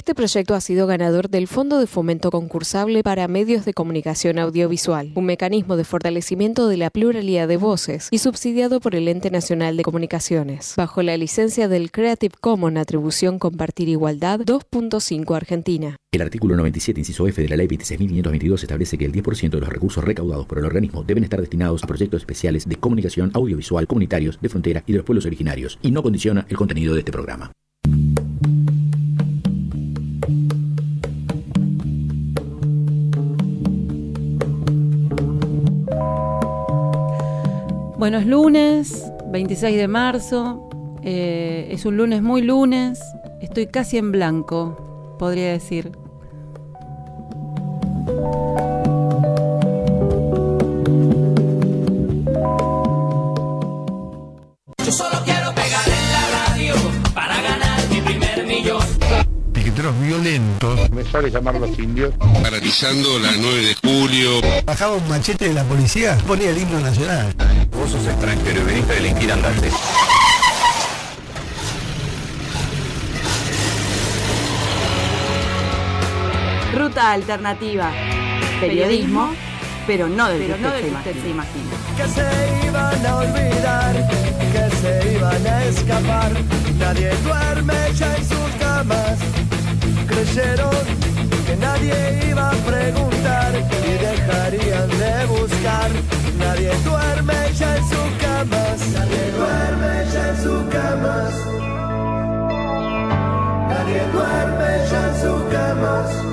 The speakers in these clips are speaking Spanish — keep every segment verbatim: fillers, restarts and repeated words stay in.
Este proyecto ha sido ganador del Fondo de Fomento Concursable para Medios de Comunicación Audiovisual, un mecanismo de fortalecimiento de la pluralidad de voces y subsidiado por el Ente Nacional de Comunicaciones, bajo la licencia del Creative Commons Atribución Compartir Igualdad dos punto cinco Argentina. El artículo noventa y siete, inciso F de la Ley veintiséis mil quinientos veintidós establece que el diez por ciento de los recursos recaudados por el organismo deben estar destinados a proyectos especiales de comunicación audiovisual comunitarios de frontera y de los pueblos originarios, y no condiciona el contenido de este programa. Bueno, es lunes, veintiséis de marzo, eh, es un lunes muy lunes, estoy casi en blanco, podría decir. Yo solo quiero pegar en la radio para ganar mi primer millón. Piqueteros violentos. Me sale llamar a los indios. Paralizando la nueve de julio. Bajaba un machete de la policía, ponía el himno nacional. Vos sos extranjero y veniste a delinquir, andate. Ruta alternativa. Periodismo, pero no del que usted se imagina. Que se iban a olvidar, que se iban a escapar. Nadie duerme ya en sus camas. Creyeron que nadie iba a preguntar y dejarían de buscar. Nadie duerme ya en sus camas. Nadie duerme ya en sus camas. Nadie duerme ya en sus camas.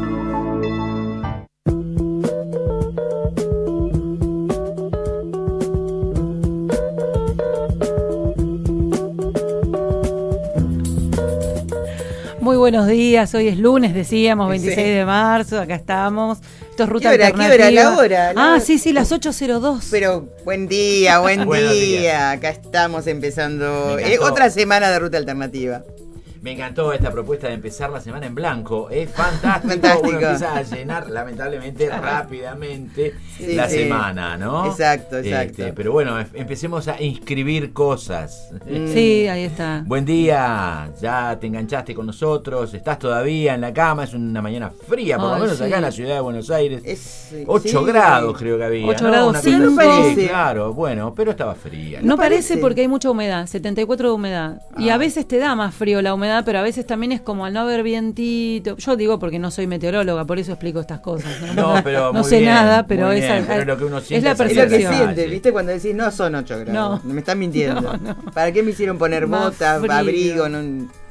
Muy buenos días, hoy es lunes, decíamos, veintiséis sí. de marzo, acá estamos. Esto es Ruta ¿Qué hora, Alternativa. ¿Qué hora? La hora. Ah, la... sí, sí, las ocho cero dos. Pero buen día, buen día. Acá estamos empezando eh, otra semana de Ruta Alternativa. Me encantó esta propuesta de empezar la semana en blanco. Es fantástico. fantástico. Uno empieza a llenar, lamentablemente, rápidamente sí, la sí. semana, ¿no? Exacto, exacto. Este, pero bueno, empecemos a inscribir cosas. Mm. Sí, ahí está. Buen día, ya te enganchaste con nosotros, estás todavía en la cama, es una mañana fría, por Ay, lo menos sí. acá en la ciudad de Buenos Aires. Es, ocho sí. grados creo que había. ocho ¿no? grados, una sí, cosa no parece. Sí, claro, bueno, pero estaba fría. No, no parece. parece porque hay mucha humedad, setenta y cuatro de humedad. Ah. Y a veces te da más frío la humedad, pero a veces también es como al no haber vientito. Yo digo porque no soy meteoróloga, por eso explico estas cosas. No, no, pero no sé bien, nada, pero, bien, es, pero lo que uno siente es la Es percepción. lo que siente, ¿viste? Cuando decís no son ocho grados. No. Me están mintiendo. No, no. ¿Para qué me hicieron poner Más botas, frío. abrigo? No...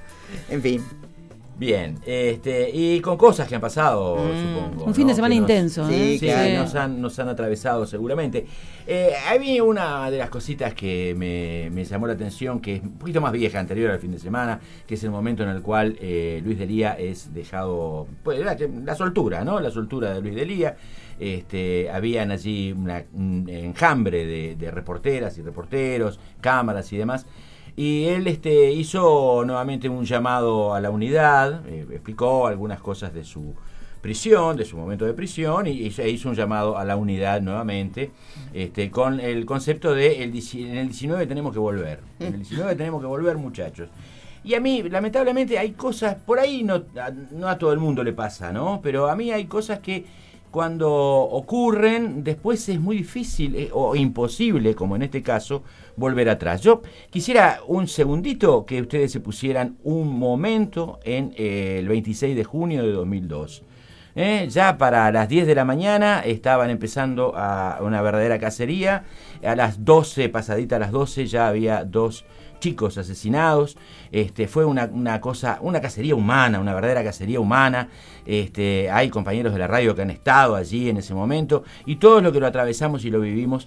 En fin. Bien, este, y con cosas que han pasado, mm, supongo. Un fin ¿no? de semana que nos, intenso. Sí, ¿eh? sí, claro. que nos han, nos han atravesado seguramente. Eh, a mí una de las cositas que me, me llamó la atención, que es un poquito más vieja, anterior al fin de semana, que es el momento en el cual eh, Luis Delía es dejado, pues la, la soltura, ¿no? La soltura de Luis Delía. Este, habían allí una, un enjambre de, de reporteras y reporteros, cámaras y demás. Y él este, hizo nuevamente un llamado a la unidad, eh, explicó algunas cosas de su prisión, de su momento de prisión, y, y hizo un llamado a la unidad nuevamente, este, con el concepto de el, en el diecinueve tenemos que volver, en el diecinueve tenemos que volver, muchachos. Y a mí, lamentablemente, hay cosas, por ahí no, no a todo el mundo le pasa, ¿no? Pero a mí hay cosas que cuando ocurren, después es muy difícil eh, o imposible, como en este caso, volver atrás. Yo quisiera un segundito que ustedes se pusieran un momento en eh, el veintiséis de junio de dos mil dos. Eh, ya para las diez de la mañana estaban empezando a una verdadera cacería. A las doce, pasadita a las doce, ya había dos chicos asesinados. Este, fue una, una cosa, una cacería humana, una verdadera cacería humana. Este, hay compañeros de la radio que han estado allí en ese momento, y todos los que lo atravesamos y lo vivimos,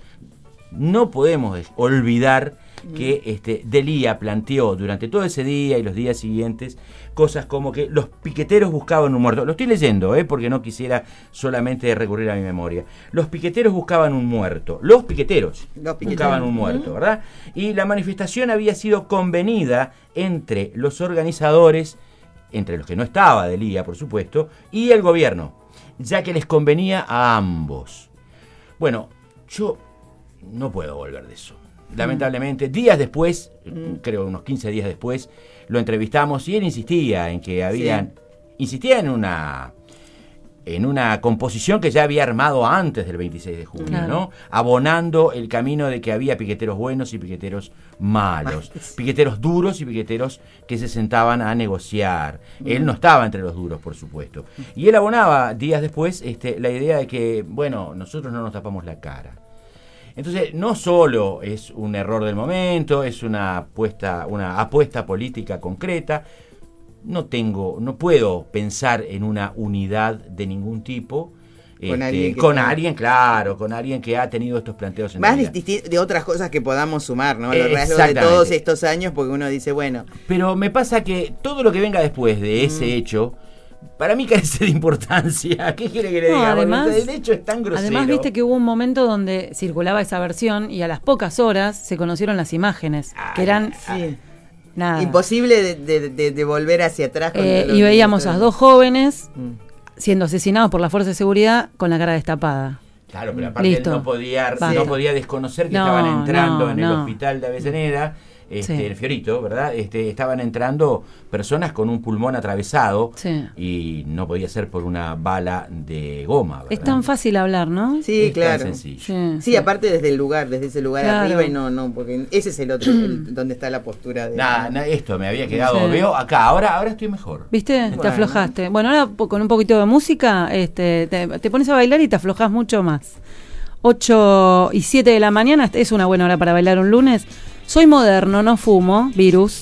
no podemos olvidar que este, Delía planteó durante todo ese día y los días siguientes cosas como que los piqueteros buscaban un muerto. Lo estoy leyendo, ¿eh? porque no quisiera solamente recurrir a mi memoria. Los piqueteros buscaban un muerto. Los piqueteros, los piqueteros buscaban un muerto, ¿verdad? Y la manifestación había sido convenida entre los organizadores, entre los que no estaba Delía, por supuesto, y el gobierno, ya que les convenía a ambos. Bueno, yo no puedo volver de eso. Lamentablemente, días después, creo unos quince días después, lo entrevistamos y él insistía en que habían insistía en una en una composición que ya había armado antes del veintiséis de junio, claro. ¿no? Abonando el camino de que había piqueteros buenos y piqueteros malos, piqueteros duros y piqueteros que se sentaban a negociar. Mm. Él no estaba entre los duros, por supuesto. Y él abonaba días después este, la idea de que, bueno, nosotros no nos tapamos la cara. Entonces, no solo es un error del momento, es una apuesta, una apuesta política concreta. No tengo, no puedo pensar en una unidad de ningún tipo con, este, alguien, con está... alguien, claro, con alguien que ha tenido estos planteos en más de, de otras cosas que podamos sumar, ¿no? Los rasgos de todos estos años, porque uno dice, bueno. Pero me pasa que todo lo que venga después de ese mm. hecho, para mí carece de importancia. ¿Qué quiere que le diga? No, además, el hecho es tan grosero. Además, viste que hubo un momento donde circulaba esa versión y a las pocas horas se conocieron las imágenes, ay, que eran... Sí. Nada. Imposible de, de, de, de volver hacia atrás. Con eh, y veíamos a dos jóvenes mm. siendo asesinados por la fuerza de seguridad con la cara destapada. Claro, pero aparte Listo. él no podía, no podía desconocer que no, estaban entrando no, en no. el hospital de Avellaneda, este, sí. el Fiorito, ¿verdad? Este, estaban entrando personas con un pulmón atravesado sí. y no podía ser por una bala de goma, ¿verdad? Es tan fácil hablar, ¿no? Sí, es claro. Tan sencillo. Sí, sí, sí, aparte desde el lugar, desde ese lugar claro. arriba y no, no, porque ese es el otro, el, donde está la postura de... Nada, nah, esto me había quedado, sí. veo acá, ahora, ahora estoy mejor. ¿Viste? Bueno. Te aflojaste. Bueno, ahora con un poquito de música, este, te, te pones a bailar y te aflojas mucho más. ocho y siete de la mañana es una buena hora para bailar un lunes. Soy moderno, no fumo, Virus.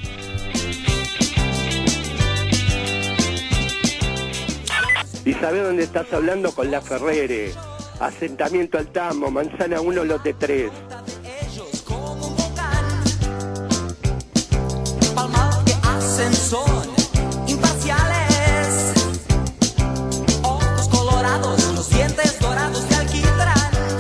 ¿Y sabés dónde estás hablando? Con la Ferrere. Asentamiento Altamo, Manzana uno, lote tres. Ellos como un volcán, palmadas que hacen son imparciales, ojos colorados, los dientes dorados de alquitrán.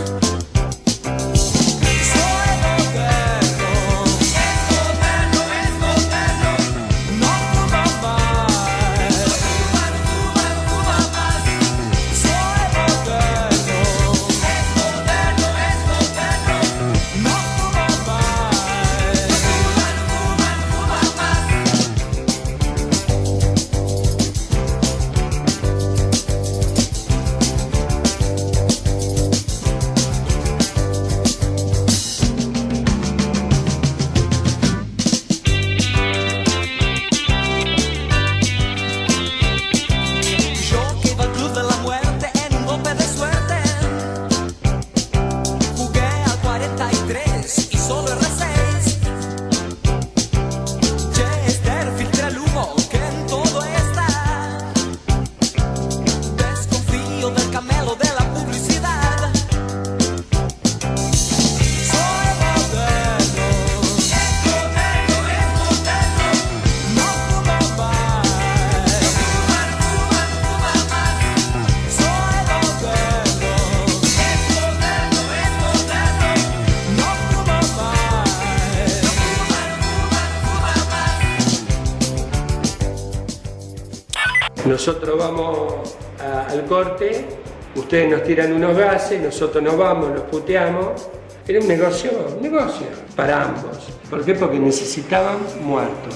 Nosotros vamos a, al corte, ustedes nos tiran unos gases, nosotros nos vamos, los puteamos. Era un negocio, un negocio para ambos. ¿Por qué? Porque necesitaban muertos.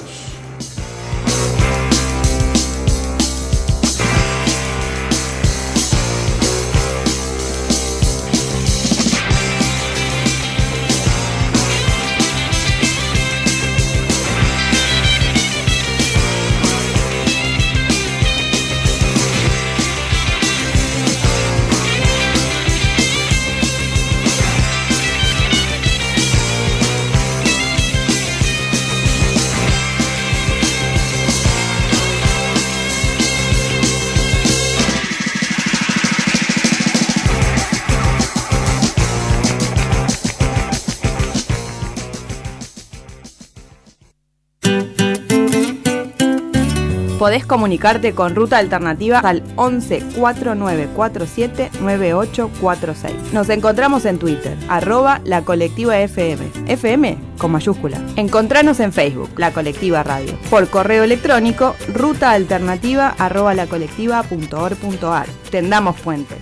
Podés comunicarte con Ruta Alternativa al once cuatro nueve cuatro siete nueve ocho cuatro seis. Nos encontramos en Twitter, arroba la colectiva F M. F M con mayúscula. Encontranos en Facebook, La Colectiva Radio. Por correo electrónico, rutaalternativa arroba lacolectiva.org.ar. Tendamos puentes.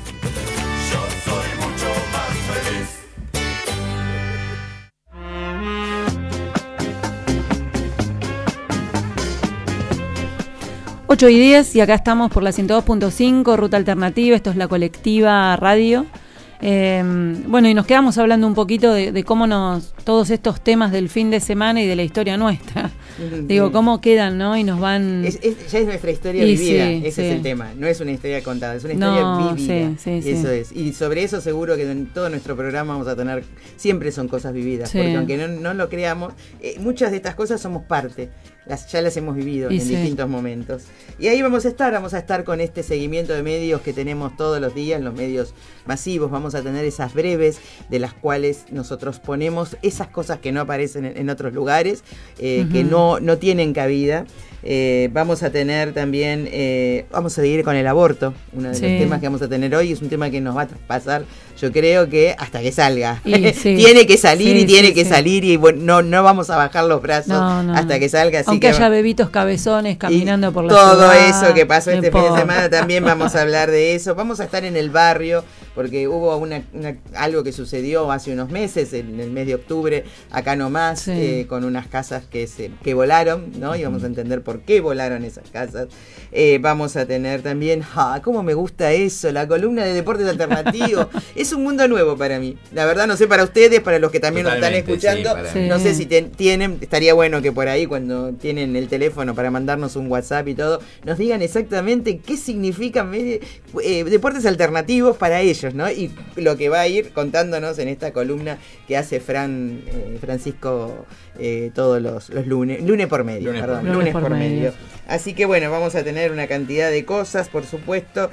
ocho y diez y acá estamos por la ciento dos punto cinco, Ruta Alternativa, esto es La Colectiva Radio. Eh, bueno, y nos quedamos hablando un poquito de, de cómo nos, todos estos temas del fin de semana y de la historia nuestra, uh-huh. digo, cómo quedan, ¿no? Y nos van... Es, es, ya es nuestra historia y vivida, sí, ese sí. es el tema, no es una historia contada, es una historia no, vivida, sí, sí, eso sí. es, y sobre eso seguro que en todo nuestro programa vamos a tener, siempre son cosas vividas, sí. porque aunque no, no lo creamos, eh, muchas de estas cosas somos parte, las, ya las hemos vivido y en sí. distintos momentos. Y ahí vamos a estar, vamos a estar con este seguimiento de medios que tenemos todos los días, los medios masivos, vamos a tener esas breves de las cuales nosotros ponemos esas cosas que no aparecen en, en otros lugares, eh, uh-huh. que no, no tienen cabida. Eh, vamos a tener también, eh, vamos a seguir con el aborto, uno de sí. los temas que vamos a tener hoy, es un tema que nos va a traspasar, yo creo que hasta que salga, sí. tiene que salir sí, y tiene sí, que sí. salir y bueno, no, no vamos a bajar los brazos no, no. hasta que salga. Así Aunque que haya bebitos cabezones caminando por la todo ciudad. Todo eso que pasó este por... fin de semana también vamos a hablar de eso, vamos a estar en el barrio, porque hubo una, una, algo que sucedió hace unos meses, en el mes de octubre, acá nomás, sí. eh, con unas casas que se que volaron, ¿no? Y vamos a entender por qué volaron esas casas. Eh, vamos a tener también, ah, cómo me gusta eso, la columna de deportes alternativos. Es un mundo nuevo para mí. La verdad, no sé para ustedes, para los que también Totalmente, nos están escuchando, sí, no sé si te, tienen, estaría bueno que por ahí, cuando tienen el teléfono para mandarnos un WhatsApp y todo, nos digan exactamente qué significan eh, deportes alternativos para ellos, ¿no? Y lo que va a ir contándonos en esta columna que hace Fran eh, Francisco eh, todos los, los lunes, lunes por medio, lunes perdón, por, lunes por, por medio. medio. Así que bueno, vamos a tener una cantidad de cosas, por supuesto,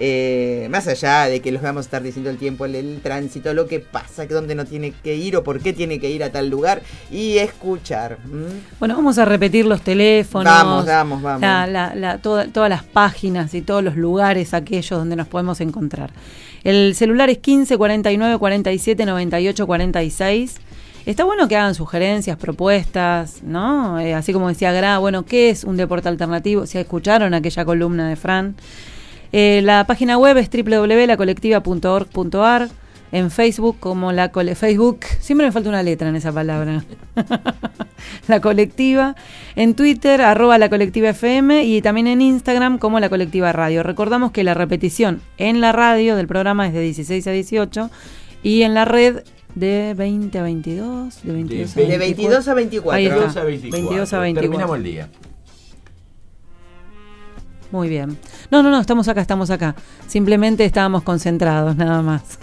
eh, más allá de que los vamos a estar diciendo el tiempo, el, el tránsito, lo que pasa, que dónde no tiene que ir o por qué tiene que ir a tal lugar y escuchar. ¿Mm? Bueno, vamos a repetir los teléfonos. Vamos, vamos, vamos. La, la, la, toda, todas las páginas y todos los lugares aquellos donde nos podemos encontrar. El celular es quince cuarenta y nueve cuarenta y siete noventa y ocho cuarenta y seis. Está bueno que hagan sugerencias, propuestas, ¿no? Eh, así como decía Gra, bueno, ¿qué es un deporte alternativo? Si escucharon aquella columna de Fran. Eh, la página web es doble u doble u doble u punto la colectiva punto org punto a r. En Facebook, como la cole- Facebook, siempre me falta una letra en esa palabra. La Colectiva. En Twitter, arroba La Colectiva F M, y también en Instagram como La Colectiva Radio. Recordamos que la repetición en la radio del programa es de dieciséis a dieciocho y en la red de veinte a veintidós, de veintidós, de veintidós a veinticuatro. Ahí está. veintidós a veinticuatro. veintidós a veinticuatro. Terminamos el día. Muy bien. No, no, no, estamos acá, estamos acá. Simplemente estábamos concentrados, nada más.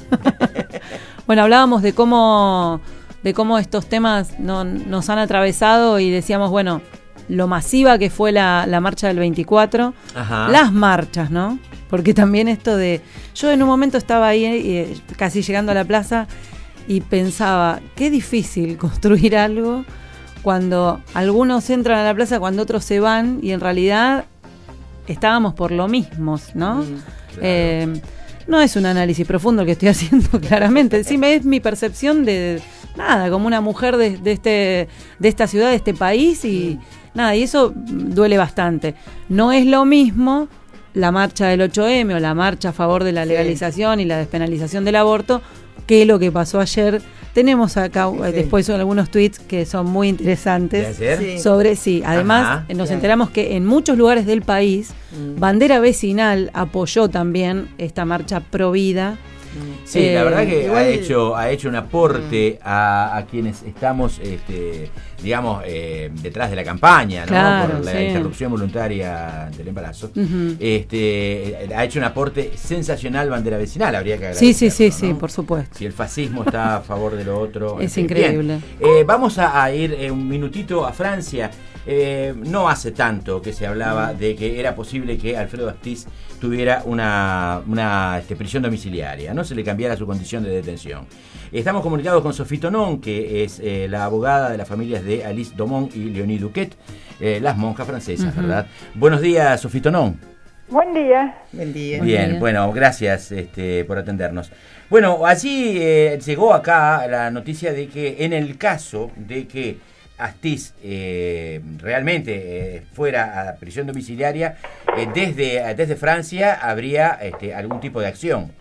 Bueno, hablábamos de cómo, de cómo estos temas no, nos han atravesado y decíamos, bueno, lo masiva que fue la, la marcha del veinticuatro, Ajá. las marchas, ¿no? Porque también esto de... Yo en un momento estaba ahí, eh, casi llegando a la plaza, y pensaba, qué difícil construir algo cuando algunos entran a la plaza, cuando otros se van, y en realidad... estábamos por lo mismo, ¿no? Mm, claro. eh, no es un análisis profundo el que estoy haciendo, claramente. Sí, es mi percepción de, nada, como una mujer de, de este de esta ciudad, de este país, y mm. nada, y eso duele bastante. No es lo mismo la marcha del ocho eme o la marcha a favor de la legalización sí. y la despenalización del aborto que lo que pasó ayer. Tenemos acá sí. después algunos tweets que son muy interesantes sí. sobre, sí, además Ajá, nos claro. enteramos que en muchos lugares del país mm. Bandera Vecinal apoyó también esta marcha pro vida. Sí, eh, la verdad que igual, ha hecho ha hecho un aporte mm. a, a quienes estamos, este, digamos, eh, detrás de la campaña, ¿no? Claro, por la sí. interrupción voluntaria del embarazo. Uh-huh. Este, ha hecho un aporte sensacional Bandera Vecinal, habría que Sí, agradecerlo. sí, sí, ¿no? sí, por supuesto. Si el fascismo está a favor de lo otro. Es eh, increíble. Eh, vamos a, a ir eh, un minutito a Francia. Eh, no hace tanto que se hablaba de que era posible que Alfredo Astiz tuviera una, una este, prisión domiciliaria, no se le cambiara su condición de detención. Estamos comunicados con Sophie Tonon, que es eh, la abogada de las familias de Alice Domon y Leonie Duquet, eh, las monjas francesas, uh-huh. ¿verdad? Buenos días, Sophie Tonon. Buen día. Buen día. Bien, Buen día. Bueno, gracias este, por atendernos. Bueno, allí eh, llegó acá la noticia de que en el caso de que Astiz eh, realmente eh, fuera a prisión domiciliaria, eh, desde, desde Francia habría este, algún tipo de acción.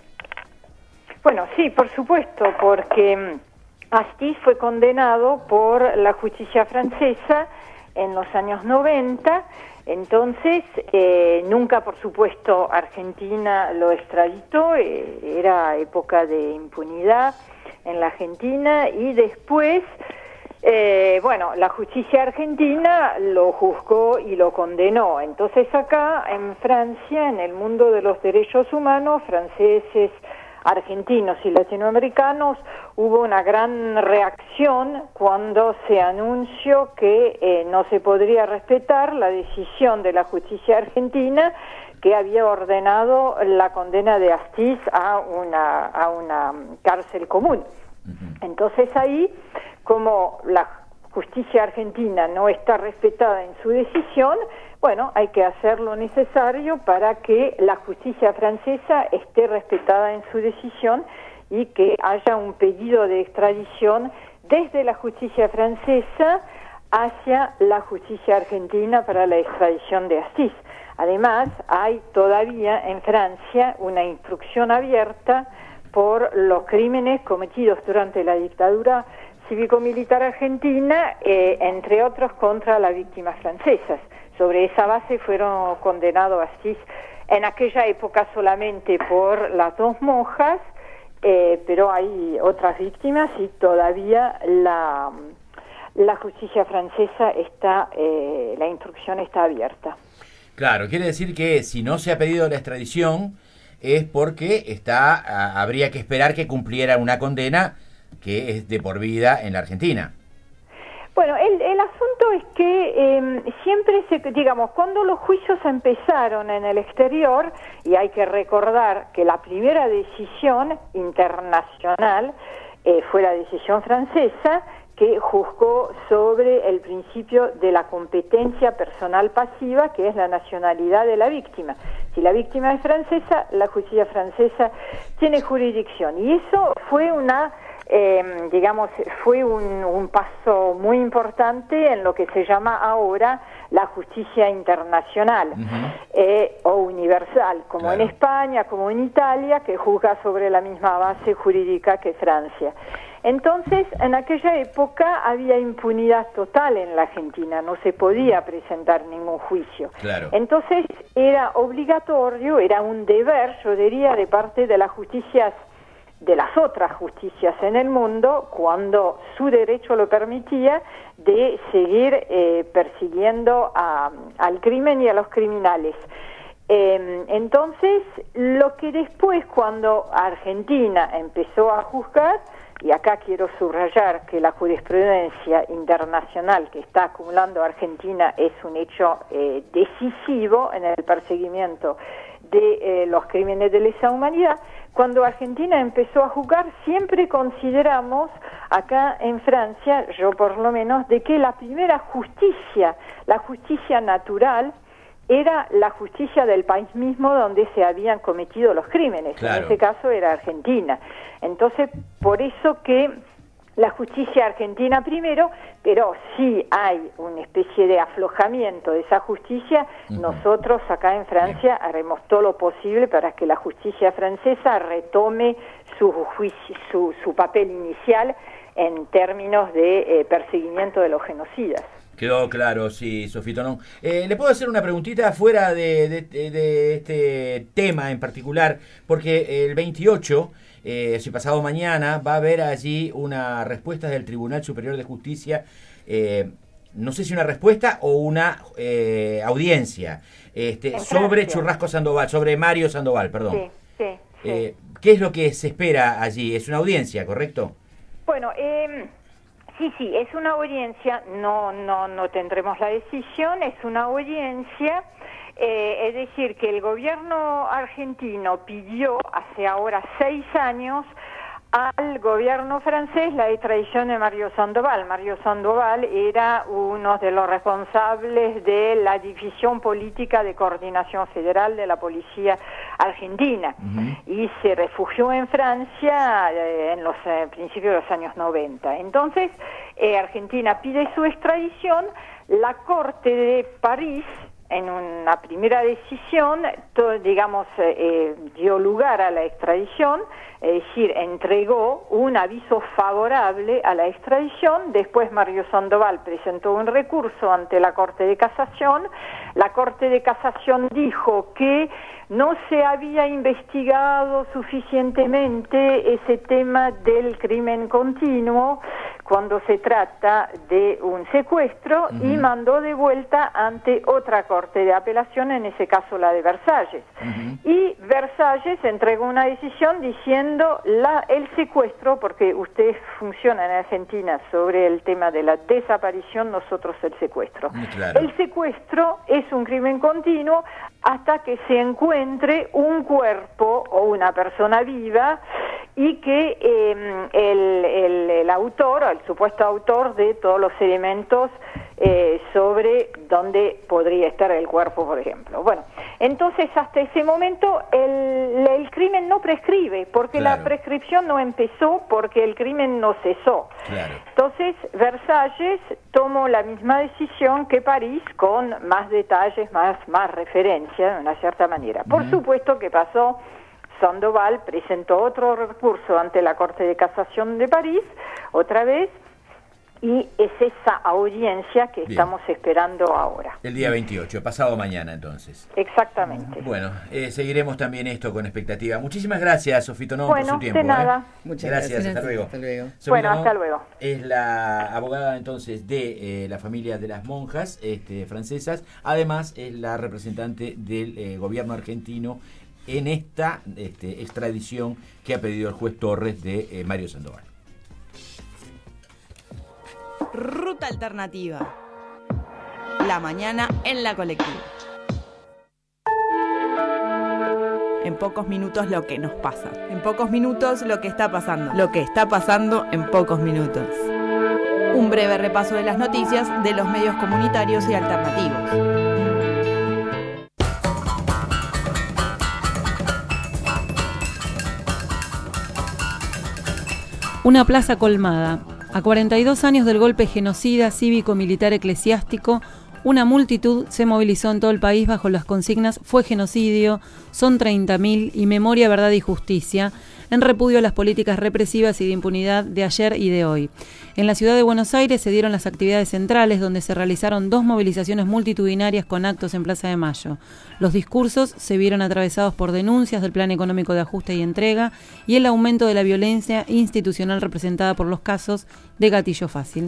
Bueno, sí, por supuesto, porque Astiz fue condenado por la justicia francesa en los años noventa Entonces, eh, nunca, por supuesto, Argentina lo extraditó, eh, era época de impunidad en la Argentina, y después, eh, bueno, la justicia argentina lo juzgó y lo condenó. Entonces acá, en Francia, en el mundo de los derechos humanos, franceses, argentinos y latinoamericanos, hubo una gran reacción cuando se anunció que eh, no se podría respetar la decisión de la justicia argentina, que había ordenado la condena de Astiz a una, a una cárcel común. Entonces ahí, como la justicia argentina no está respetada en su decisión, bueno, hay que hacer lo necesario para que la justicia francesa esté respetada en su decisión y que haya un pedido de extradición desde la justicia francesa hacia la justicia argentina para la extradición de Astiz. Además, hay todavía en Francia una instrucción abierta por los crímenes cometidos durante la dictadura cívico-militar argentina, eh, entre otros contra las víctimas francesas. Sobre esa base fueron condenados Astiz en aquella época solamente por las dos monjas, eh, pero hay otras víctimas y todavía la, la justicia francesa está, eh, la instrucción está abierta. Claro, quiere decir que si no se ha pedido la extradición es porque está, a, habría que esperar que cumpliera una condena que es de por vida en la Argentina. Bueno, el, el asunto es que eh, siempre se, digamos, cuando los juicios empezaron en el exterior, y hay que recordar que la primera decisión internacional eh, fue la decisión francesa, que juzgó sobre el principio de la competencia personal pasiva, que es la nacionalidad de la víctima. Si la víctima es francesa, la justicia francesa tiene jurisdicción. Y eso fue una... Eh, digamos, fue un, un paso muy importante en lo que se llama ahora la justicia internacional, uh-huh. eh, o universal, como claro. en España, como en Italia, que juzga sobre la misma base jurídica que Francia. Entonces, en aquella época había impunidad total en la Argentina, no se podía presentar ningún juicio. Claro. Entonces, era obligatorio, era un deber, yo diría, de parte de las justicias, de las otras justicias en el mundo, cuando su derecho lo permitía, de seguir eh, persiguiendo a, al crimen y a los criminales. Eh, entonces, lo que después, cuando Argentina empezó a juzgar, y acá quiero subrayar que la jurisprudencia internacional que está acumulando Argentina es un hecho eh, decisivo en el perseguimiento de eh, los crímenes de lesa humanidad. Cuando Argentina empezó a juzgar, siempre consideramos, acá en Francia, yo por lo menos, de que la primera justicia, la justicia natural, era la justicia del país mismo donde se habían cometido los crímenes. Claro. En este caso era Argentina. Entonces, por eso que la justicia argentina primero, pero si hay una especie de aflojamiento de esa justicia, uh-huh. nosotros acá en Francia haremos todo lo posible para que la justicia francesa retome su, juicio, su, su papel inicial en términos de eh, perseguimiento de los genocidas. Quedó claro, sí, Sofito. ¿No? Eh, ¿Le puedo hacer una preguntita fuera de, de, de, de este tema en particular? Porque el veintiocho, eh, si pasado mañana, va a haber allí una respuesta del Tribunal Superior de Justicia, eh, no sé si una respuesta o una eh, audiencia, este, sobre Churrasco Sandoval, sobre Mario Sandoval, perdón. Sí, sí, sí. Eh, ¿Qué es lo que se espera allí? ¿Es una audiencia, correcto? Bueno, eh... Sí, sí, es una audiencia, no, no, no tendremos la decisión, es una audiencia, eh, es decir, que el gobierno argentino pidió hace ahora seis años al gobierno francés la extradición de Mario Sandoval. Mario Sandoval era uno de los responsables de la División Política de Coordinación Federal de la Policía Argentina uh-huh. y se refugió en Francia eh, en los eh, principios de los años noventa. Entonces, eh, Argentina pide su extradición, la Corte de París en una primera decisión, to, digamos, eh, dio lugar a la extradición, es decir, entregó un aviso favorable a la extradición. Después Mario Sandoval presentó un recurso ante la Corte de Casación. La Corte de Casación dijo que no se había investigado suficientemente ese tema del crimen continuo cuando se trata de un secuestro, uh-huh. y mandó de vuelta ante otra corte de apelación, en ese caso la de Versalles. Uh-huh. Y Versalles entregó una decisión diciendo la, el secuestro, porque ustedes funcionan en Argentina sobre el tema de la desaparición, nosotros el secuestro. Claro. El secuestro es un crimen continuo hasta que se encuentre un cuerpo o una persona viva y que eh, el, el, el autor, o el supuesto autor de todos los elementos eh, sobre dónde podría estar el cuerpo, por ejemplo. Bueno, entonces hasta ese momento el, el crimen no prescribe, porque claro. la prescripción no empezó porque el crimen no cesó. Claro. Entonces Versalles tomó la misma decisión que París, con más detalles, más, más referencia, de una cierta manera. Por uh-huh. supuesto que pasó, Sandoval presentó otro recurso ante la Corte de Casación de París, otra vez, y es esa audiencia que Bien. estamos esperando ahora. El día veintiocho, pasado mañana entonces. Exactamente. Bueno, eh, seguiremos también esto con expectativa. Muchísimas gracias, Sofito No, bueno, por su tiempo. De nada. ¿eh? Muchas gracias, gracias, hasta luego. Hasta luego. Bueno, hasta luego. Es la abogada entonces de eh, la familia de las monjas este, francesas, además es la representante del eh, gobierno argentino en esta este, extradición que ha pedido el juez Torres de eh, Mario Sandoval. Ruta Alternativa. La mañana en la colectiva. En pocos minutos lo que nos pasa. En pocos minutos lo que está pasando. Lo que está pasando en pocos minutos. Un breve repaso de las noticias de los medios comunitarios y alternativos. Una plaza colmada. A cuarenta y dos años del golpe genocida cívico-militar eclesiástico, una multitud se movilizó en todo el país bajo las consignas "Fue genocidio", "Son treinta mil" y "Memoria, verdad y justicia", en repudio a las políticas represivas y de impunidad de ayer y de hoy. En la ciudad de Buenos Aires se dieron las actividades centrales, donde se realizaron dos movilizaciones multitudinarias con actos en Plaza de Mayo. Los discursos se vieron atravesados por denuncias del Plan Económico de Ajuste y Entrega y el aumento de la violencia institucional representada por los casos de gatillo fácil.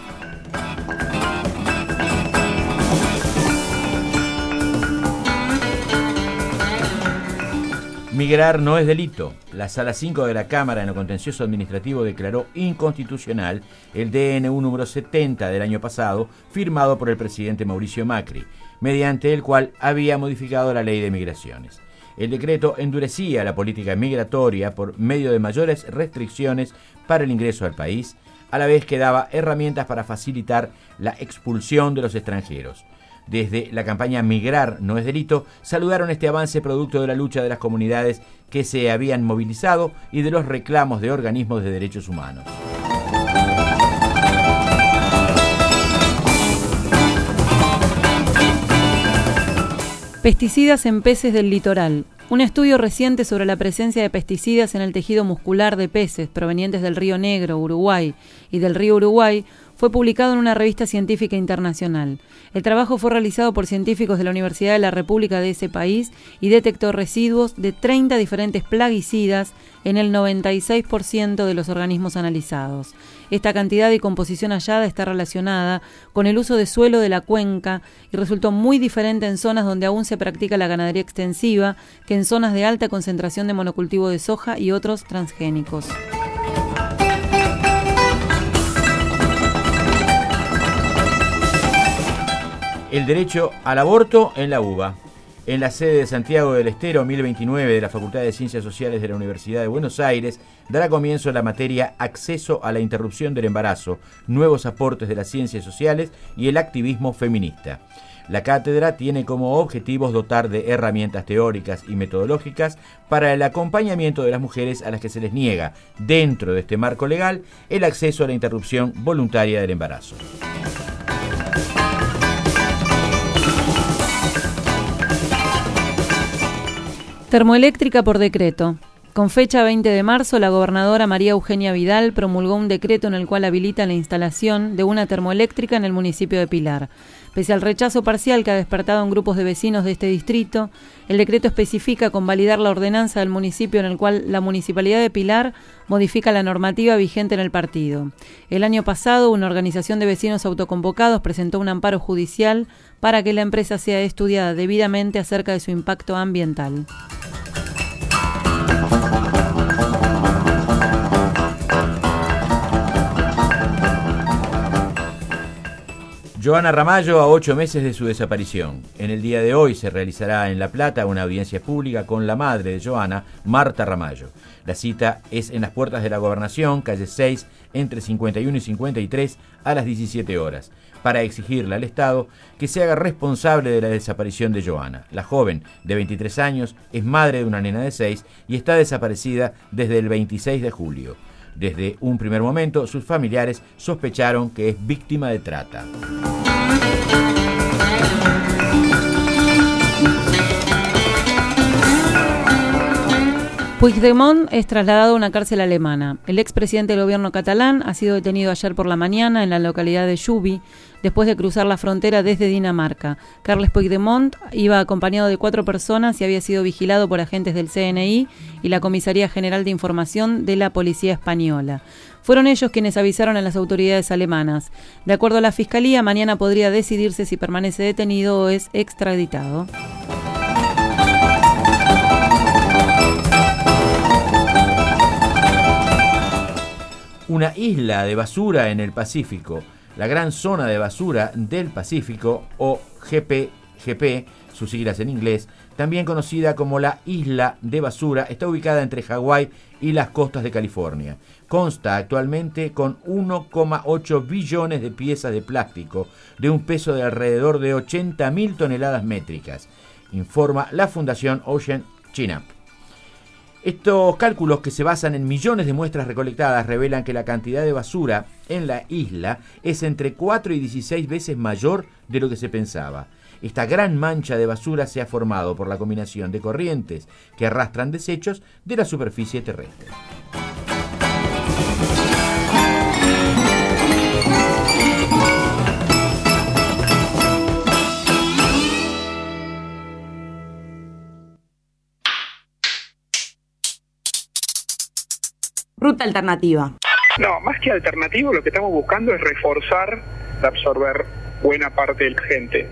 Migrar no es delito. La Sala cinco de la Cámara en lo contencioso administrativo declaró inconstitucional el D N U número setenta del año pasado, firmado por el presidente Mauricio Macri, mediante el cual había modificado la ley de migraciones. El decreto endurecía la política migratoria por medio de mayores restricciones para el ingreso al país, a la vez que daba herramientas para facilitar la expulsión de los extranjeros. Desde la campaña Migrar no es delito, saludaron este avance producto de la lucha de las comunidades que se habían movilizado y de los reclamos de organismos de derechos humanos. Pesticidas en peces del litoral. Un estudio reciente sobre la presencia de pesticidas en el tejido muscular de peces provenientes del río Negro, Uruguay, y del río Uruguay fue publicado en una revista científica internacional. El trabajo fue realizado por científicos de la Universidad de la República de ese país y detectó residuos de treinta diferentes plaguicidas en el noventa y seis por ciento de los organismos analizados. Esta cantidad y composición hallada está relacionada con el uso de suelo de la cuenca y resultó muy diferente en zonas donde aún se practica la ganadería extensiva que en zonas de alta concentración de monocultivo de soja y otros transgénicos. El derecho al aborto en la UBA. En la sede de Santiago del Estero, mil veintinueve de la Facultad de Ciencias Sociales de la Universidad de Buenos Aires, dará comienzo la materia Acceso a la interrupción del embarazo, nuevos aportes de las ciencias sociales y el activismo feminista. La cátedra tiene como objetivos dotar de herramientas teóricas y metodológicas para el acompañamiento de las mujeres a las que se les niega, dentro de este marco legal, el acceso a la interrupción voluntaria del embarazo. Termoeléctrica por decreto. Con fecha veinte de marzo, la gobernadora María Eugenia Vidal promulgó un decreto en el cual habilita la instalación de una termoeléctrica en el municipio de Pilar. Pese al rechazo parcial que ha despertado en grupos de vecinos de este distrito, el decreto especifica convalidar la ordenanza del municipio en el cual la Municipalidad de Pilar modifica la normativa vigente en el partido. El año pasado, una organización de vecinos autoconvocados presentó un amparo judicial para que la empresa sea estudiada debidamente acerca de su impacto ambiental. Joana Ramallo a ocho meses de su desaparición. En el día de hoy se realizará en La Plata una audiencia pública con la madre de Joana, Marta Ramallo. La cita es en las puertas de la Gobernación, calle seis, entre cincuenta y uno y cincuenta y tres, a las diecisiete horas, para exigirle al Estado que se haga responsable de la desaparición de Joana. La joven, de veintitrés años, es madre de una nena de seis y está desaparecida desde el veintiséis de julio. Desde un primer momento, sus familiares sospecharon que es víctima de trata. Puigdemont es trasladado a una cárcel alemana. El expresidente del gobierno catalán ha sido detenido ayer por la mañana en la localidad de Llubi, después de cruzar la frontera desde Dinamarca. Carles Puigdemont iba acompañado de cuatro personas y había sido vigilado por agentes del C N I y la Comisaría General de Información de la Policía Española. Fueron ellos quienes avisaron a las autoridades alemanas. De acuerdo a la Fiscalía, mañana podría decidirse si permanece detenido o es extraditado. Una isla de basura en el Pacífico, la Gran Zona de Basura del Pacífico, o G P G P, sus siglas en inglés, también conocida como la Isla de Basura, está ubicada entre Hawái y las costas de California. Consta actualmente con uno coma ocho billones de piezas de plástico de un peso de alrededor de ochenta mil toneladas métricas, informa la Fundación Ocean Cleanup. Estos cálculos, que se basan en millones de muestras recolectadas, revelan que la cantidad de basura en la isla es entre cuatro y dieciséis veces mayor de lo que se pensaba. Esta gran mancha de basura se ha formado por la combinación de corrientes que arrastran desechos de la superficie terrestre. Ruta alternativa. No, más que alternativo, lo que estamos buscando es reforzar, absorber buena parte de la gente.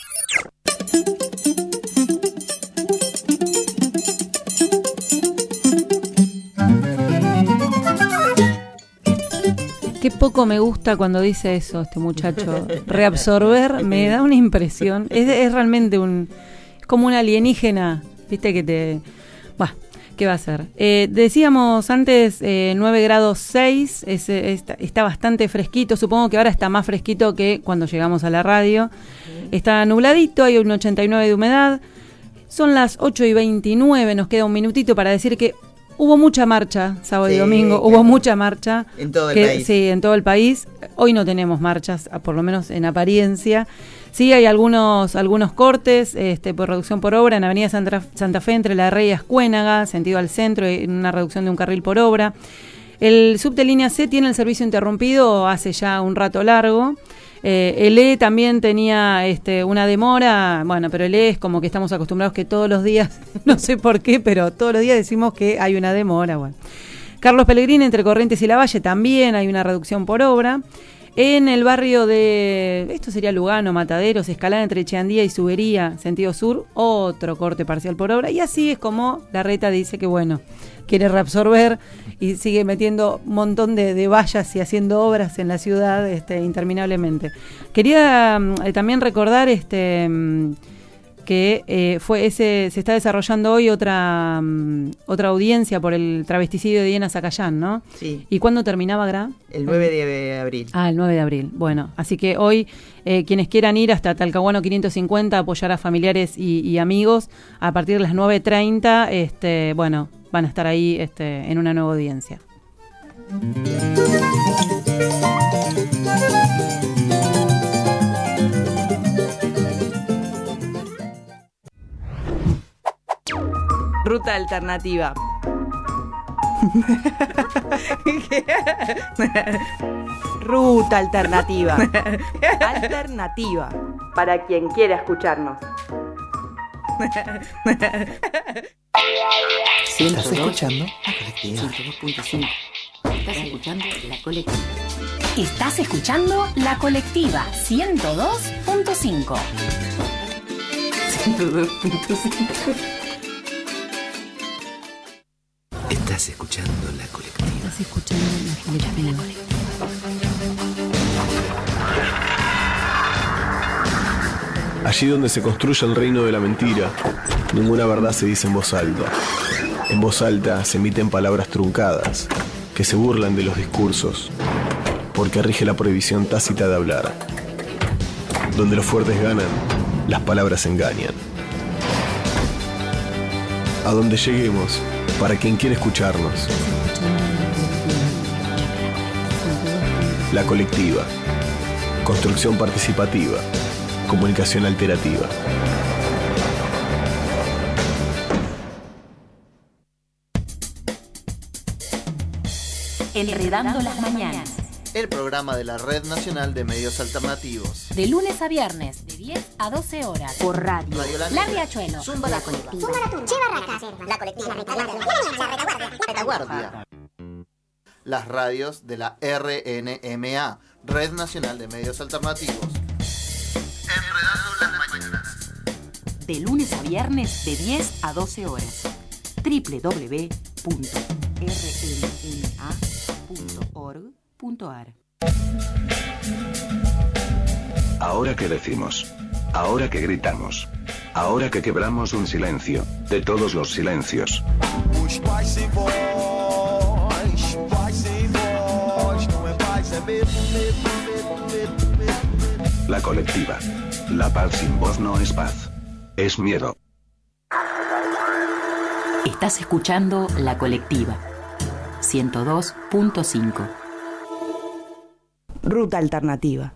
Qué poco me gusta cuando dice eso este muchacho. Reabsorber me da una impresión. Es, es realmente un... Es como un alienígena, viste, que te... Bah, ¿qué va a ser? Eh, decíamos antes eh, nueve grados seis, es, está, está bastante fresquito. Supongo que ahora está más fresquito que cuando llegamos a la radio. Está nubladito, hay un ochenta y nueve de humedad. Son las ocho y veintinueve, nos queda un minutito para decir que hubo mucha marcha, sábado sí, y domingo, claro. Hubo mucha marcha. En todo el que, país. Sí, en todo el país. Hoy no tenemos marchas, por lo menos en apariencia. Sí, hay algunos algunos cortes este, por reducción por obra en Avenida Santa, Santa Fe entre La Rey y Ascuénaga, sentido al centro, en una reducción de un carril por obra. El subte línea C tiene el servicio interrumpido hace ya un rato largo. Eh, el E también tenía este, una demora, bueno, pero el E es como que estamos acostumbrados que todos los días, no sé por qué, pero todos los días decimos que hay una demora. Bueno. Carlos Pellegrini entre Corrientes y Lavalle también hay una reducción por obra. En el barrio de, esto sería Lugano, Mataderos, Escalada entre Cheandía y Subería, sentido sur, otro corte parcial por obra. Y así es como la reta dice que, bueno, quiere reabsorber y sigue metiendo un montón de, de vallas y haciendo obras en la ciudad este, interminablemente. Quería eh, también recordar este que eh, fue ese se está desarrollando hoy otra um, otra audiencia por el travesticidio de Diana Zacayán, ¿no? Sí. ¿Y cuándo terminaba, Gra? El nueve de abril. Ah, el nueve de abril. Bueno, así que hoy eh, quienes quieran ir hasta Talcahuano quinientos cincuenta, apoyar a familiares y, y amigos, a partir de las nueve treinta, este, bueno, van a estar ahí este, en una nueva audiencia. Ruta Alternativa. Ruta Alternativa. Alternativa. Para quien quiera escucharnos. ¿Estás escuchando? ciento dos punto cinco. Estás escuchando La Colectiva. Estás escuchando La Colectiva ciento dos punto cinco. ciento dos punto cinco. Estás escuchando La Colectiva. Estás escuchando La Colectiva. Allí donde se construye el reino de la mentira, ninguna verdad se dice en voz alta. En voz alta se emiten palabras truncadas, que se burlan de los discursos, porque rige la prohibición tácita de hablar. Donde los fuertes ganan, las palabras engañan. A donde lleguemos, para quien quiere escucharnos. La Colectiva. Construcción participativa. Comunicación alterativa. Enredando las mañanas. El programa de la Red Nacional de Medios Alternativos. De lunes a viernes, de diez a doce horas. Por radio. Radio La La Negra. Riachuelo. Zumba La Colectiva. Zumba La Turba. Che Barracas. La Colectiva. La Retaguardia. La Retaguardia. Las radios de la R N M A, Red Nacional de Medios Alternativos. Enredando las mañanas. De lunes a viernes, de diez a doce horas. doble u doble u doble u punto r n m a punto org punto a r. Ahora que decimos. Ahora que gritamos. Ahora que quebramos un silencio, de todos los silencios. Os pais sem voz, pais sem voz, não é paz, é medo, medo, medo, medo, medo. La Colectiva. La paz sin voz no es paz. Es miedo. Estás escuchando La Colectiva. ciento dos punto cinco. Ruta Alternativa.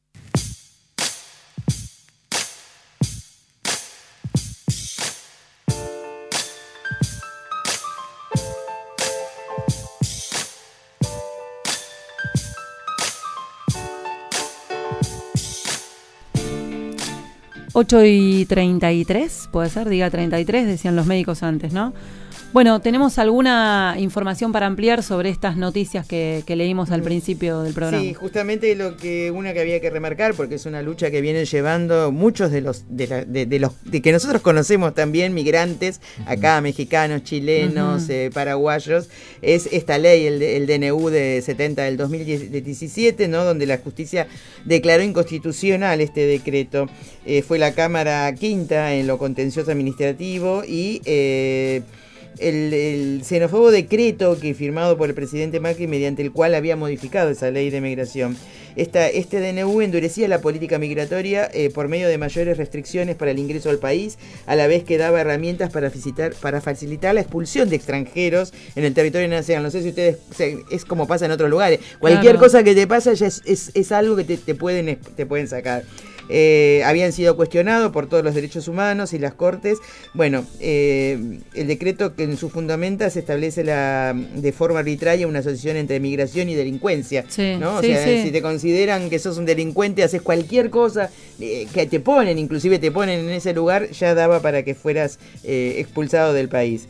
ocho y treinta y tres, puede ser, diga treinta y tres, decían los médicos antes, ¿no? Bueno, ¿tenemos alguna información para ampliar sobre estas noticias que, que leímos al principio del programa? Sí, justamente lo que una que había que remarcar, porque es una lucha que vienen llevando muchos de los de, la, de, de los de que nosotros conocemos también, migrantes, acá mexicanos, chilenos, uh-huh. eh, paraguayos, es esta ley, el, el D N U de setenta del dos mil diecisiete, ¿no? Donde la justicia declaró inconstitucional este decreto. Eh, fue la Cámara Quinta en lo contencioso administrativo y eh, El, el xenófobo decreto que firmado por el presidente Macri, mediante el cual había modificado esa ley de migración. Esta, este D N U endurecía la política migratoria eh, por medio de mayores restricciones para el ingreso al país, a la vez que daba herramientas para, visitar, para facilitar la expulsión de extranjeros en el territorio nacional. No sé si ustedes, o sea, es como pasa en otros lugares. Cualquier claro. cosa que te pasa ya es, es, es algo que te, te, pueden, te pueden sacar. Eh, habían sido cuestionados por todos los derechos humanos y las cortes. Bueno, eh, el decreto que en sus fundamentas establece la, de forma arbitraria una asociación entre migración y delincuencia, sí, ¿no? O sí, sea, sí. si te consideran que sos un delincuente, haces cualquier cosa eh, que te ponen, inclusive te ponen en ese lugar, ya daba para que fueras eh, expulsado del país.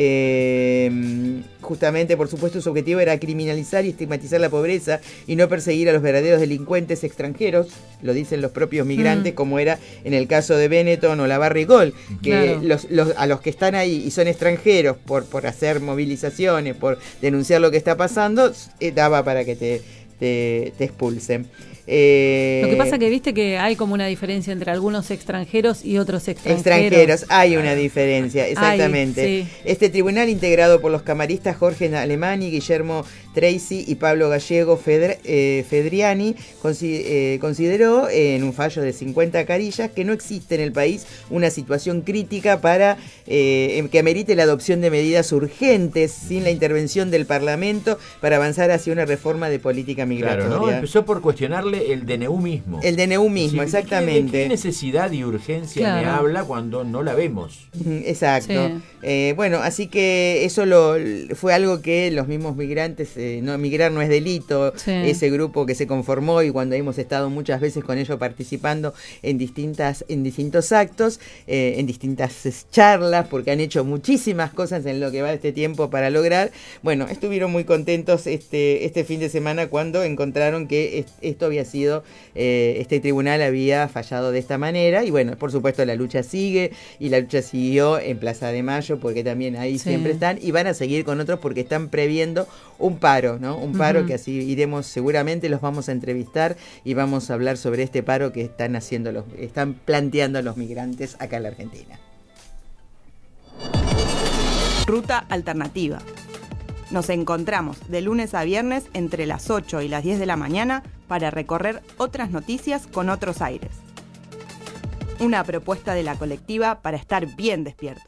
Eh, justamente, por supuesto, su objetivo era criminalizar y estigmatizar la pobreza y no perseguir a los verdaderos delincuentes extranjeros, lo dicen los propios migrantes, mm. como era en el caso de Benetton o la Barrigol, que claro. los, los, a los que están ahí y son extranjeros por, por hacer movilizaciones, por denunciar lo que está pasando, eh, daba para que te, te, te expulsen. Eh, Lo que pasa que viste que hay como una diferencia entre algunos extranjeros y otros extranjeros. Extranjeros, hay una diferencia, exactamente. Hay, sí. Este tribunal, integrado por los camaristas Jorge Alemani, Guillermo Tracy y Pablo Gallego Fedre, eh, Fedriani, consi eh, consideró eh, en un fallo de cincuenta carillas que no existe en el país una situación crítica para eh, que amerite la adopción de medidas urgentes sin la intervención del Parlamento para avanzar hacia una reforma de política migratoria. Claro, ¿no? Empezó por cuestionarle dice el D N U mismo. El D N U mismo, Sí, exactamente. ¿Qué, qué necesidad y urgencia Claro. me habla cuando no la vemos? Exacto. Sí. Eh, bueno, así que eso lo fue algo que los mismos migrantes, eh, no migrar no es delito, Sí. ese grupo que se conformó y cuando hemos estado muchas veces con ellos participando en distintas en distintos actos, eh, en distintas eh, charlas, porque han hecho muchísimas cosas en lo que va de este tiempo para lograr. Bueno, estuvieron muy contentos este este fin de semana cuando encontraron que es, esto había sido, eh, este tribunal había fallado de esta manera y bueno, por supuesto la lucha sigue y la lucha siguió en Plaza de Mayo porque también ahí Sí. siempre están y van a seguir con otros porque están previendo un paro, ¿no? Un paro Ujú. que así iremos, seguramente los vamos a entrevistar y vamos a hablar sobre este paro que están haciendo los, están planteando los migrantes acá en la Argentina. Ruta Alternativa. Nos encontramos de lunes a viernes entre las ocho y las diez de la mañana para recorrer otras noticias con otros aires. Una propuesta de la colectiva para estar bien despiertos.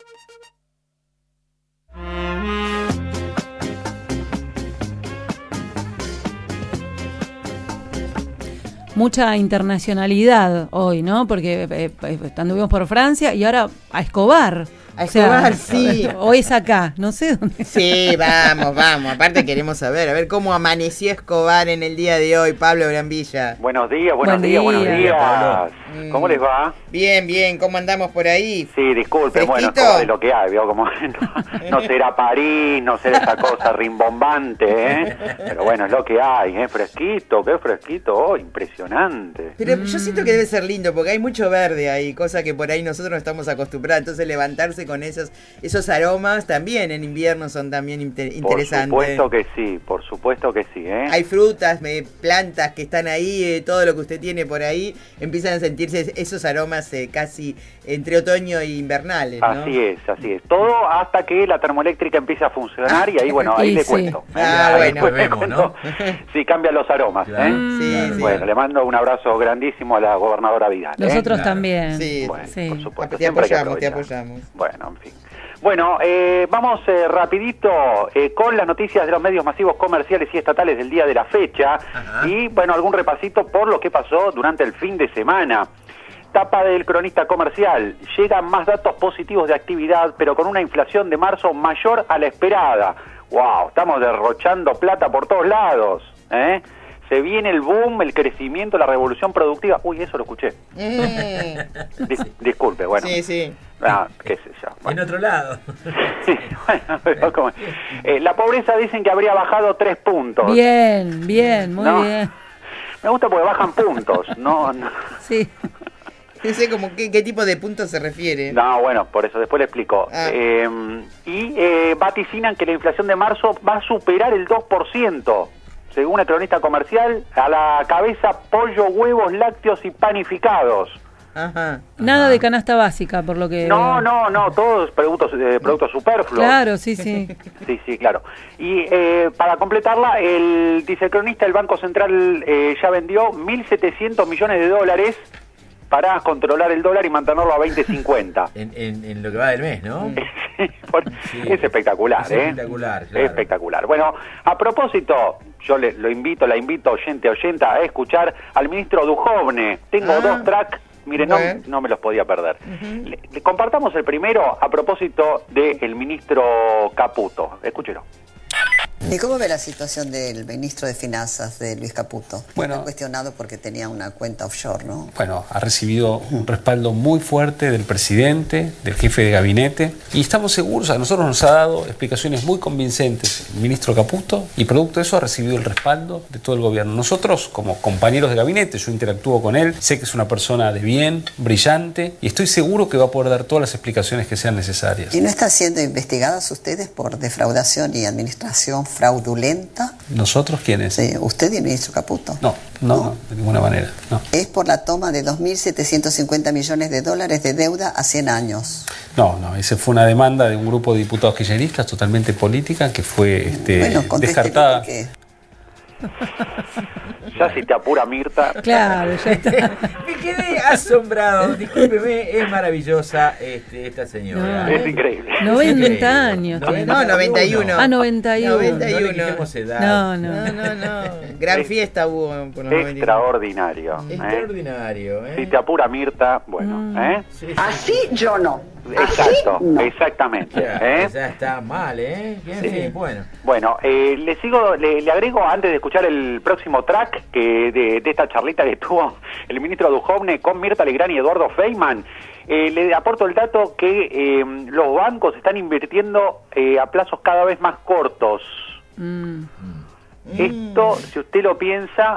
Mucha internacionalidad hoy, ¿no? Porque eh, eh, anduvimos por Francia y ahora a Escobar. A Escobar, sí. Hoy es acá, no sé dónde. Sí, vamos, vamos. Aparte queremos saber, a ver cómo amaneció Escobar en el día de hoy, Pablo Brambilla. Buenos días, buenos Buen días, día. buenos días. Pablo. ¿Cómo les va? Bien, bien, ¿cómo andamos por ahí? Sí, disculpen, bueno, es ¿Fresquito? como de lo que hay, ¿vio? Como, no, no será París, no será esa cosa rimbombante, ¿eh? Pero bueno, es lo que hay, ¿eh? Fresquito, qué fresquito, oh, impresionante. Pero yo siento que debe ser lindo porque hay mucho verde ahí, cosa que por ahí nosotros no estamos acostumbrados. Entonces levantarse con esos esos aromas también en invierno son también inter- interesantes. Por supuesto que sí, por supuesto que sí, ¿eh? Hay frutas, eh, plantas que están ahí, eh, todo lo que usted tiene por ahí, empiezan a sentirse esos aromas eh, casi entre otoño e invernales, ¿no? Así es, así es. Todo hasta que la termoeléctrica empiece a funcionar y ahí, bueno, ahí Sí, le sí. cuento. ¿eh? Ah, Ahí bueno. después le cuento si cambian los aromas, ¿eh? Sí, sí. Bueno, le mando un abrazo grandísimo a la gobernadora Vidal. ¿eh? Nosotros también. Sí, Bueno, sí. por supuesto. Te siempre hay que apoyamos, te aprovechar. apoyamos. Bueno, en fin. Bueno, eh, vamos eh, rapidito eh, con las noticias de los medios masivos comerciales y estatales del día de la fecha. Ajá. Y bueno, algún repasito por lo que pasó durante el fin de semana. Tapa del cronista comercial. Llegan más datos positivos de actividad, pero con una inflación de marzo mayor a la esperada. ¡Wow! Estamos derrochando plata por todos lados, ¿eh? Se viene el boom, el crecimiento, la revolución productiva. Uy, eso lo escuché. Mm. Dis- disculpe, bueno. Sí, sí. Ah, qué sé yo. En otro lado. Bueno, pero como- eh, la pobreza dicen que habría bajado tres puntos. Bien, bien, muy No. bien. Me gusta porque bajan puntos. No, no. Sí. No sé como qué, qué tipo de puntos se refiere. No, bueno, por eso después le explico. Ah. Eh, y eh, vaticinan que la inflación de marzo va a superar el dos por ciento. Según el cronista comercial, a la cabeza pollo, huevos, lácteos y panificados. Ajá. Nada de canasta básica, por lo que... No, no, no, todos productos, eh, productos superfluos. Claro, sí, sí. Sí, sí, claro. Y eh, para completarla, el, dice el cronista, el Banco Central eh, ya vendió mil setecientos millones de dólares para controlar el dólar y mantenerlo a veinte cincuenta. En, en, en lo que va del mes, ¿no? Sí. Es espectacular, Es ¿eh? espectacular, claro. Espectacular. Bueno, a propósito, yo le, lo invito, la invito, oyente, oyenta, a escuchar al ministro Dujovne. Tengo Ah. dos tracks, miren, no, Bueno. no me los podía perder. le, le compartamos el primero a propósito del ministro Caputo. Escúchelo. ¿Y cómo ve la situación del ministro de Finanzas, de Luis Caputo? Bueno. Está cuestionado porque tenía una cuenta offshore, ¿no? Bueno, ha recibido un respaldo muy fuerte del presidente, del jefe de gabinete, y estamos seguros, a nosotros nos ha dado explicaciones muy convincentes el ministro Caputo, y producto de eso ha recibido el respaldo de todo el gobierno. Nosotros, como compañeros de gabinete, yo interactúo con él, sé que es una persona de bien, brillante, y estoy seguro que va a poder dar todas las explicaciones que sean necesarias. ¿Y no están siendo investigadas ustedes por defraudación y administración fraudulenta? ¿Nosotros quiénes? Sí, usted y el ministro Caputo. No, no, no, de ninguna manera, no. Es por la toma de dos mil setecientos cincuenta millones de dólares de deuda a cien años. No, no, esa fue una demanda de un grupo de diputados kirchneristas totalmente política que fue este, Bueno, contéstele descartada. por qué. Ya si te apura Mirta. Claro, ya está. Me quedé asombrado. Discúlpeme, es maravillosa este, esta señora. No, es increíble. noventa años. tiene. No, noventa y uno. Ah, noventa y uno. noventa y No le uno. quitemos edad. No, no. No, no, no. Gran fiesta hubo por los noventa y uno. Extraordinario. ¿eh? Extraordinario, ¿eh? Si te apura Mirta, bueno, Mm. ¿eh? Sí, sí. Así yo no. Exacto, exactamente. Ya, ¿eh? ya está mal, ¿eh? En Sí. fin, bueno. Bueno, eh, le sigo, le, le agrego antes de escuchar el próximo track que de, de esta charlita que tuvo el ministro Duhovne con Mirta Legrand y Eduardo Feynman. Eh, le aporto el dato que eh, los bancos están invirtiendo eh, a plazos cada vez más cortos. Mm. Esto, si usted lo piensa...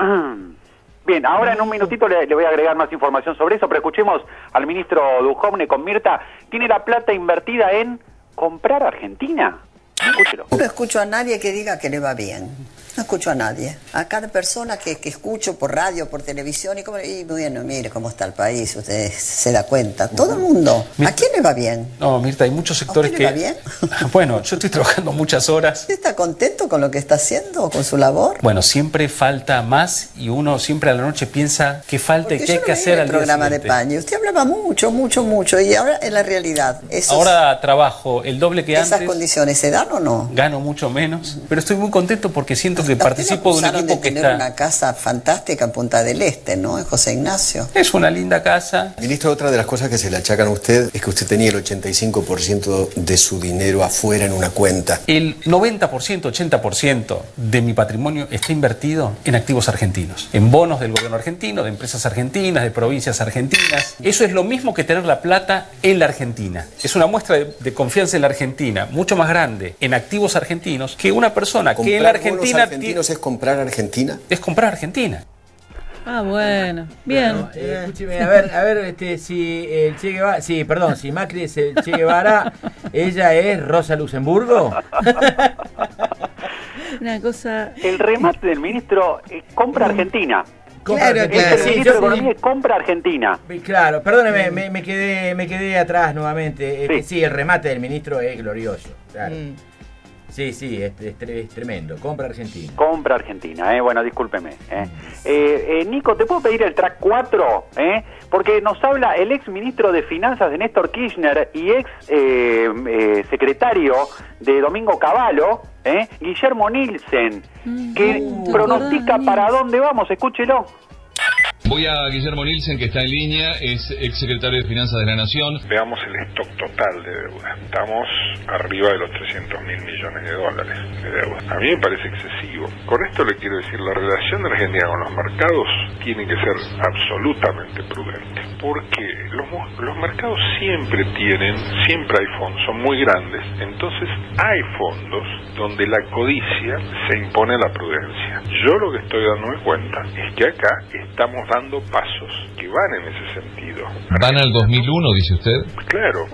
Bien, ahora en un minutito le, le voy a agregar más información sobre eso, pero escuchemos al ministro Duhovne con Mirta. ¿Tiene la plata invertida en comprar Argentina? Escúchelo. No escucho a nadie que diga que le va bien. No escucho a nadie. A cada persona que, que escucho por radio, por televisión, y, como, y bueno, mire cómo está el país, usted se da cuenta. Todo el mundo. ¿A quién le va bien? No, Mirta, hay muchos sectores ¿A que... usted le va bien? Bueno, yo estoy trabajando muchas horas. ¿Usted está contento con lo que está haciendo, con su labor? Bueno, siempre falta más y uno siempre a la noche piensa qué falta y Porque qué hay yo que no hacer veía al el día programa de siguiente. Pañi. Usted hablaba mucho, mucho, mucho. Y ahora en la realidad, esos, Ahora trabajo el doble que ¿esas antes. condiciones se dan o no? Gano mucho menos, pero estoy muy contento porque siento que A usted participo lo de un acusaron equipo que tener está... una casa fantástica en Punta del Este, ¿no? En José Ignacio. Es una linda casa. Ministro, otra de las cosas que se le achacan a usted es que usted tenía el ochenta y cinco por ciento de su dinero afuera en una cuenta. El noventa por ciento, ochenta por ciento de mi patrimonio está invertido en activos argentinos, en bonos del gobierno argentino, de empresas argentinas, de provincias argentinas. Eso es lo mismo que tener la plata en la Argentina. Es una muestra de, de confianza en la Argentina, mucho más grande en activos argentinos que una persona que en la ¿Comprar bonos Argentina argentinos es comprar Argentina? es comprar Argentina. Ah, bueno. Bien. Bueno, eh, escúcheme, a ver, a ver, este, si el Che Guevara, sí, perdón, si Macri es el Che Guevara, ella es Rosa Luxemburgo. Una cosa... El remate del ministro eh, compra Argentina. Compra Claro, Argentina. claro. El Sí, ministro de yo- Economía es compra Argentina. Claro, perdóneme, me, me quedé, me quedé atrás nuevamente. Este, Sí. sí. el remate del ministro es glorioso. Claro. Mm. Sí, sí, es, es tre- es tremendo. Compra Argentina. Compra Argentina, eh. Bueno, discúlpeme. Eh. Eh, eh, Nico, ¿te puedo pedir el track cuatro? Eh? Porque nos habla el ex ministro de Finanzas de Néstor Kirchner y ex eh, eh, secretario de Domingo Cavallo, eh, Guillermo Nielsen, que Mm, ¿te pronostica acordás, para Nielsen? dónde vamos. Escúchelo. Voy a Guillermo Nielsen, que está en línea, es exsecretario de Finanzas de la Nación. Veamos el stock total de deuda. Estamos arriba de los trescientos mil millones de dólares de deuda. A mí me parece excesivo. Con esto le quiero decir, la relación de Argentina con los mercados tiene que ser absolutamente prudente. Porque los, los mercados siempre tienen, siempre hay fondos, son muy grandes. Entonces hay fondos donde la codicia se impone a la prudencia. Yo lo que estoy dándome cuenta es que acá estamos dando pasos que van en ese sentido. ¿Van al dos mil uno, dice usted? Claro.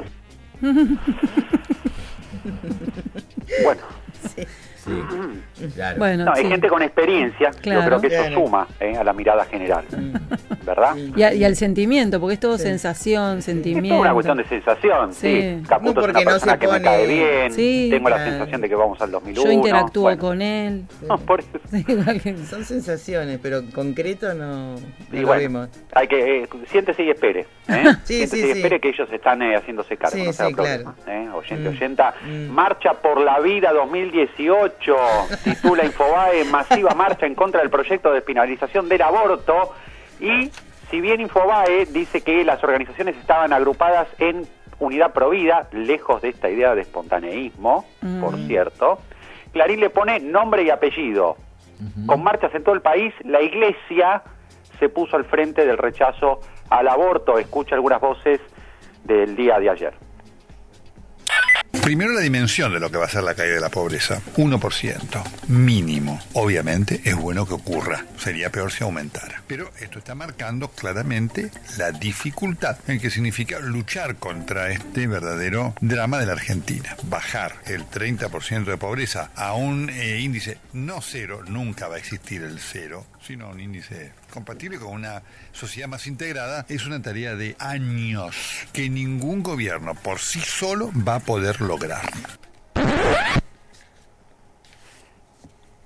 Bueno. Sí. Sí, claro. Bueno, No, hay sí. gente con experiencia. Claro. Yo creo que eso Claro. suma eh, a la mirada general. ¿Verdad? Y, a- y al sentimiento, porque es todo sensación, Es sentimiento. toda una cuestión de sensación, sí. Sí. Caputo No, es porque una no persona se que me pone- cae bien, Sí, tengo la claro. sensación de que vamos al dos mil uno. Yo interactúo bueno. con él. No, por eso. Sí, igual que- Son sensaciones, pero concreto no, no Y lo bueno, vemos. hay que, eh, siéntese y espere. ¿eh? Sí, siéntese sí, y sí. espere que ellos están eh, haciéndose cargo, Sí, no se haga sí, problema. claro. ¿eh? Oyente, Mm. oyenta. Mm. Marcha por la vida dos mil dieciocho, titula Infobae, masiva marcha en contra del proyecto de despenalización del aborto. Y si bien Infobae dice que las organizaciones estaban agrupadas en Unidad Provida, lejos de esta idea de espontaneísmo, Mm. por cierto, Clarín le pone nombre y apellido. Con marchas en todo el país, la Iglesia se puso al frente del rechazo al aborto. Escucha algunas voces del día de ayer. Primero, la dimensión de lo que va a ser la caída de la pobreza. uno por ciento mínimo. Obviamente es bueno que ocurra. Sería peor si aumentara. Pero esto está marcando claramente la dificultad en que significa luchar contra este verdadero drama de la Argentina. Bajar el treinta por ciento de pobreza a un eh, índice no cero, nunca va a existir el cero, sino un índice compatible con una sociedad más integrada, es una tarea de años que ningún gobierno por sí solo va a poder lograr.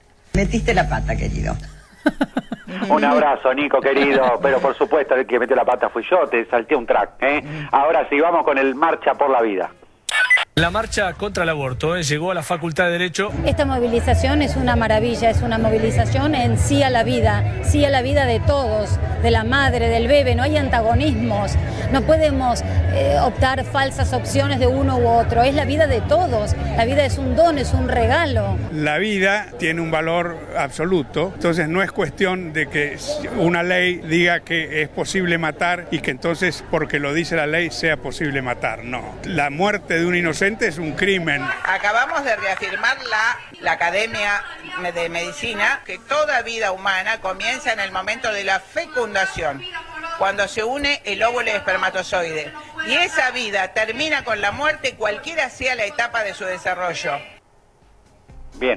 metiste la pata, querido. Un abrazo, Nico, querido, pero por supuesto el que metió la pata fui yo, te salté un track, ¿eh? Ahora sí, vamos con el Marcha por la Vida. La marcha contra el aborto ¿eh? llegó a la Facultad de Derecho. Esta movilización es una maravilla, es una movilización en sí a la vida, sí a la vida de todos, de la madre, del bebé, no hay antagonismos, no podemos eh, optar falsas opciones de uno u otro, es la vida de todos, la vida es un don, es un regalo. La vida tiene un valor absoluto, entonces no es cuestión de que una ley diga que es posible matar y que entonces porque lo dice la ley sea posible matar, no. La muerte de un inocente es un crimen. Acabamos de reafirmar la, la Academia de Medicina que toda vida humana comienza en el momento de la fecundación, cuando se une el óvulo y el espermatozoide. Y esa vida termina con la muerte cualquiera sea la etapa de su desarrollo. Bien.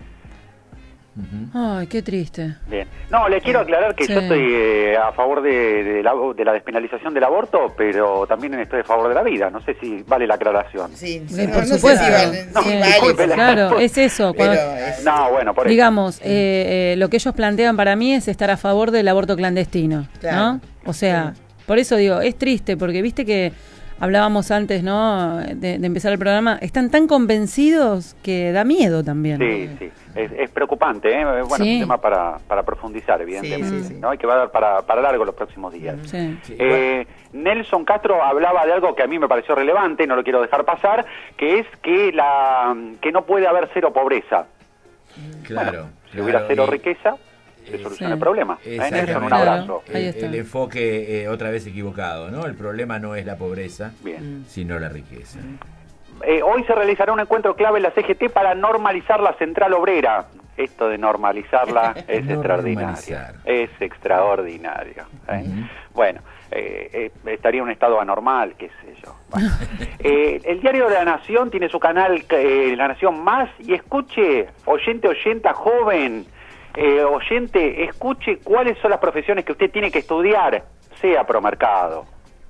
Ay, qué triste. Bien. No, le quiero aclarar que Sí. yo estoy eh, a favor de, de, la, de la despenalización del aborto, pero también estoy a favor de la vida. No sé si vale la aclaración. Sí, Sí, por supuesto. No, Sí, disculpe, la- claro, es eso. Pero cuando- es- No, bueno, por eso. digamos, eh, eh, lo que ellos plantean para mí es estar a favor del aborto clandestino, Claro. ¿no? O sea, por eso digo, es triste, porque viste que hablábamos antes, ¿no? De, de empezar el programa, están tan convencidos que da miedo también. Sí, sí, es, es preocupante, ¿eh? Bueno, Sí. es un tema para, para profundizar, evidentemente, Sí, sí, sí. ¿no? Y que va a dar para, para largo los próximos días. Sí. Eh, Nelson Castro hablaba de algo que a mí me pareció relevante, no lo quiero dejar pasar, que es que la que no puede haber cero pobreza. Claro. Bueno, si claro, hubiera cero y- riqueza, se soluciona Sí. el problema. ¿eh? Exactamente. Nelson, un abrazo. El, el enfoque eh, otra vez equivocado, ¿no? El problema no es la pobreza, Bien. sino la riqueza. Eh, hoy se realizará un encuentro clave en la C G T para normalizar la central obrera. Esto de normalizarla es extraordinario. Es extraordinario. ¿eh? Bueno, eh, eh, estaría en un estado anormal, qué sé yo. Bueno. Eh, el diario de La Nación tiene su canal eh, La Nación Más y escuche, oyente, oyenta, joven, eh, oyente, escuche cuáles son las profesiones que usted tiene que estudiar, sea promercado.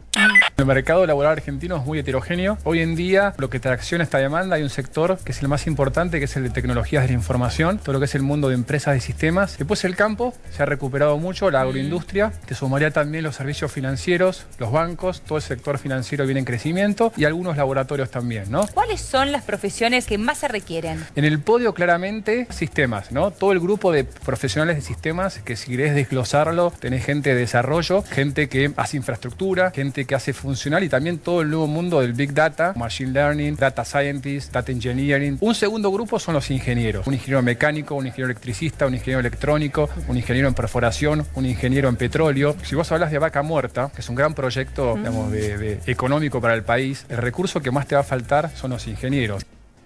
El mercado laboral argentino es muy heterogéneo. Hoy en día, lo que tracciona esta demanda, hay un sector que es el más importante, que es el de tecnologías de la información, todo lo que es el mundo de empresas y sistemas. Después el campo, se ha recuperado mucho, la agroindustria, te sumaría también los servicios financieros, los bancos, todo el sector financiero viene en crecimiento y algunos laboratorios también, ¿no? ¿Cuáles son las profesiones que más se requieren? En el podio claramente sistemas, ¿no? Todo el grupo de profesionales de sistemas, que si querés desglosarlo, tenés gente de desarrollo, gente que hace infraestructura, gente que hace funcional y también todo el nuevo mundo del Big Data, Machine Learning, Data Scientist, Data Engineering. Un segundo grupo son los ingenieros, un ingeniero mecánico, un ingeniero electricista, un ingeniero electrónico, un ingeniero en perforación, un ingeniero en petróleo. Si vos hablas de Vaca Muerta, que es un gran proyecto, digamos, de, de económico para el país, el recurso que más te va a faltar son los ingenieros.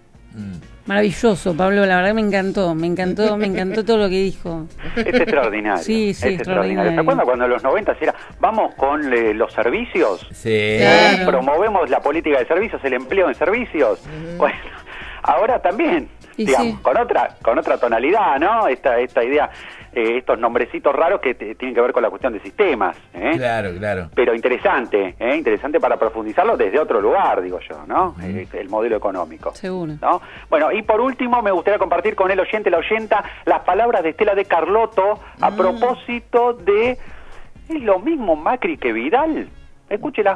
Maravilloso, Pablo, la verdad me encantó, me encantó, me encantó todo lo que dijo. Es extraordinario. Sí, sí, es extraordinario. ¿Se acuerdan cuando en los noventa era, vamos con eh, los servicios? Sí. Claro. Promovemos la política de servicios, el empleo en servicios. Bueno, ahora también, Y digamos, sí. con otra con otra tonalidad, ¿no? Esta esta idea, eh, estos nombrecitos raros que te- tienen que ver con la cuestión de sistemas, ¿eh? Claro, claro. Pero interesante, ¿eh? Interesante para profundizarlo desde otro lugar, digo yo, ¿no? Eh, el modelo económico. Seguro. ¿No? Bueno, y por último me gustaría compartir con el oyente, la oyenta, las palabras de Estela de Carlotto a propósito de ¿es lo mismo Macri que Vidal? Escúchela.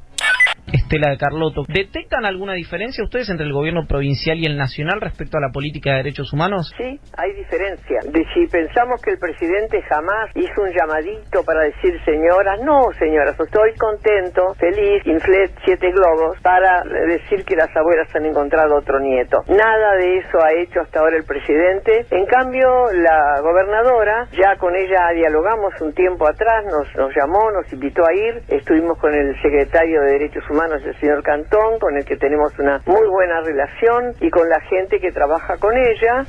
Estela de Carlotto, ¿detectan alguna diferencia ustedes entre el gobierno provincial y el nacional respecto a la política de derechos humanos? Sí, hay diferencia. De si pensamos que el presidente jamás hizo un llamadito para decir señoras, no señoras, estoy contento, feliz, inflé siete globos para decir que las abuelas han encontrado otro nieto. Nada de eso ha hecho hasta ahora el presidente. En cambio, la gobernadora, ya con ella dialogamos un tiempo atrás, nos, nos llamó, nos invitó a ir, estuvimos con el secretario de Derechos Humanos, el señor Cantón, con el que tenemos una muy buena relación, y con la gente que trabaja con ella.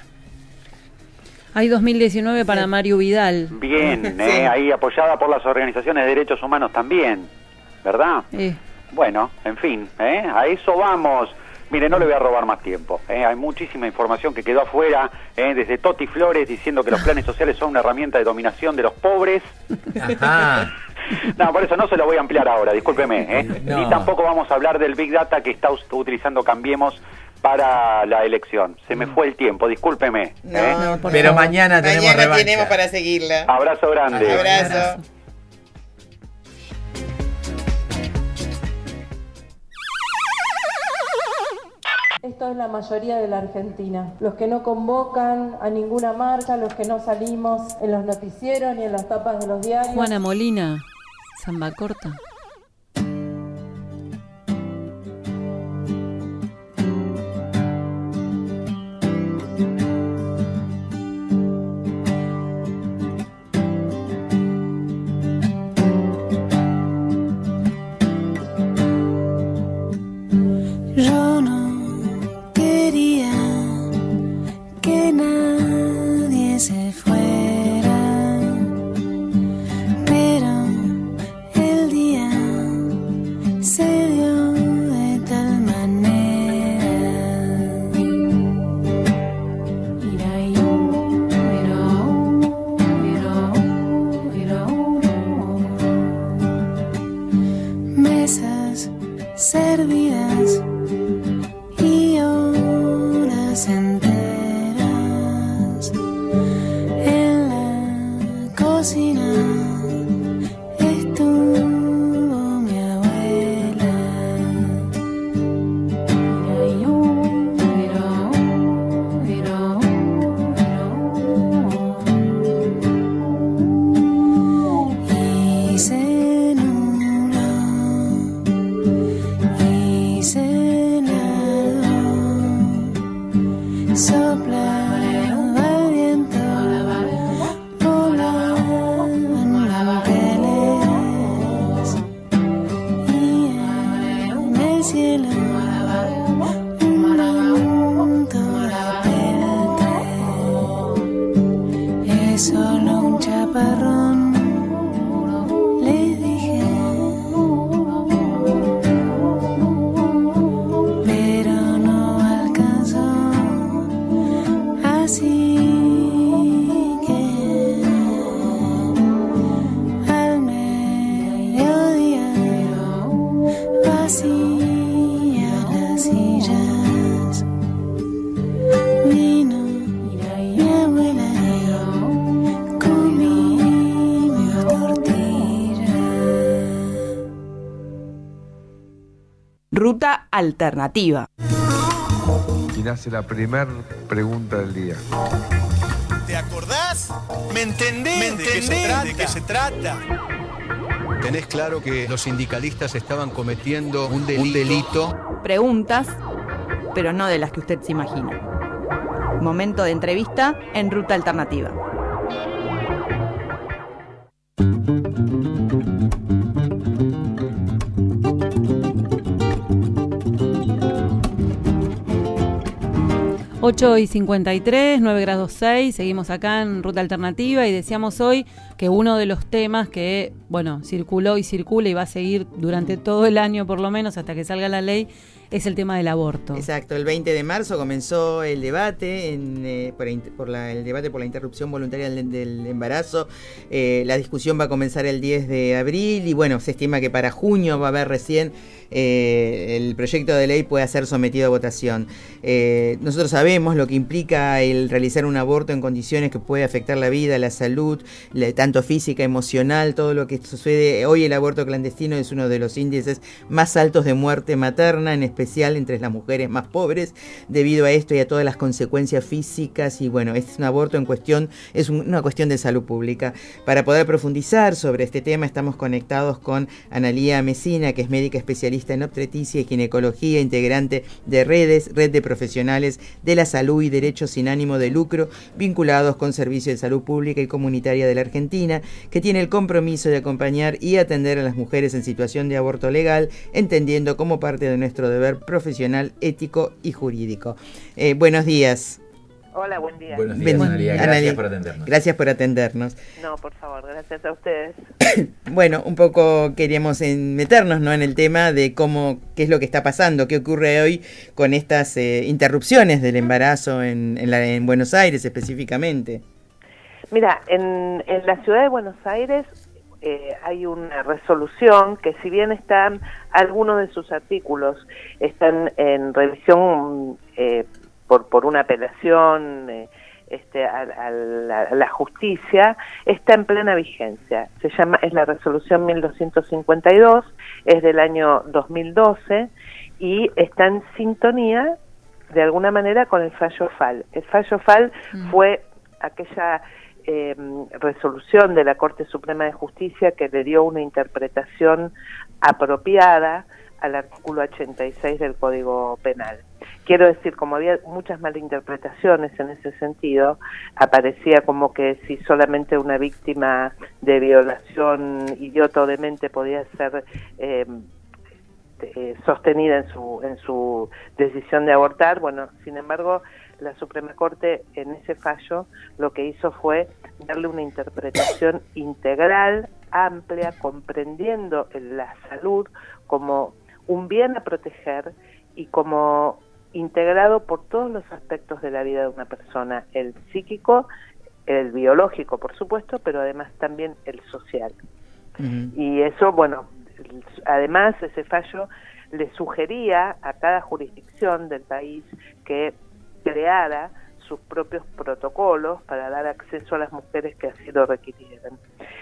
Hay dos mil diecinueve para Mario Vidal. Bien, ¿eh? Ahí apoyada por las organizaciones de derechos humanos también, ¿verdad? Sí. Bueno, en fin, ¿eh? A eso vamos. Mire, no le voy a robar más tiempo. ¿eh? Hay muchísima información que quedó afuera, ¿eh? Desde Toti Flores diciendo que los planes sociales son una herramienta de dominación de los pobres. Ajá. No, por eso no se lo voy a ampliar ahora, discúlpeme. ¿eh? No. Ni tampoco vamos a hablar del Big Data que está us- utilizando Cambiemos para la elección. Se me fue el tiempo, discúlpeme. No, ¿eh? no, por Pero favor. mañana tenemos Mañana revancha. tenemos para seguirla. Abrazo grande. Abrazo. Esto es la mayoría de la Argentina. Los que no convocan a ninguna marcha, los que no salimos en los noticieros ni en las tapas de los diarios. Juana Molina, Samba Corta. Yo no quería que nadie se fuera, pero el día se dio de tal manera. Mira, mira, mira, mira, mesas servidas y horas enteras en la cocina estuvo mi abuela. Mira, yo, mira, mira, mira. Y se nubló, y se soplaba el viento, volaban manteles y en el cielo un viento latente. Es solo un chaparrón, les dije, pero no alcanzó. Así que al mediodía vacías las sillas, vino mi abuela y comimos tortillas. Ruta alternativa. Y nace la primera pregunta del día. ¿Te acordás? ¿Me entendés? ¿Me entendés? ¿De qué se trata? ¿De qué se trata? ¿Tenés claro que los sindicalistas estaban cometiendo un delito? Un delito? Preguntas, pero no de las que usted se imagina. Momento de entrevista en Ruta Alternativa. ocho y cincuenta y tres, nueve grados seis, seguimos acá en Ruta Alternativa y decíamos hoy que uno de los temas que, bueno, circuló y circula y va a seguir durante todo el año por lo menos hasta que salga la ley, es el tema del aborto. Exacto, el veinte de marzo comenzó el debate, en, eh, por, por la, el debate por la interrupción voluntaria del, del embarazo. Eh, la discusión va a comenzar el diez de abril y bueno, se estima que para junio va a haber recién eh, el proyecto de ley pueda ser sometido a votación. Eh, nosotros sabemos lo que implica el realizar un aborto en condiciones que puede afectar la vida, la salud, la, tanto física, emocional, todo lo que sucede. Hoy el aborto clandestino es uno de los índices más altos de muerte materna, en especial entre las mujeres más pobres, debido a esto y a todas las consecuencias físicas. Y bueno, es un aborto en cuestión, es un, una cuestión de salud pública. Para poder profundizar sobre este tema estamos conectados con Analía Mesina, que es médica especialista en obstetricia y ginecología, integrante de redes, red de profesionales de la salud y derechos sin ánimo de lucro vinculados con servicios de salud pública y comunitaria de la Argentina, que tiene el compromiso de acompañar y atender a las mujeres en situación de aborto legal, entendiendo como parte de nuestro deber profesional, ético y jurídico. Eh, buenos días. Hola, buen día. Buenos días, Analía. Gracias Analía, por atendernos. Gracias por atendernos. No, por favor, gracias a ustedes. Bueno, un poco queríamos en meternos, ¿no?, en el tema de cómo, qué es lo que está pasando, qué ocurre hoy con estas eh, interrupciones del embarazo en, en, la, en Buenos Aires específicamente. Mira, en, en la ciudad de Buenos Aires eh, hay una resolución que, si bien están algunos de sus artículos están en revisión eh, por, por una apelación eh, este, a, a, la, a la justicia, está en plena vigencia. Se llama, es la resolución mil doscientos cincuenta y dos, es del año dos mil doce y está en sintonía de alguna manera con el fallo F A L. El fallo F A L mm. fue aquella eh, resolución de la Corte Suprema de Justicia que le dio una interpretación apropiada al artículo ochenta y seis del Código Penal. Quiero decir, como había muchas malinterpretaciones en ese sentido, aparecía como que si solamente una víctima de violación idiota o demente podía ser eh, eh, sostenida en su, en su decisión de abortar. Bueno, sin embargo, la Suprema Corte en ese fallo lo que hizo fue darle una interpretación integral, amplia, comprendiendo la salud como un bien a proteger y como integrado por todos los aspectos de la vida de una persona, el psíquico, el biológico, por supuesto, pero además también el social. Uh-huh. Y eso, bueno, además ese fallo le sugería a cada jurisdicción del país que creara sus propios protocolos para dar acceso a las mujeres que así lo requirieran.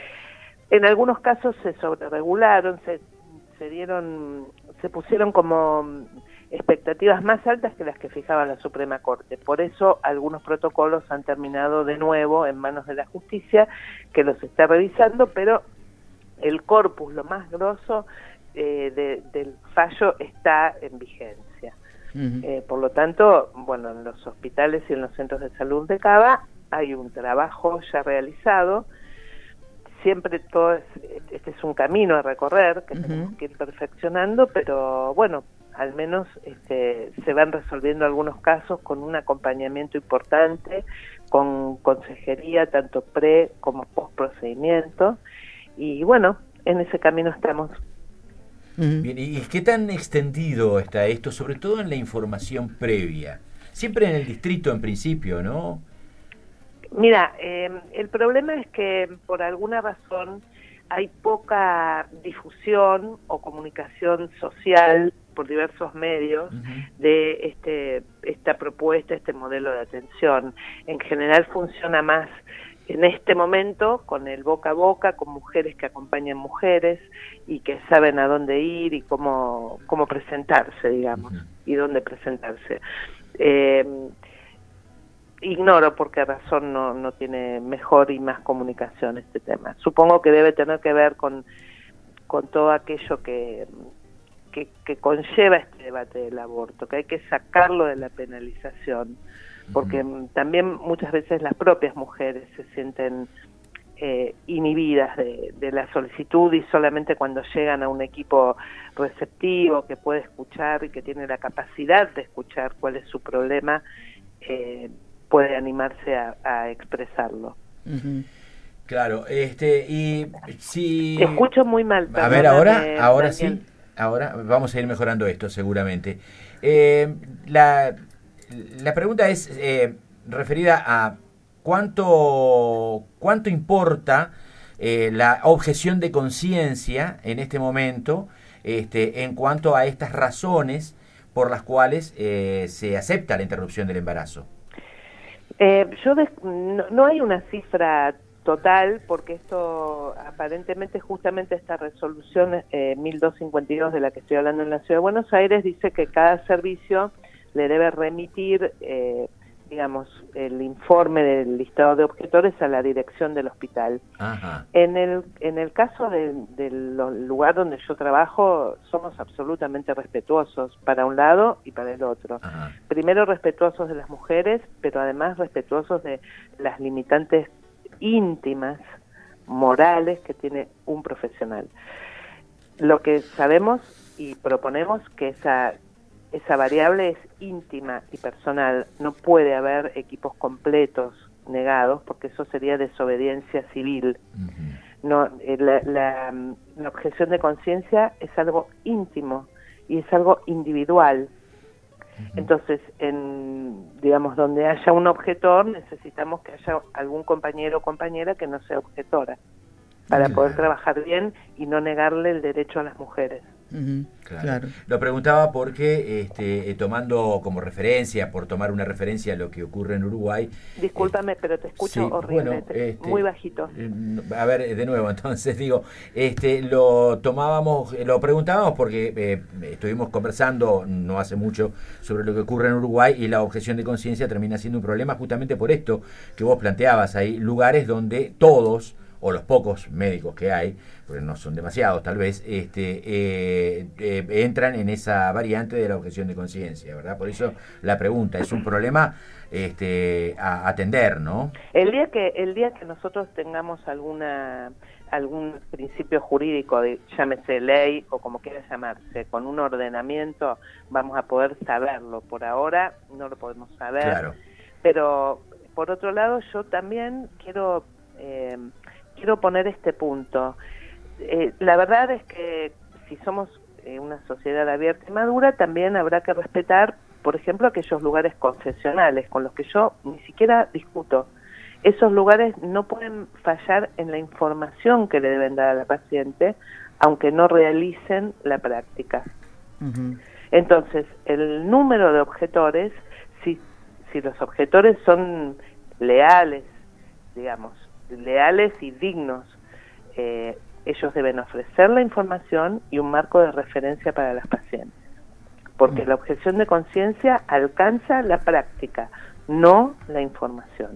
En algunos casos se sobreregularon, se, se dieron, se pusieron como expectativas más altas que las que fijaba la Suprema Corte. Por eso algunos protocolos han terminado de nuevo en manos de la justicia, que los está revisando, pero el corpus, lo más grosso eh, de, del fallo, está en vigencia. Uh-huh. Eh, por lo tanto, bueno, en los hospitales y en los centros de salud de Cava hay un trabajo ya realizado. Siempre todo es, este es un camino a recorrer que uh-huh. tenemos que ir perfeccionando, pero bueno, al menos este, se van resolviendo algunos casos con un acompañamiento importante, con consejería tanto pre como post procedimiento, y bueno, en ese camino estamos. Bien, ¿y qué tan extendido está esto, sobre todo en la información previa? Siempre en el distrito en principio, ¿no? Mira, eh, el problema es que por alguna razón hay poca difusión o comunicación social por diversos medios uh-huh. de este esta propuesta, este modelo de atención. En general funciona más en este momento con el boca a boca, con mujeres que acompañan mujeres y que saben a dónde ir y cómo cómo presentarse, digamos, uh-huh. y dónde presentarse. Eh, Ignoro por qué razón no, no tiene mejor y más comunicación este tema. Supongo que debe tener que ver con, con todo aquello que, que, que conlleva este debate del aborto, que hay que sacarlo de la penalización, porque uh-huh. también muchas veces las propias mujeres se sienten eh, inhibidas de, de la solicitud, y solamente cuando llegan a un equipo receptivo que puede escuchar y que tiene la capacidad de escuchar cuál es su problema, eh, puede animarse a, a expresarlo. Uh-huh. Claro, este, y si... Te escucho muy mal. A ver, ahora, ahora Daniel. sí, ahora vamos a ir mejorando esto seguramente. Eh, la, la pregunta es eh, referida a cuánto, cuánto importa eh, la objeción de conciencia en este momento, este, en cuanto a estas razones por las cuales eh, se acepta la interrupción del embarazo. Eh, yo des, no, no hay una cifra total, porque esto aparentemente, justamente esta resolución eh, mil doscientos cincuenta y dos de la que estoy hablando en la Ciudad de Buenos Aires dice que cada servicio le debe remitir, eh, digamos, el informe del listado de objetores a la dirección del hospital. Ajá. En el en el caso del de lugar donde yo trabajo, somos absolutamente respetuosos para un lado y para el otro. Ajá. Primero respetuosos de las mujeres, pero además respetuosos de las limitantes íntimas, morales, que tiene un profesional. Lo que sabemos y proponemos que esa esa variable es íntima y personal. No puede haber equipos completos negados, porque eso sería desobediencia civil. Uh-huh. No, la, la, la objeción de conciencia es algo íntimo y es algo individual. Uh-huh. Entonces, en, digamos, donde haya un objetor, necesitamos que haya algún compañero o compañera que no sea objetora. para Claro. poder trabajar bien y no negarle el derecho a las mujeres. Ujú, Claro. claro. Lo preguntaba porque, este, eh, tomando como referencia, por tomar una referencia a lo que ocurre en Uruguay. Discúlpame, pero te escucho sí, horrible, bueno, te- este, muy bajito. eh, A ver, de nuevo, entonces digo, este, lo tomábamos, lo preguntábamos porque eh, estuvimos conversando no hace mucho sobre lo que ocurre en Uruguay y la objeción de conciencia termina siendo un problema justamente por esto que vos planteabas. Hay lugares donde todos, o los pocos médicos que hay, porque no son demasiados tal vez, este, eh, eh, entran en esa variante de la objeción de conciencia, ¿verdad? Por eso la pregunta, es un problema este, a atender, ¿no? El día que el día que nosotros tengamos alguna algún principio jurídico, de, llámese ley o como quiera llamarse, con un ordenamiento, vamos a poder saberlo. Por ahora no lo podemos saber. Claro. Pero por otro lado, yo también quiero eh, quiero poner este punto. Eh, la verdad es que si somos eh, una sociedad abierta y madura, también habrá que respetar, por ejemplo, aquellos lugares concesionales con los que yo ni siquiera discuto. Esos lugares no pueden fallar en la información que le deben dar a la paciente, aunque no realicen la práctica. Ujú. Entonces, el número de objetores, si, si los objetores son leales, digamos, leales y dignos, eh, ellos deben ofrecer la información y un marco de referencia para las pacientes. Porque la objeción de conciencia alcanza la práctica, no la información.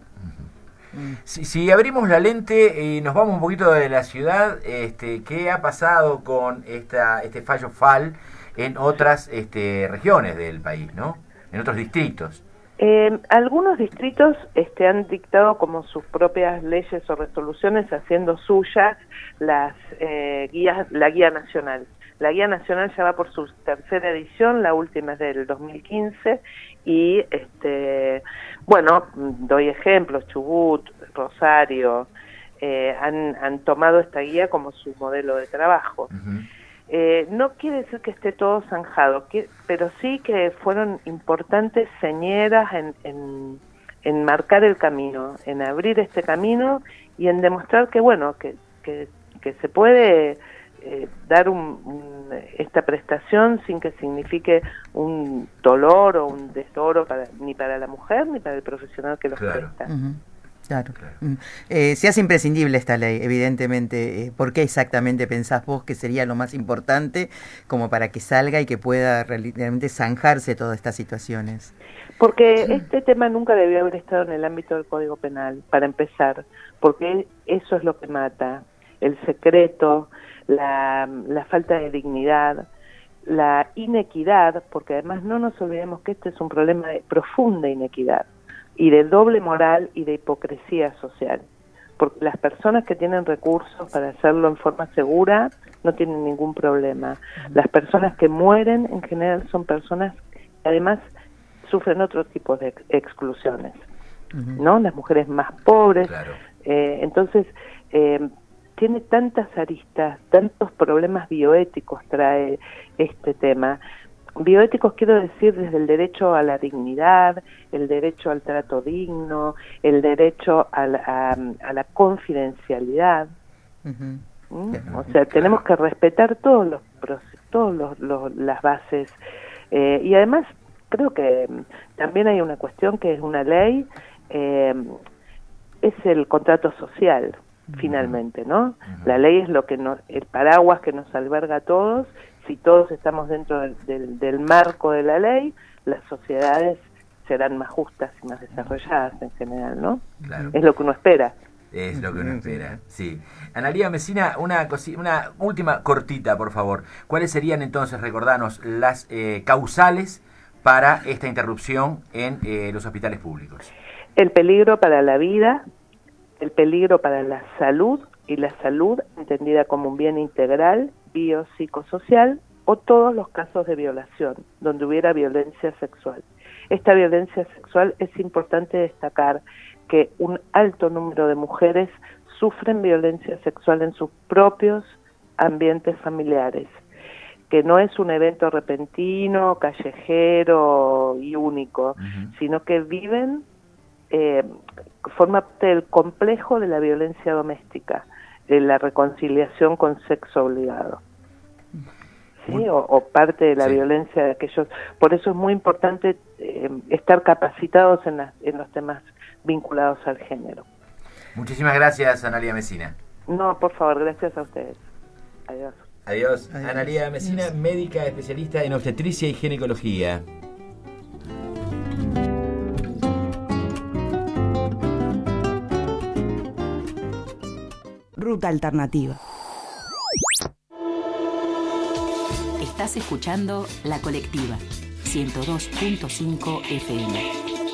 Si, si abrimos la lente y nos vamos un poquito de la ciudad, este, ¿qué ha pasado con esta, este fallo F A L en otras este, regiones del país, ¿no? En otros distritos? Eh, algunos distritos este, han dictado como sus propias leyes o resoluciones, haciendo suyas las eh, guías, la guía nacional. La guía nacional ya va por su tercera edición, la última es del dos mil quince, y este, bueno, doy ejemplos, Chubut, Rosario, eh, han, han tomado esta guía como su modelo de trabajo. Uh-huh. Eh, no quiere decir que esté todo zanjado, que, pero sí que fueron importantes señeras en, en, en marcar el camino, en abrir este camino y en demostrar que, bueno, que, que, que se puede eh, dar un, un, esta prestación sin que signifique un dolor o un desdoro para, ni para la mujer ni para el profesional que los Claro. presta. Ujú. Claro. Mm. Eh, se hace imprescindible esta ley, evidentemente. Eh, ¿Por qué exactamente pensás vos que sería lo más importante como para que salga y que pueda realmente zanjarse todas estas situaciones? Porque este tema nunca debió haber estado en el ámbito del Código Penal, para empezar, porque eso es lo que mata, el secreto, la, la falta de dignidad, la inequidad, porque además no nos olvidemos que este es un problema de profunda inequidad y de doble moral y de hipocresía social, porque las personas que tienen recursos para hacerlo en forma segura no tienen ningún problema. Las personas que mueren en general son personas que además sufren otro tipo de ex exclusiones, uh-huh. ¿no? Las mujeres más pobres, claro. eh, entonces eh, tiene tantas aristas, tantos problemas bioéticos trae este tema. Bioéticos quiero decir desde el derecho a la dignidad, el derecho al trato digno, el derecho a la, a, a la confidencialidad. Uh-huh. ¿Mm? O sea, tenemos que respetar todos los todos los, los, las bases. Eh, y además creo que también hay una cuestión que es una ley, eh, es el contrato social, uh-huh. finalmente, ¿no? Uh-huh. La ley es lo que nos, el paraguas que nos alberga a todos. Si todos estamos dentro del, del, del marco de la ley, las sociedades serán más justas y más desarrolladas en general, ¿no? Claro. Es lo que uno espera. Es lo que uno espera, sí. Analía Messina, una, una última cortita, por favor. ¿Cuáles serían entonces, recordanos, las eh, causales para esta interrupción en eh, los hospitales públicos? El peligro para la vida, el peligro para la salud, y la salud entendida como un bien integral, biopsicosocial, o todos los casos de violación, donde hubiera violencia sexual. Esta violencia sexual es importante destacar que un alto número de mujeres sufren violencia sexual en sus propios ambientes familiares, que no es un evento repentino, callejero y único, uh-huh. sino que viven, eh, forma parte del complejo de la violencia doméstica. eh, la reconciliación con sexo obligado. ¿Sí? O, o parte de la sí. violencia de aquellos. Por eso es muy importante eh, estar capacitados en, la, en los temas vinculados al género. Muchísimas gracias, Analía Mesina. No, por favor, gracias a ustedes. Adiós. Adiós. Adiós. Analía Mesina, médica especialista en obstetricia y ginecología. Ruta Alternativa. Estás escuchando La Colectiva, ciento dos punto cinco F M.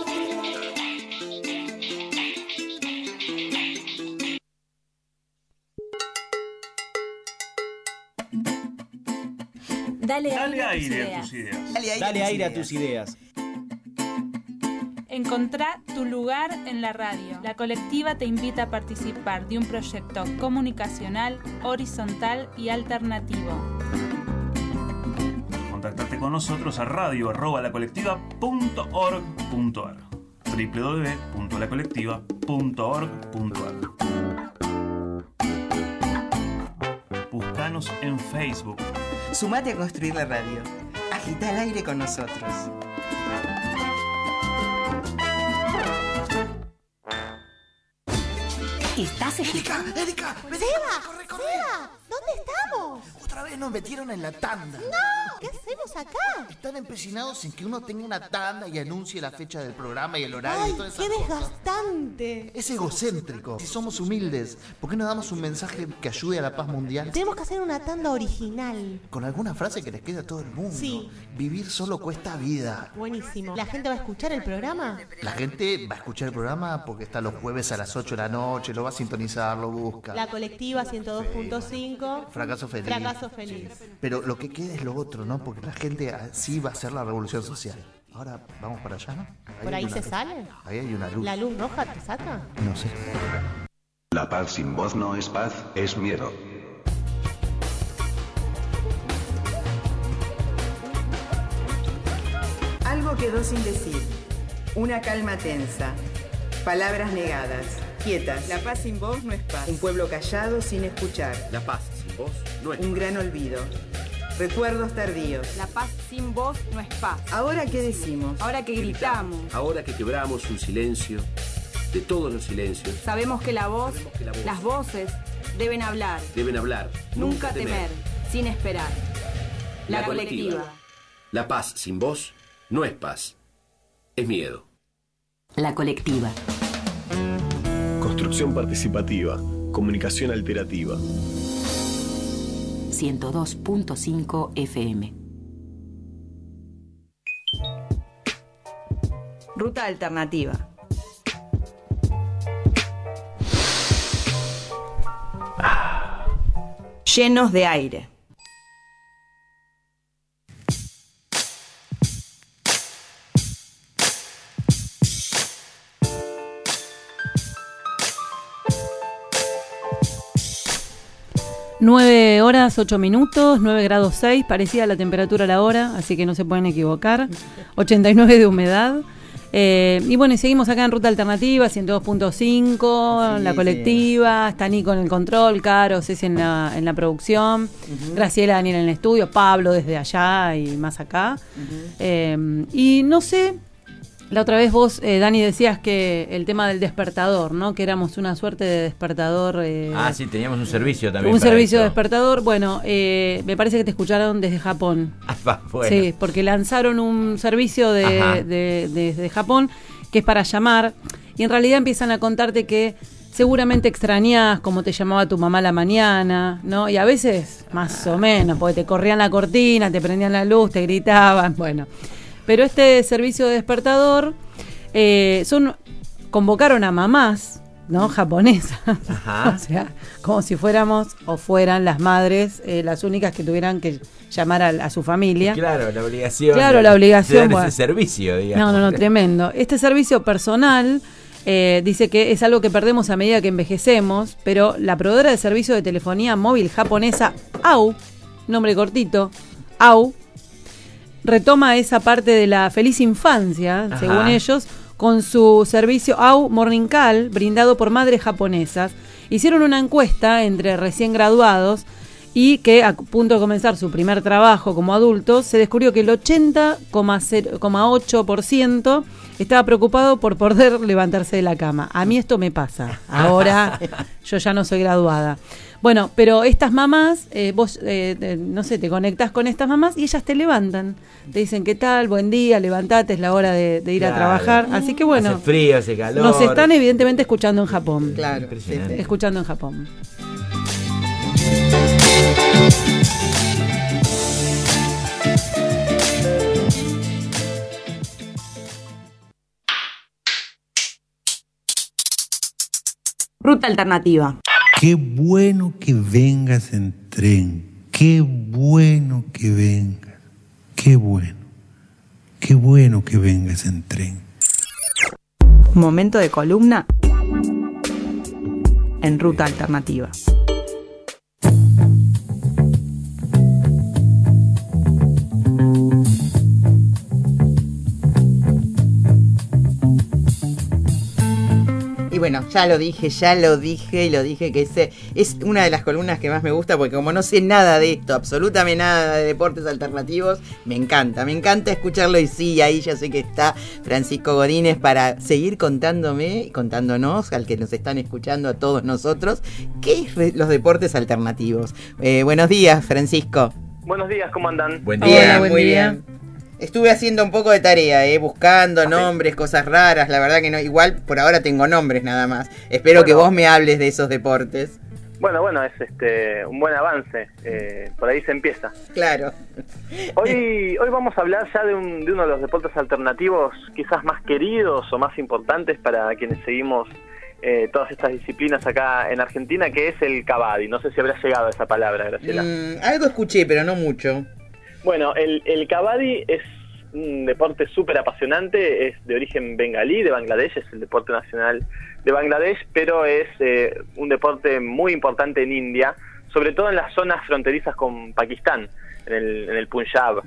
Dale, Dale aire, aire a tus ideas. Dale aire, Dale a, tus aire a ideas. tus ideas. Encontrá tu lugar en la radio. La Colectiva te invita a participar de un proyecto comunicacional, horizontal y alternativo. Contactate con nosotros a radio arroba lacolectiva punto org punto ar doble u doble u doble u punto la colectiva punto org punto ar. Buscanos en Facebook. Sumate a construir la radio. Agita el aire con nosotros. ¿Estás Erika, Erika, vení, Seba, corre, corre. Seba, ¿dónde estamos? Otra vez nos metieron en la tanda. No, ¿qué hacemos acá? Están empecinados en que uno tenga una tanda y anuncie la fecha del programa y el horario Ay, y todas qué esas cosas. desgastante. Es egocéntrico. Si somos humildes, ¿por qué no damos un mensaje que ayude a la paz mundial? Tenemos que hacer una tanda original. Con alguna frase que les quede a todo el mundo. Sí. Vivir solo cuesta vida. Buenísimo. ¿La gente va a escuchar el programa? La gente va a escuchar el programa porque está los jueves a las ocho de la noche, lo va a sintonizar, lo busca. La Colectiva ciento dos punto cinco. Fracaso feliz. Fracaso feliz. Pero lo que queda es lo otro, ¿no? Porque la gente así va a hacer la revolución social. Ahora vamos para allá, ¿no? ¿Por ahí hay se una- sale? Ahí hay una luz. ¿La luz roja te saca? No sé. La paz sin voz no es paz, es miedo. Algo quedó sin decir. Una calma tensa. Palabras negadas. Quietas. La paz sin voz no es paz. Un pueblo callado sin escuchar. La paz sin voz no es Un gran olvido. Recuerdos tardíos. La paz sin voz no es paz. ¿Ahora qué decimos? Ahora que gritamos, Ahora que quebramos un silencio, de todos los silencios, sabemos que la voz, que la voz, las voces deben hablar, deben hablar, nunca temer, sin esperar. La, La colectiva. colectiva. La paz sin voz no es paz, es miedo. La Colectiva. Construcción participativa. Comunicación alterativa. ciento dos punto cinco F M. Ruta Alternativa. Llenos de aire. nueve horas, ocho minutos, nueve grados seis, parecida la temperatura a la hora, así que no se pueden equivocar. ochenta y nueve de humedad. Eh, y bueno, y seguimos acá en Ruta Alternativa, ciento dos punto cinco, Sí, la colectiva, está Nico en el control, Caro, Ceci en la, en la producción, Ujú. Graciela Daniel en el estudio, Pablo desde allá y más acá. Eh, y no sé, la otra vez vos, eh, Dani, decías que el tema del despertador, ¿no? Que éramos una suerte de despertador. Eh, Ah, sí, teníamos un servicio también. un para servicio de esto. despertador. Bueno, eh, me parece que te escucharon desde Japón. Ah, va, bueno. Sí, porque lanzaron un servicio de, Ajá. de- de- desde Japón que es para llamar y en realidad empiezan a contarte que seguramente extrañás cómo te llamaba tu mamá a la mañana, ¿no? Y a veces más o menos, porque te corrían la cortina, te prendían la luz, te gritaban, bueno. Pero este servicio de despertador eh, son convocaron a mamás, ¿no? Japonesas. Ajá. O sea, como si fuéramos o fueran las madres eh, las únicas que tuvieran que llamar a, a su familia. Claro, la obligación. Claro, de- la obligación, de dar bueno. ese servicio, digamos. No, no, no, tremendo. Este servicio personal eh, dice que es algo que perdemos a medida que envejecemos, pero la proveedora de servicio de telefonía móvil japonesa A U, nombre cortito, A U, retoma esa parte de la feliz infancia, Ajá. según ellos, con su servicio A U Morning Call, brindado por madres japonesas. hicieron una encuesta entre recién graduados y que a punto de comenzar su primer trabajo como adultos, se descubrió que el ochenta coma ocho por ciento estaba preocupado por poder levantarse de la cama. A mí esto me pasa. Ahora yo ya no soy graduada. Bueno, pero estas mamás, eh, vos, eh, eh, no sé, te conectás con estas mamás y ellas te levantan. Te dicen, ¿qué tal? Buen día, levantate, es la hora de, de ir Claro. a trabajar. Así que bueno, Hace frío, hace calor. nos están evidentemente escuchando en Japón. Claro, Impresionante. Escuchando en Japón. Ruta alternativa. Qué bueno que vengas en tren. Qué bueno que vengas. Qué bueno. Qué bueno que vengas en tren. Momento de columna en Ruta Alternativa. Y bueno, ya lo dije, ya lo dije y lo dije que ese es una de las columnas que más me gusta porque como no sé nada de esto, absolutamente nada de deportes alternativos, me encanta, me encanta escucharlo y sí, ahí ya sé que está Francisco Godínez para seguir contándome y contándonos al que nos están escuchando a todos nosotros, ¿qué es re- los deportes alternativos? Eh, buenos días, Francisco. Buenos días, ¿cómo andan? Buen Bien, día. muy bien. Estuve haciendo un poco de tarea, eh, buscando nombres, cosas raras, la verdad que no, igual por ahora tengo nombres nada más. Espero Bueno. que vos me hables de esos deportes. Bueno, bueno, es este un buen avance, eh, por ahí se empieza. Claro. Hoy hoy vamos a hablar ya de, un, de uno de los deportes alternativos quizás más queridos o más importantes para quienes seguimos eh, todas estas disciplinas acá en Argentina, que es el kabaddi. No sé si habrá llegado a esa palabra, Graciela. Mm, algo escuché, pero no mucho. Bueno, el, el kabaddi es un deporte súper apasionante, es de origen bengalí, de Bangladesh, es el deporte nacional de Bangladesh, pero es eh, un deporte muy importante en India, sobre todo en las zonas fronterizas con Pakistán, en el, en el Punjab.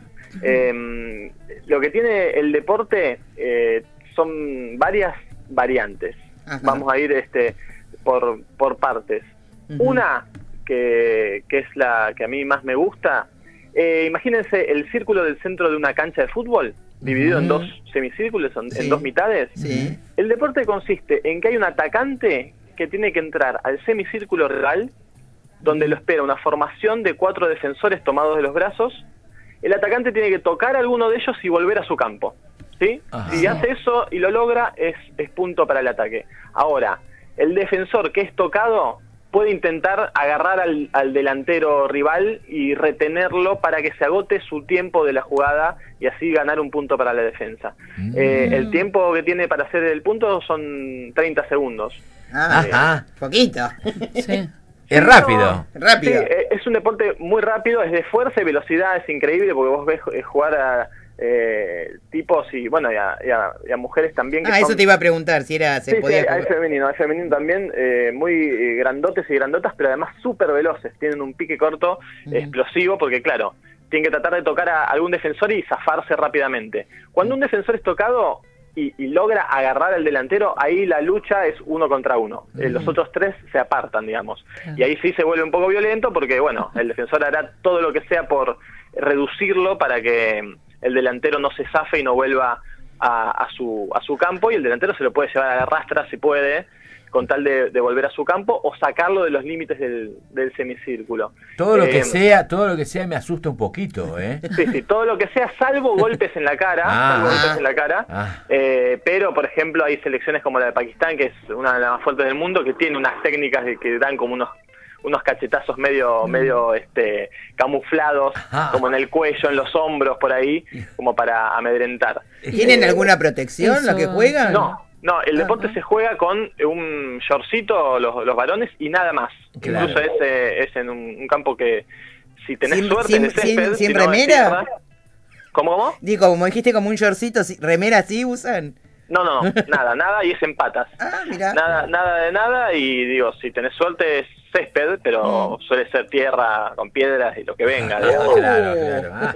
Eh, lo que tiene el deporte eh, son varias variantes. Ajá. Vamos a ir este por, por partes. Ujú. Una que, que es la que a mí más me gusta. Eh, imagínense el círculo del centro de una cancha de fútbol, dividido en Ujú. dos semicírculos, en, Sí. en dos mitades. Sí. El deporte consiste en que hay un atacante que tiene que entrar al semicírculo rival, donde lo espera una formación de cuatro defensores tomados de los brazos. El atacante tiene que tocar a alguno de ellos y volver a su campo, ¿sí? Ajá. Si hace eso y lo logra, es, es punto para el ataque. Ahora, el defensor que es tocado puede intentar agarrar al, al delantero rival y retenerlo para que se agote su tiempo de la jugada y así ganar un punto para la defensa. Mm. Eh, el tiempo que tiene para hacer el punto son treinta segundos. Ah, Ajá. poquito. Sí. Es rápido. Rápido. Sí, eh, es un deporte muy rápido, es de fuerza y velocidad, es increíble porque vos ves eh, jugar a eh, tipos y bueno y a, y a- y a mujeres también que Ah, son... eso te iba a preguntar si era se Sí, sí, podía hay, hay jugar. femenino, hay femenino también, eh, muy eh, grandotes y grandotas, pero además súper veloces, tienen un pique corto, Ujú. explosivo, porque claro, tienen que tratar de tocar a algún defensor y zafarse rápidamente. Cuando un defensor es tocado y, y logra agarrar al delantero, ahí la lucha es uno contra uno. Eh, los otros tres se apartan, digamos. Y ahí sí se vuelve un poco violento porque, bueno, el defensor hará todo lo que sea por reducirlo para que el delantero no se zafe y no vuelva a, a su a su campo, y el delantero se lo puede llevar a la rastra si puede, con tal de, de volver a su campo o sacarlo de los límites del, del semicírculo. Todo lo Eh, que sea, todo lo que sea me asusta un poquito, ¿eh? Sí, sí, todo lo que sea, salvo golpes en la cara, Ah. salvo golpes en la cara. Ah. Eh, pero, por ejemplo, hay selecciones como la de Pakistán, que es una de las más fuertes del mundo, que tiene unas técnicas de que dan como unos unos cachetazos medio medio este camuflados, Ajá. como en el cuello, en los hombros, por ahí, como para amedrentar. ¿Tienen Eh, alguna protección eso- lo que juegan? No, no, el deporte se juega con un shortcito, los, los varones, y nada más. Claro. Incluso es, eh, es en un, un campo que, si tenés ¿Sin- suerte, sin- es de césped, sin- sin si no, es remera? tierra. ¿Cómo, cómo? Digo, como dijiste, como un shortcito, ¿sí- remera así usan. No, no, no, nada, nada, y es en patas. Ah, mira. Nada, nada de nada, y digo, si tenés suerte es césped, pero suele ser tierra con piedras y lo que venga, digamos. Claro, claro. Ah. Es,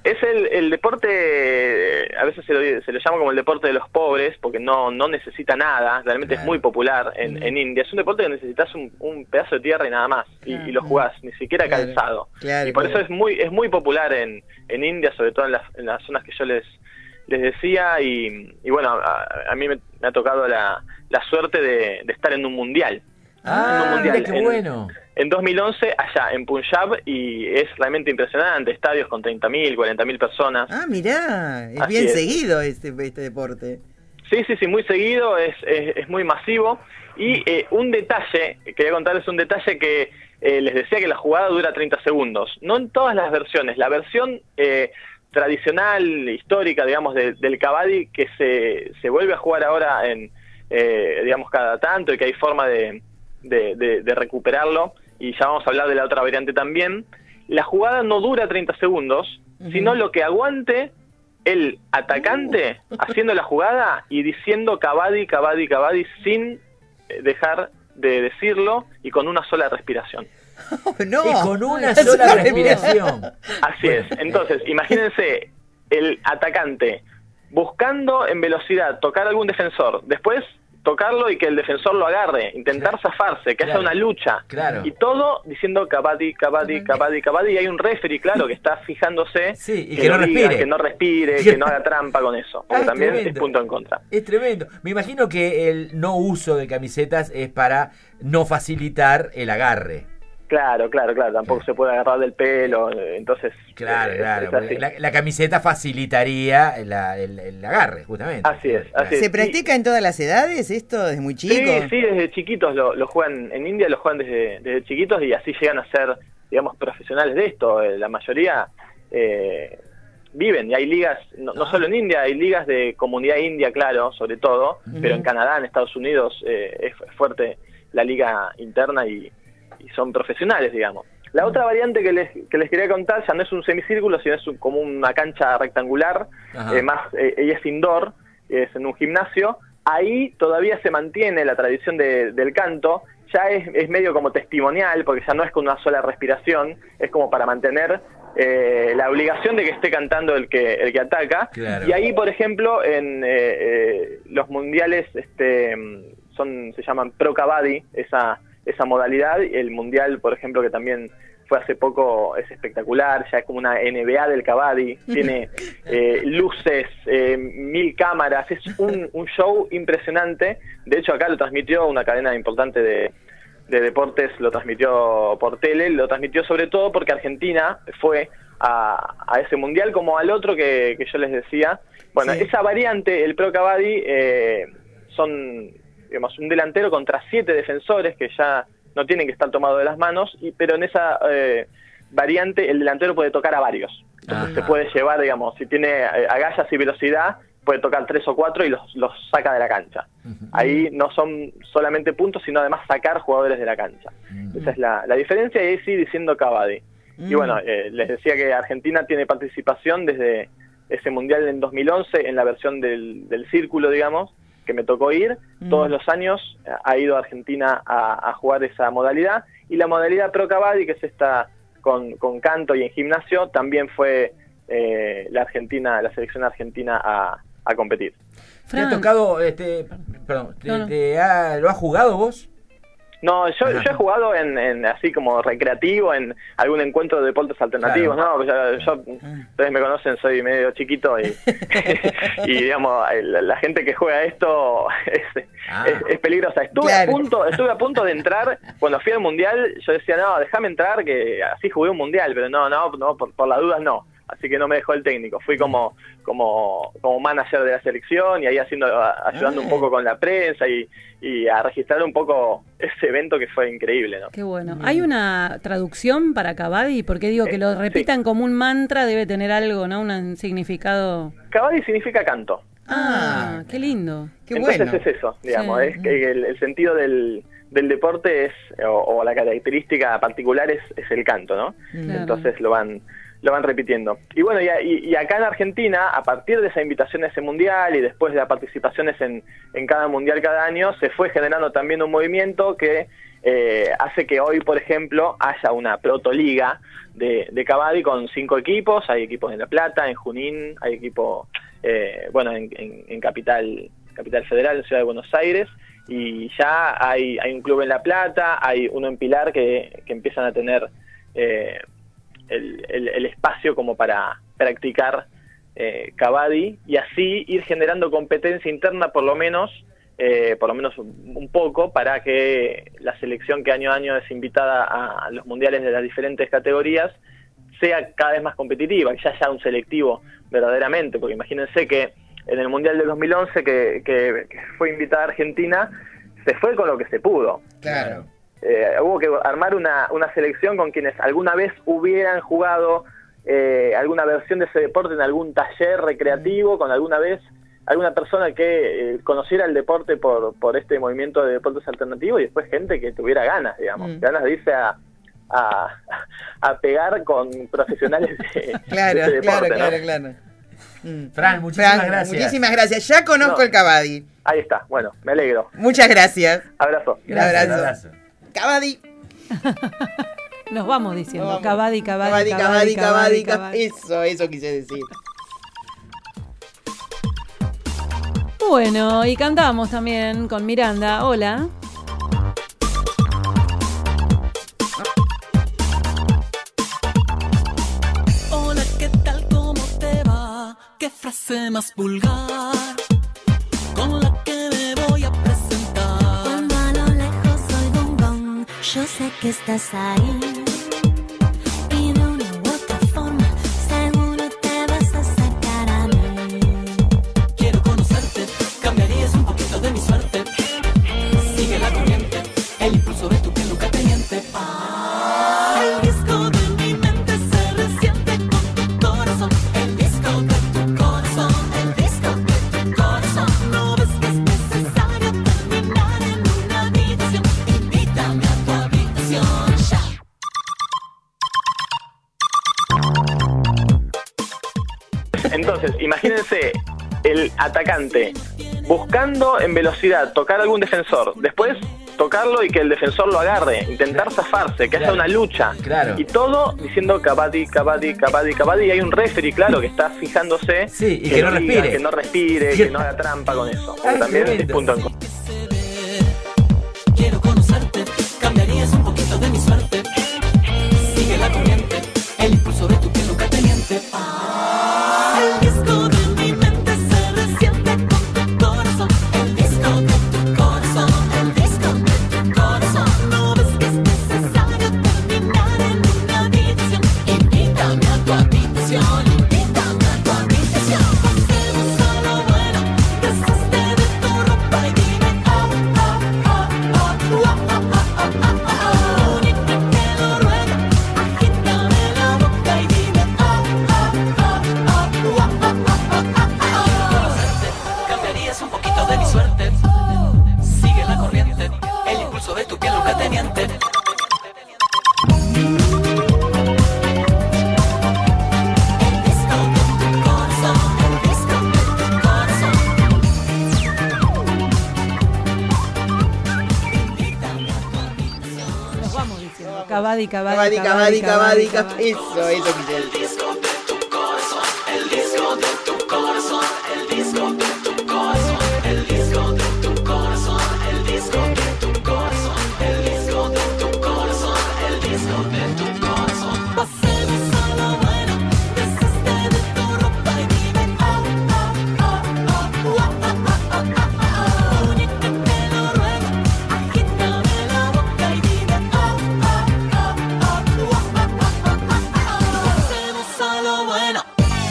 Es el, el deporte, a veces se lo, se lo llama como el deporte de los pobres, porque no, no necesita nada, realmente claro. es muy popular en, en India. Es un deporte que necesitas un, un pedazo de tierra y nada más, y, y lo jugás, ni siquiera claro. calzado. Claro, y por claro. eso es muy es muy popular en, en India, sobre todo en las, en las zonas que yo les les decía, y, y bueno, a, a mí me, me ha tocado la, la suerte de, de estar en un mundial. Ah, en un mundial, qué en, bueno. En dos mil once, allá en Punjab, y es realmente impresionante, estadios con treinta mil, cuarenta mil personas. Ah, mirá, es Así bien es. seguido este, este deporte. Sí, sí, sí, muy seguido, es, es, es muy masivo. Y eh, un detalle, quería contarles un detalle que eh, les decía que la jugada dura treinta segundos. No en todas las versiones, la versión eh, tradicional, histórica, digamos, de, del kabaddi, que se, se vuelve a jugar ahora en, eh, digamos, cada tanto, y que hay forma de, de, de, de recuperarlo, y ya vamos a hablar de la otra variante también. La jugada no dura treinta segundos, uh-huh. sino lo que aguante el atacante uh. haciendo la jugada y diciendo kabaddi, kabaddi, kabaddi, sin dejar de decirlo y con una sola respiración. Oh, no. Y con una sola respiración. Así es. Entonces, imagínense el atacante buscando en velocidad tocar a algún defensor, después tocarlo y que el defensor lo agarre, intentar claro. zafarse, que claro. haya una lucha, claro. y todo diciendo kabaddi, kabaddi, kabaddi, kabaddi, y hay un referee, claro, que está fijándose sí, y que, que no diga, respire, que no respire, que no haga trampa con eso, porque ah, también tremendo. es punto en contra. Es tremendo. Me imagino que el no uso de camisetas es para no facilitar el agarre. Claro, claro, claro, tampoco se puede agarrar del pelo, entonces... Claro, eh, claro, es la, la camiseta facilitaría la, el, el agarre, justamente. Así es, así es. ¿Se practica en todas las edades esto, desde muy chico? Sí, sí, desde chiquitos lo, lo juegan, en India lo juegan desde, desde chiquitos, y así llegan a ser, digamos, profesionales de esto. La mayoría eh, viven, y hay ligas, no, no solo en India, hay ligas de comunidad india, claro, sobre todo, uh-huh. pero en Canadá, en Estados Unidos, eh, es fuerte la liga interna, y y son profesionales, digamos. La otra variante que les, que les quería contar ya no es un semicírculo, sino es un, como una cancha rectangular, eh, más eh, ella es indoor, es en un gimnasio. Ahí todavía se mantiene la tradición de, del canto, ya es, es medio como testimonial, porque ya no es con una sola respiración, es como para mantener eh, la obligación de que esté cantando el que el que ataca. Claro. Y ahí, por ejemplo, en eh, eh, los mundiales este son se llaman Pro Kabaddi, esa esa modalidad. El mundial, por ejemplo, que también fue hace poco, es espectacular, ya es como una N B A del kabaddi, tiene eh, luces, eh, mil cámaras, es un, un show impresionante. De hecho, acá lo transmitió una cadena importante de, de deportes, lo transmitió por tele, lo transmitió sobre todo porque Argentina fue a, a ese mundial, como al otro que, que yo les decía. Bueno, sí. Esa variante, el Pro Kabaddi, eh, son... digamos, un delantero contra siete defensores que ya no tienen que estar tomados de las manos, y, pero en esa eh, variante el delantero puede tocar a varios. Entonces Ajá. se puede llevar, digamos, si tiene eh, agallas y velocidad, puede tocar tres o cuatro y los, los saca de la cancha. Uh-huh. Ahí no son solamente puntos, sino además sacar jugadores de la cancha. Uh-huh. Esa es la, la diferencia, y ahí sí diciendo kabaddi. Uh-huh. Y bueno, eh, les decía que Argentina tiene participación desde ese mundial en dos mil once en la versión del, del círculo, digamos, que me tocó ir. Mm. Todos los años ha ido a Argentina a, a jugar esa modalidad, y la modalidad Pro Kabaddi, que es esta con, con canto y en gimnasio, también fue eh, la Argentina, la selección argentina a, a competir. ¿Te ha tocado, este, perdón, te, no, no. Te ha, ¿lo has jugado vos? No, yo, yo he jugado en, en así como recreativo, en algún encuentro de deportes alternativos, claro. ¿no? Yo, yo, ustedes me conocen, soy medio chiquito, y, y digamos, la, la gente que juega esto es, ah. es, es peligrosa. Estuve claro. a punto, estuve a punto de entrar, cuando fui al mundial, yo decía, no, déjame entrar, que así jugué un mundial, pero no, no, no, por, por las dudas no. Así que no me dejó el técnico. Fui como como como manager de la selección, y ahí haciendo ayudando ah. un poco con la prensa, y, y a registrar un poco ese evento que fue increíble, ¿no? Qué bueno. Mm. ¿Hay una traducción para kabaddi? Porque digo que lo repitan sí. como un mantra, debe tener algo, ¿no? Un significado. Kabaddi significa canto. Ah, qué lindo. Qué Entonces bueno. es eso, digamos, sí. es que el, el sentido del del deporte es, o, o la característica particular es, es el canto, ¿no? Claro. Entonces lo van lo van repitiendo. Y bueno, y, y, y acá en Argentina, a partir de esa invitación a ese mundial y después de las participaciones en, en cada mundial cada año, se fue generando también un movimiento que eh, hace que hoy, por ejemplo, haya una protoliga de, de Kabaddi con cinco equipos. Hay equipos en La Plata, en Junín, hay equipo, eh, bueno, en, en, en Capital, Capital Federal, en Ciudad de Buenos Aires, y ya hay, hay un club en La Plata, hay uno en Pilar que, que empiezan a tener eh, el, el, el espacio como para practicar eh, Kabaddi, y así ir generando competencia interna por lo menos, eh, por lo menos un, un poco, para que la selección que año a año es invitada a los mundiales de las diferentes categorías sea cada vez más competitiva, que ya haya un selectivo verdaderamente, porque imagínense que en el Mundial de dos mil once que, que, que fue invitada Argentina, se fue con lo que se pudo. Claro. Eh, hubo que armar una, una selección con quienes alguna vez hubieran jugado eh, alguna versión de ese deporte en algún taller recreativo, con alguna vez alguna persona que eh, conociera el deporte por, por este movimiento de deportes alternativos, y después gente que tuviera ganas, digamos, mm. ganas de irse a, a, a pegar con profesionales de, claro, de ese deporte, claro, claro, ¿no? claro. Mm. Fran, muchísimas Fran, gracias. Muchísimas gracias. Ya conozco No. el Kabaddi. Ahí está, bueno, me alegro. Muchas gracias. Abrazo. Un abrazo. abrazo. Kabaddi. Nos vamos diciendo. Nos vamos. Kabaddi, Kabaddi, Kabaddi, Kabaddi, Kabaddi, Kabaddi. Eso, eso quise decir. Bueno, y cantamos también con Miranda. Hola. Hola, ¿qué tal? ¿Cómo te va? ¿Qué frase más vulgar con la que me voy a presentar? Cuando a lo lejos oigo un gong, yo sé que estás ahí. Y de una u otra forma, seguro te vas a sacar a mí. Quiero conocerte, cambiarías un poquito de mi suerte. Sigue la corriente, el impulso de tu piel nunca te miente. Ah, el disco de mi mente se resiente con tu corazón. El disco de tu corazón, el disco de tu corazón. No ves que es necesario terminar en una habitación. Invítame a tu habitación ya. Entonces, imagínense el atacante buscando en velocidad tocar algún defensor, después tocarlo y que el defensor lo agarre, intentar zafarse, que haya una lucha, claro. y todo diciendo Kabaddi, Kabaddi, Kabaddi, Kabaddi, y hay un referee, claro, que está fijándose sí, y que, que no diga, respire, que no respire, que no haga trampa con eso, porque Ay, también es punto en contra. Quiero conocerte, cambiarías un poquito de mi suerte. Sigue la corriente, el impulso de tu piel nunca te miente. Ah, el disco de mi mente se resiente con tu corazón. El disco de tu corazón, el disco de tu corazón. No ves que es necesario terminar en una habitación. Invítame a tu habitación, invítame a tu habitación. Pasemos a lo bueno, deshazte de tu ropa y dime oh, oh, oh, oh, oh, oh, oh, oh, oh, oh. Única que lo ruego, agítame la boca y dime oh, oh, oh, oh, oh, oh, oh, oh, oh. Conocerte, cambiarías un poquito de mi suerte. Sigue la corriente, el impulso de tu piel nunca te miente. Nos vamos diciendo. Kabaddi, Kabaddi, Kabaddi, Kabaddi, Kabaddi, Kabaddi, Kabaddi. Eso, eso quise El decir. disco de tu corazón, el disco de tu corazón, el disco de tu corazón, el disco de tu corazón, el disco de tu corazón, el disco de tu corazón, el disco de tu corazón. Pasemos a lo bueno, deshazte de tu ropa y dime oh, oh, oh, oh, oh, oh, oh, oh, oh. Única que lo ruego, agítame la boca y dime oh, oh, oh, oh, oh, oh, oh, oh, oh. Pasemos a lo bueno.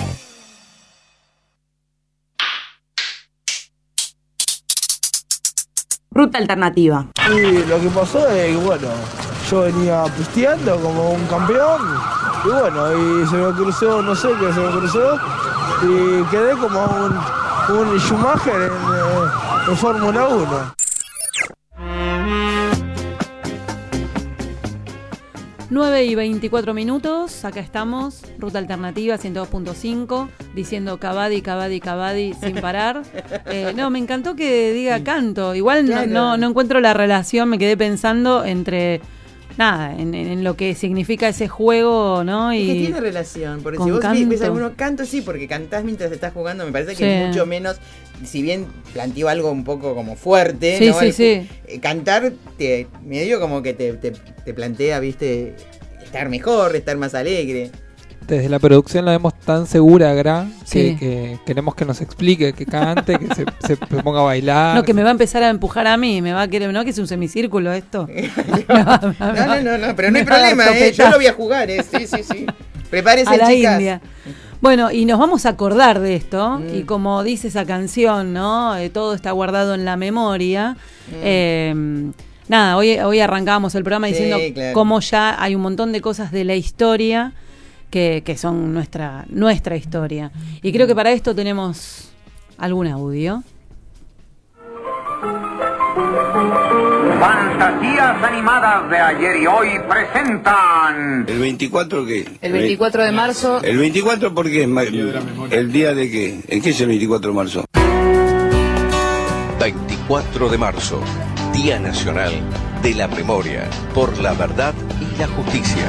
Ruta alternativa. Y lo que pasó es que, bueno, yo venía pisteando como un campeón y bueno, y se me cruzó, no sé qué se me cruzó y quedé como un, un Schumacher en, eh, en Fórmula uno. nueve y veinticuatro minutos, acá estamos, Ruta Alternativa ciento dos punto cinco, diciendo Cavadi, Cavadi, Cavadi sin parar. Eh, no, me encantó que diga canto. Igual no, Claro. no, no encuentro la relación, me quedé pensando entre, nada, en, en lo que significa ese juego, ¿no? Es que Y tiene relación, porque con si vos vi- ves canto. algunos cantos, sí, porque cantás mientras estás jugando, me parece que Sí. es mucho menos, si bien planteó algo un poco como fuerte, Sí, ¿no? sí, El- sí. eh, cantar te, medio como que te, te, te plantea, viste, estar mejor, estar más alegre. Desde la producción la vemos tan segura, Gra, que, Sí. que queremos que nos explique, que cante, que se, se ponga a bailar. No, que me va a empezar a empujar a mí, me va a querer, ¿no? Que es un semicírculo esto. No, no, no, no, pero no hay Me va a dar problema, ¿eh? Yo topetazo. lo voy a jugar, ¿eh? Sí, sí, sí. Prepárense, A la chicas. India. Bueno, y nos vamos a acordar de esto, Mm. y como dice esa canción, ¿no? Eh, todo está guardado en la memoria. Mm. Eh, nada, hoy, hoy arrancábamos el programa Sí, diciendo claro. cómo ya hay un montón de cosas de la historia que, que son nuestra, nuestra historia. Y creo que para esto tenemos algún audio. Fantasías animadas de ayer y hoy presentan. ¿El veinticuatro qué? El veinticuatro de marzo. ¿El veinticuatro por qué? ¿El día de qué? ¿En qué es el veinticuatro de marzo? veinticuatro de marzo, Día Nacional de la Memoria, por la verdad y la justicia.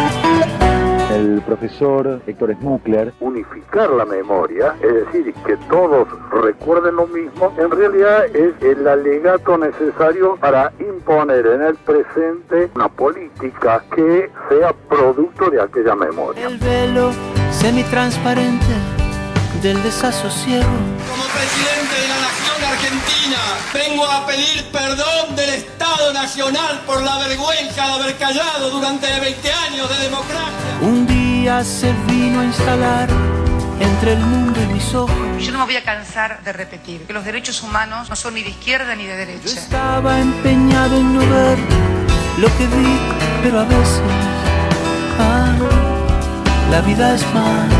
El profesor Héctor Smukler, unificar la memoria, es decir, que todos recuerden lo mismo, en realidad es el alegato necesario para imponer en el presente una política que sea producto de aquella memoria. El velo semitransparente del desasosiego. Como presidente de la Nación Argentina, vengo a pedir perdón del Estado Nacional por la vergüenza de haber callado durante veinte años de democracia. Un día se vino a instalar entre el mundo y mis ojos. Yo no me voy a cansar de repetir que los derechos humanos no son ni de izquierda ni de Yo derecha. estaba empeñado en no ver lo que vi, pero a veces ah, la vida es más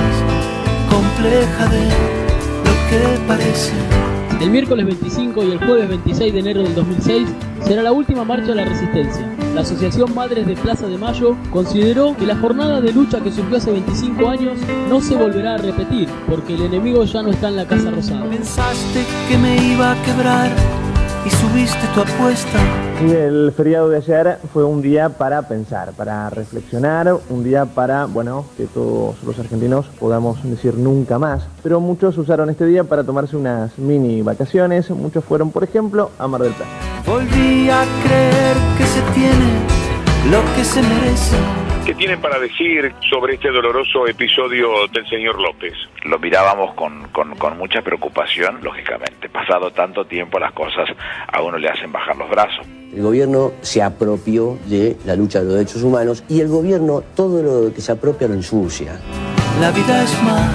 compleja de lo que parece. El miércoles veinticinco y el jueves veintiséis de enero del dos mil seis será la última marcha de la Resistencia. La Asociación Madres de Plaza de Mayo consideró que la jornada de lucha que surgió hace veinticinco años no se volverá a repetir, porque el enemigo ya no está en la Casa Rosada. Pensaste que me iba a quebrar y subiste tu apuesta. Y el feriado de ayer fue un día para pensar, para reflexionar, un día para, bueno, que todos los argentinos podamos decir nunca más. Pero muchos usaron este día para tomarse unas mini vacaciones, muchos fueron, por ejemplo, a Mar del Plata. Volví a creer que se tiene lo que se merece. ¿Qué tienen para decir sobre este doloroso episodio del señor López? Lo mirábamos con, con, con mucha preocupación, lógicamente. Pasado tanto tiempo, las cosas a uno le hacen bajar los brazos. El gobierno se apropió de la lucha de los derechos humanos y el gobierno todo lo que se apropia lo ensucia. La vida es más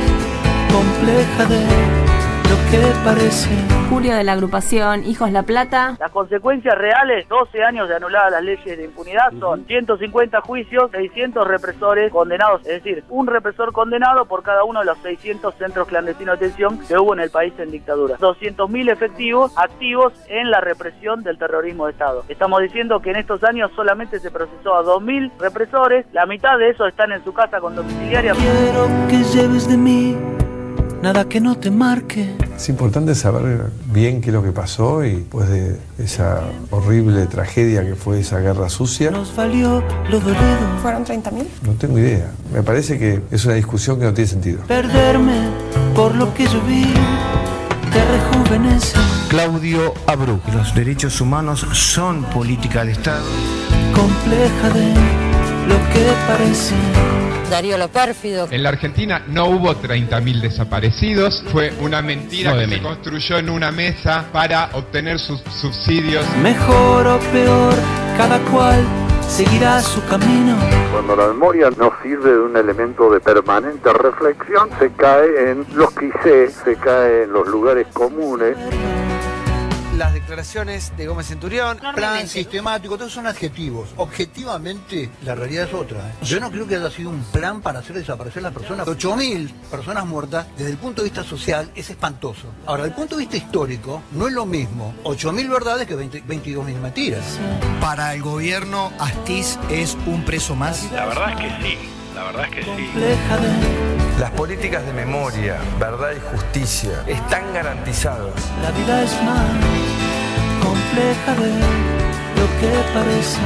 compleja de lo que parece. Julio de la agrupación Hijos La Plata. Las consecuencias reales, doce años de anuladas las leyes de impunidad, son ciento cincuenta juicios, seiscientos represores condenados, es decir, un represor condenado por cada uno de los seiscientos centros clandestinos de detención que hubo en el país en dictadura. doscientos mil efectivos activos en la represión del terrorismo de Estado. Estamos diciendo que en estos años solamente se procesó a dos mil represores, la mitad de esos están en su casa con domiciliaria. Quiero que lleves de mí nada que no te marque. Es importante saber bien qué es lo que pasó y después de esa horrible tragedia que fue esa guerra sucia. Nos valió lo dolido. ¿Fueron treinta mil? No tengo idea. Me parece que es una discusión que no tiene sentido. Perderme por lo que yo vi te rejuvenece. Claudio Abreu. Los derechos humanos son política de Estado. Compleja de lo que parece. Darío Lo Pérfido. En la Argentina no hubo treinta mil desaparecidos, fue una mentira que se construyó en una mesa para obtener sus subsidios. Mejor o peor, cada cual seguirá su camino. Cuando la memoria no sirve de un elemento de permanente reflexión, se cae en los clichés, se cae en los lugares comunes. las declaraciones de Gómez Centurión. Plan sistemático, todos son adjetivos. Objetivamente, la realidad es otra. ¿eh? Yo no creo que haya sido un plan para hacer desaparecer las personas. ocho mil personas muertas, desde el punto de vista social, es espantoso. Ahora, desde el punto de vista histórico, no es lo mismo ocho mil verdades que veintidós mil mentiras. Para el gobierno, Astiz es un preso más. La verdad es que sí, la verdad es que sí. Las políticas de memoria, verdad y justicia están garantizadas. La vida es más compleja de lo que parece.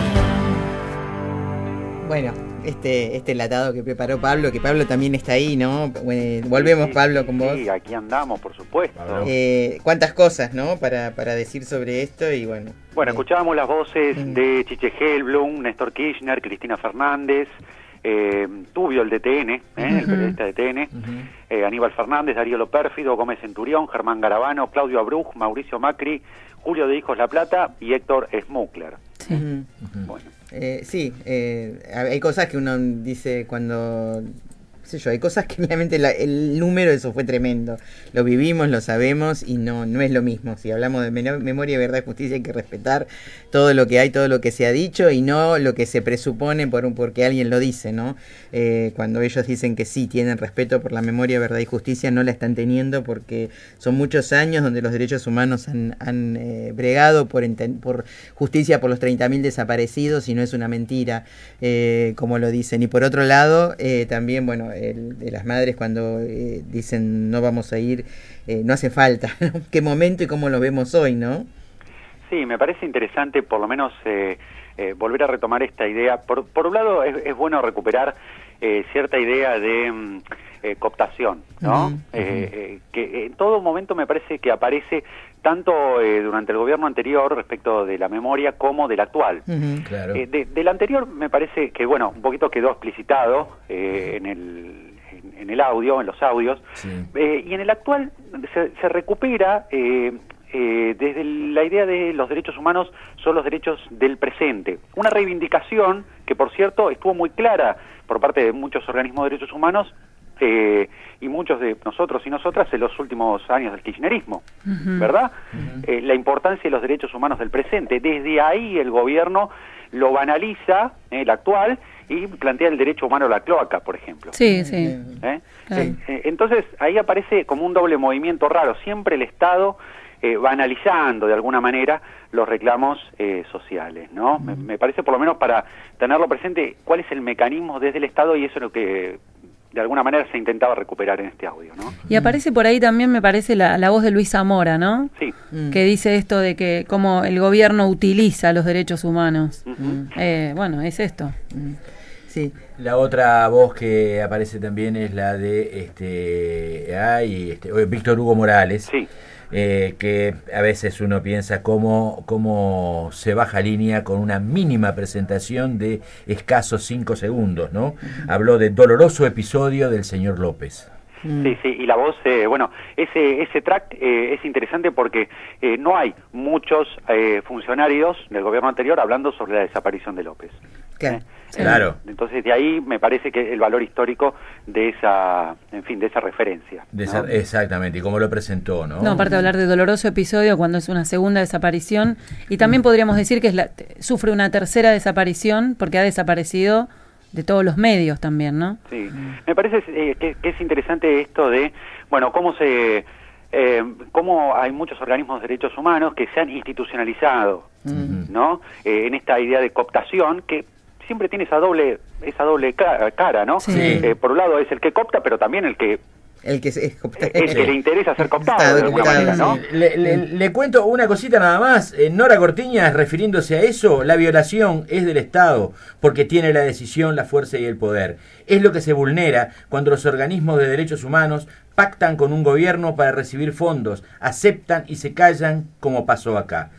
Bueno, este, este enlatado que preparó Pablo, que Pablo también está ahí, ¿no? Bueno, volvemos, sí, sí, Pablo, con vos. Sí, aquí andamos, por supuesto. Eh, cuántas cosas, ¿no? Para, para decir sobre esto y bueno. Bueno, eh. escuchábamos las voces mm. de Chiche Helblum, Néstor Kirchner, Cristina Fernández, eh, Tubio, el de T N, ¿eh? uh-huh. el periodista de T N, uh-huh. eh, Aníbal Fernández, Darío Lopérfido, Gómez Centurión, Germán Garabano, Claudio Abruj, Mauricio Macri, Julio de Hijos La Plata y Héctor Smukler. Sí. Uh-huh. Uh-huh. Bueno. Eh, sí, eh, hay cosas que uno dice cuando... sé yo, hay cosas que realmente la, el número de eso fue tremendo. Lo vivimos, lo sabemos y no no es lo mismo. Si hablamos de memoria, verdad y justicia, hay que respetar todo lo que hay, todo lo que se ha dicho y no lo que se presupone por un porque alguien lo dice, ¿no? Eh, cuando ellos dicen que sí tienen respeto por la memoria, verdad y justicia, no la están teniendo porque son muchos años donde los derechos humanos han, han eh, bregado por, enten, por justicia por los treinta mil desaparecidos y no es una mentira, eh, como lo dicen. Y por otro lado, eh, también, bueno, El, de las madres cuando eh, dicen no vamos a ir, eh, no hace falta, ¿no? Qué momento y cómo lo vemos hoy, ¿no? Sí, me parece interesante por lo menos eh, eh, volver a retomar esta idea. Por, por un lado es, es bueno recuperar eh, cierta idea de mm, eh, cooptación, ¿no? Uh-huh, uh-huh. Eh, eh, que en todo momento me parece que aparece tanto eh, durante el gobierno anterior respecto de la memoria como del actual. Uh-huh, claro. eh, de, del anterior me parece que, bueno, un poquito quedó explicitado eh, en, el, en, en el audio, en los audios, sí. eh, y en el actual se, se recupera eh, eh, desde la idea de los derechos humanos son los derechos del presente. Una reivindicación que, por cierto, estuvo muy clara por parte de muchos organismos de derechos humanos Eh, y muchos de nosotros y nosotras en los últimos años del kirchnerismo, uh-huh. ¿verdad? Uh-huh. Eh, la importancia de los derechos humanos del presente. Desde ahí el gobierno lo banaliza, eh, el actual, y plantea el derecho humano a la cloaca, por ejemplo. Sí, sí. ¿Eh? Claro. Eh, eh, entonces ahí aparece como un doble movimiento raro, siempre el Estado eh, banalizando de alguna manera los reclamos eh, sociales, ¿no? Uh-huh. Me, me parece por lo menos para tenerlo presente cuál es el mecanismo desde el Estado y eso es lo que de alguna manera se intentaba recuperar en este audio, ¿no? Y aparece por ahí también, me parece, la, la voz de Luis Zamora, ¿no? Sí. Mm. Que dice esto de que cómo el gobierno utiliza los derechos humanos. Uh-huh. Eh, bueno, es esto. Mm. Sí. La otra voz que aparece también es la de este, ay, este Víctor Hugo Morales. Sí. Eh, que a veces uno piensa cómo, cómo se baja línea con una mínima presentación de escasos cinco segundos, ¿no? Habló de doloroso episodio del señor López. Sí, sí, y la voz, eh, bueno, ese ese track eh, es interesante porque eh, no hay muchos eh, funcionarios del gobierno anterior hablando sobre la desaparición de López. Claro. ¿Eh? Claro. Entonces de ahí me parece que el valor histórico de esa, en fin, de esa referencia, de ¿no? esa, exactamente, y cómo lo presentó, ¿no? No, aparte de hablar de doloroso episodio cuando es una segunda desaparición, y también podríamos decir que es la, sufre una tercera desaparición porque ha desaparecido de todos los medios también, ¿no? Sí, me parece eh, que, que es interesante esto de, bueno, cómo se... Eh, cómo hay muchos organismos de derechos humanos que se han institucionalizado, uh-huh. ¿no? Eh, en esta idea de cooptación que siempre tiene esa doble esa doble cara, ¿no? Sí. Eh, por un lado es el que coopta, pero también el que el que, es el que sí. le interesa ser cooptado de alguna manera, ¿no? Sí. Le, le, le cuento una cosita nada más. Eh, Nora Cortiñas, refiriéndose a eso, la violación es del Estado porque tiene la decisión, la fuerza y el poder. Es lo que se vulnera cuando los organismos de derechos humanos pactan con un gobierno para recibir fondos, aceptan y se callan como pasó acá.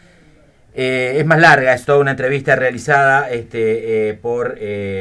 Eh, es más larga, es toda una entrevista realizada este, eh, por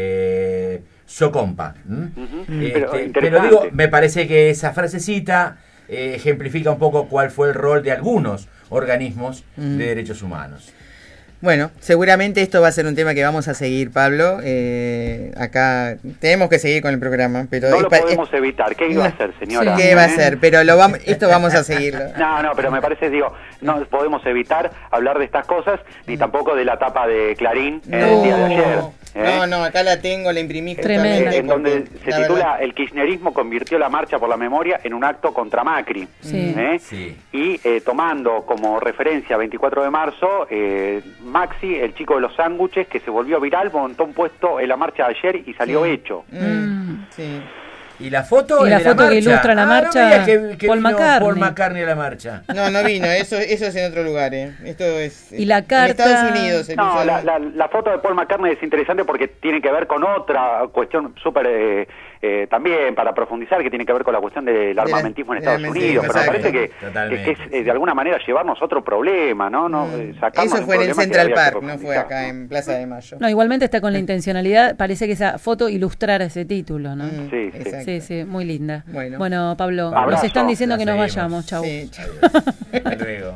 eh, Socompa. Uh-huh. Este, pero, pero digo, me parece que esa frasecita eh, ejemplifica un poco cuál fue el rol de algunos organismos uh-huh. de derechos humanos. Bueno, seguramente esto va a ser un tema que vamos a seguir, Pablo. Eh, acá tenemos que seguir con el programa, pero no es lo pa- podemos es- evitar. ¿Qué iba a hacer, señora? ¿Qué va a ¿Eh? hacer? Pero lo vamos, esto vamos a seguirlo. No, no, pero me parece, digo, no podemos evitar hablar de estas cosas, ni tampoco de la tapa de Clarín en el día de ayer. ¿eh? No, no, acá la tengo, la imprimí Eh, en donde se la titula verdad- El kirchnerismo convirtió la marcha por la memoria en un acto contra Macri. Sí. ¿eh? Sí. Y eh, tomando como referencia veinticuatro de marzo, eh, Maxi, el chico de los sándwiches, que se volvió viral, montó un puesto en la marcha de ayer y salió Sí. hecho. Mm, sí. ¿Y la foto? Y la ¿El de foto que marcha? ilustra la Ah, no marcha, veía que, que Paul vino McCartney. Paul McCartney a la marcha. No, no vino, eso, eso es en otro lugar, ¿eh? Esto es Y la en carta- Estados Unidos. el No, uso- la, la, la foto de Paul McCartney es interesante porque tiene que ver con otra cuestión súper, eh, eh, también para profundizar, que tiene que ver con la cuestión del la- armamentismo en del Estados armamentismo, Unidos. Pero me exacto. parece que, Totalmente. que, que es eh, de alguna manera llevarnos a otro problema, ¿no? no eh, sacarnos de Eso un fue en el problema que Central había que Park, no fue profundizar. acá en Plaza de Mayo. No, igualmente está con la intencionalidad, parece que esa foto ilustrara ese título, ¿no? Mm, Sí, sí. exacto. Sí, sí, muy linda. Bueno. Bueno, Pablo, Abrazo. nos están diciendo La que nos seguimos. vayamos, chau. Sí, chau. Hasta luego.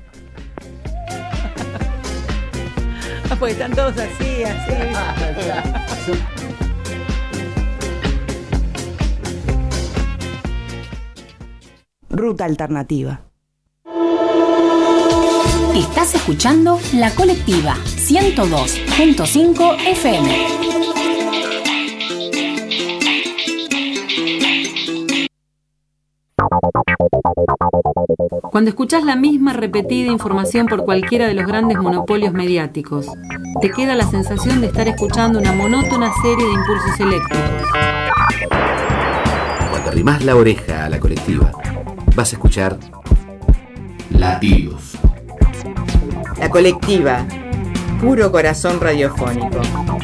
Ah, pues están todos así, así. Ruta Alternativa. Estás escuchando La Colectiva ciento dos punto cinco F M. Cuando escuchás la misma repetida información por cualquiera de los grandes monopolios mediáticos, te queda la sensación de estar escuchando una monótona serie de impulsos eléctricos. Cuando arrimás la oreja a La Colectiva, vas a escuchar latidos. La Colectiva, puro corazón radiofónico.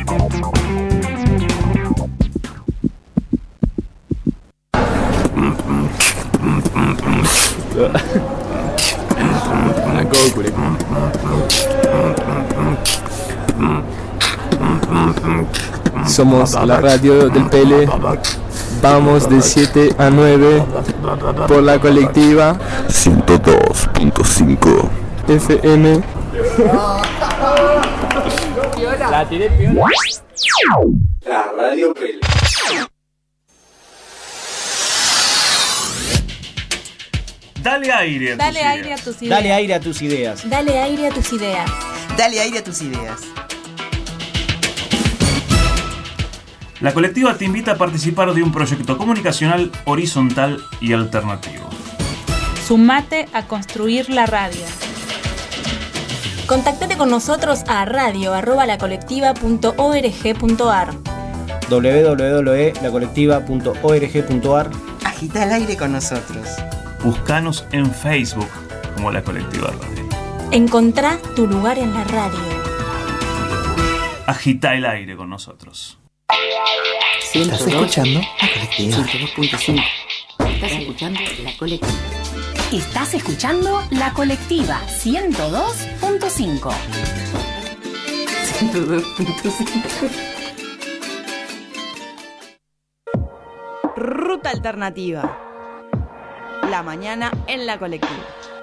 Somos la radio del Pele. Vamos de siete a nueve por La Colectiva ciento dos punto cinco F M. La tiré piola. La radio Pele. Dale aire a tus Dale ideas. aire a tus ideas. Dale aire a tus ideas. Dale aire a tus ideas. Dale aire a tus ideas. La Colectiva te invita a participar de un proyecto comunicacional horizontal y alternativo. Sumate a construir la radio. Contactate con nosotros a radio arroba lacolectiva punto org punto ar. doble u doble u doble u punto la colectiva punto org punto ar. Agita el aire con nosotros. Buscanos en Facebook como La Colectiva Radio. Encontrá tu lugar en la radio. Agita el aire con nosotros. ¿Estás escuchando? La Colectiva. ciento dos punto cinco. Estás escuchando La Colectiva. Estás escuchando La Colectiva ciento dos punto cinco. ciento dos punto cinco. Ruta Alternativa. La mañana en La Colectiva.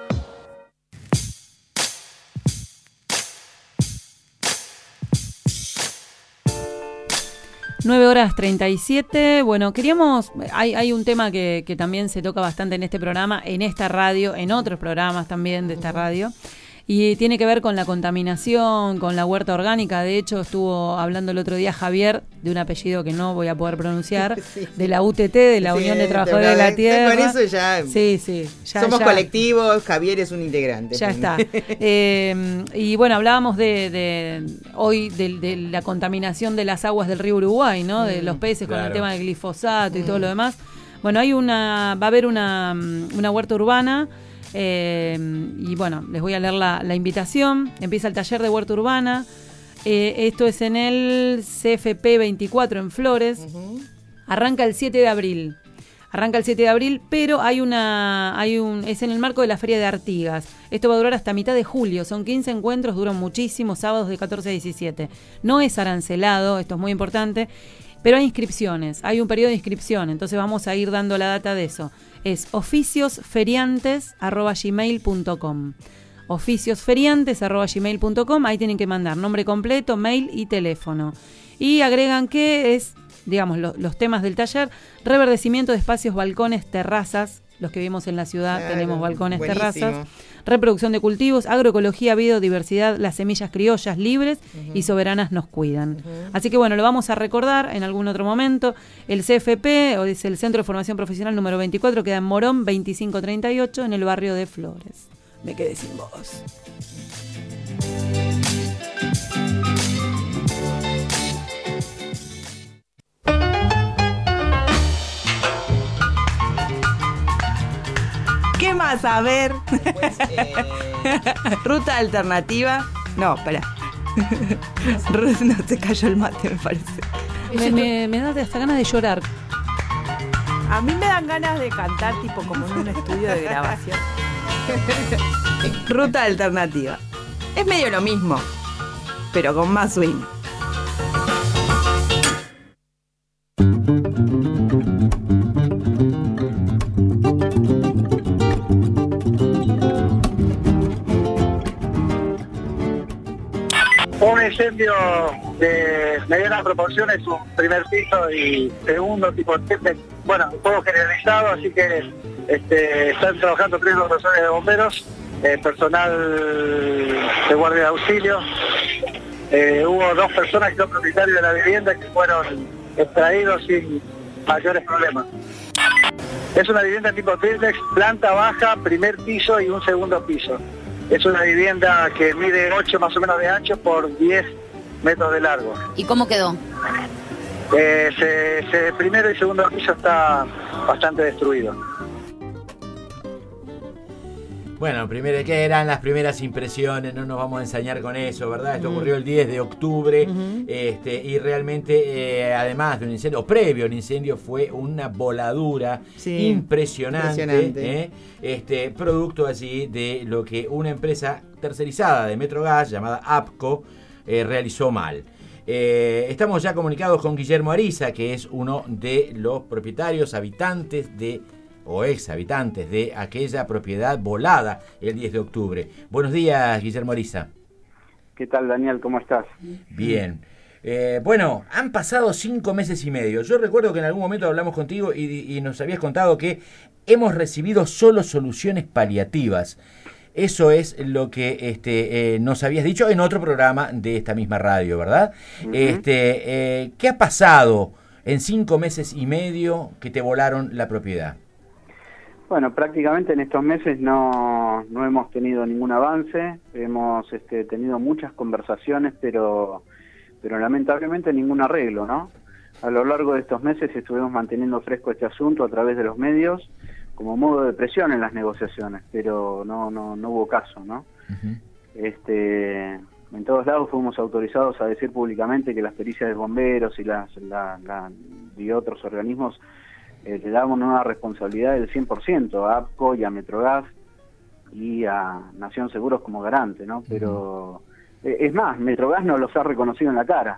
nueve horas treinta y siete. Bueno, queríamos. Hay, hay un tema que, que también se toca bastante en este programa, en esta radio, en otros programas también de esta radio. Y tiene que ver con la contaminación, con la huerta orgánica. De hecho, estuvo hablando el otro día Javier, de un apellido que no voy a poder pronunciar, sí. de la U T T, de la Sí, Unión de Trabajadores de la Tierra. Con eso ya. Sí, sí. Ya, somos ya. colectivos, Javier es un integrante. Ya está. Eh, y bueno, hablábamos de, de hoy de, de la contaminación de las aguas del río Uruguay, ¿no? De los peces claro. con el tema del glifosato y todo lo demás. Bueno, hay una, va a haber una, una huerta urbana. Eh, y bueno, les voy a leer la, la invitación. Empieza el taller de huerta urbana. Eh, esto es en el C F P veinticuatro en Flores. Uh-huh. Arranca el siete de abril. Arranca el siete de abril, pero hay una, hay un, es en el marco de la Feria de Artigas. Esto va a durar hasta mitad de julio. Son quince encuentros, duran muchísimo, sábados de catorce a diecisiete. No es arancelado, esto es muy importante. Pero hay inscripciones, hay un periodo de inscripción, entonces vamos a ir dando la data de eso. Es oficiosferiantes arroba gmail punto com. oficiosferiantes arroba gmail punto com. Ahí tienen que mandar nombre completo, mail y teléfono. Y agregan que es, digamos, lo, los temas del taller: reverdecimiento de espacios, balcones, terrazas. Los que vivimos en la ciudad claro, tenemos balcones, buenísimo. Terrazas. Reproducción de cultivos, agroecología, biodiversidad, las semillas criollas libres uh-huh. y soberanas nos cuidan. Uh-huh. Así que bueno, lo vamos a recordar en algún otro momento. El C F P, o es el Centro de Formación Profesional número veinticuatro, queda en Morón veinticinco treinta y ocho, en el barrio de Flores. Me quedé sin voz. ¿Qué más? A ver. Pues, eh... Ruta alternativa. No, espera. No, se cayó el mate, me parece. Me, me, me da hasta ganas de llorar. A mí me dan ganas de cantar tipo como en un estudio de grabación. Ruta alternativa. Es medio lo mismo, pero con más swing. Un incendio de medianas proporciones, un primer piso y segundo tipo, bueno, todo generalizado, así que este, están trabajando tres personas de bomberos, eh, personal de guardia de auxilio. Eh, hubo dos personas que son propietarios de la vivienda que fueron extraídos sin mayores problemas. Es una vivienda tipo triplex, planta baja, primer piso y un segundo piso. Es una vivienda que mide ocho más o menos de ancho por diez metros de largo. ¿Y cómo quedó? Eh, se, se, primero y segundo piso está bastante destruido. Bueno, primero, ¿qué eran las primeras impresiones? No nos vamos a ensañar con eso, ¿verdad? Esto uh-huh. ocurrió el diez de octubre uh-huh. este, y realmente, eh, además de un incendio, o previo al incendio, fue una voladura sí, impresionante, impresionante. ¿eh? Este, producto allí de lo que una empresa tercerizada de Metrogas, llamada APCO, eh, realizó mal. Eh, estamos ya comunicados con Guillermo Ariza, que es uno de los propietarios, habitantes de o ex habitantes de aquella propiedad volada el diez de octubre. Buenos días, Guillermo Ariza. ¿Qué tal, Daniel? ¿Cómo estás? Bien. Eh, bueno, han pasado cinco meses y medio. Yo recuerdo que en algún momento hablamos contigo y, y nos habías contado que hemos recibido solo soluciones paliativas. Eso es lo que este, eh, nos habías dicho en otro programa de esta misma radio, ¿verdad? Uh-huh. Este, eh, ¿qué ha pasado en cinco meses y medio que te volaron la propiedad? Bueno, prácticamente en estos meses no, no hemos tenido ningún avance, hemos este, tenido muchas conversaciones, pero, pero lamentablemente ningún arreglo, ¿no? A lo largo de estos meses estuvimos manteniendo fresco este asunto a través de los medios, como modo de presión en las negociaciones, pero no, no, no hubo caso, ¿no? Uh-huh. Este, en todos lados fuimos autorizados a decir públicamente que las pericias de bomberos y, las, la, la, y otros organismos Eh, le damos una responsabilidad del cien por ciento a APCO y a Metrogas y a Nación Seguros como garante, ¿no? Pero uh-huh. eh, es más, Metrogas nos los ha reconocido en la cara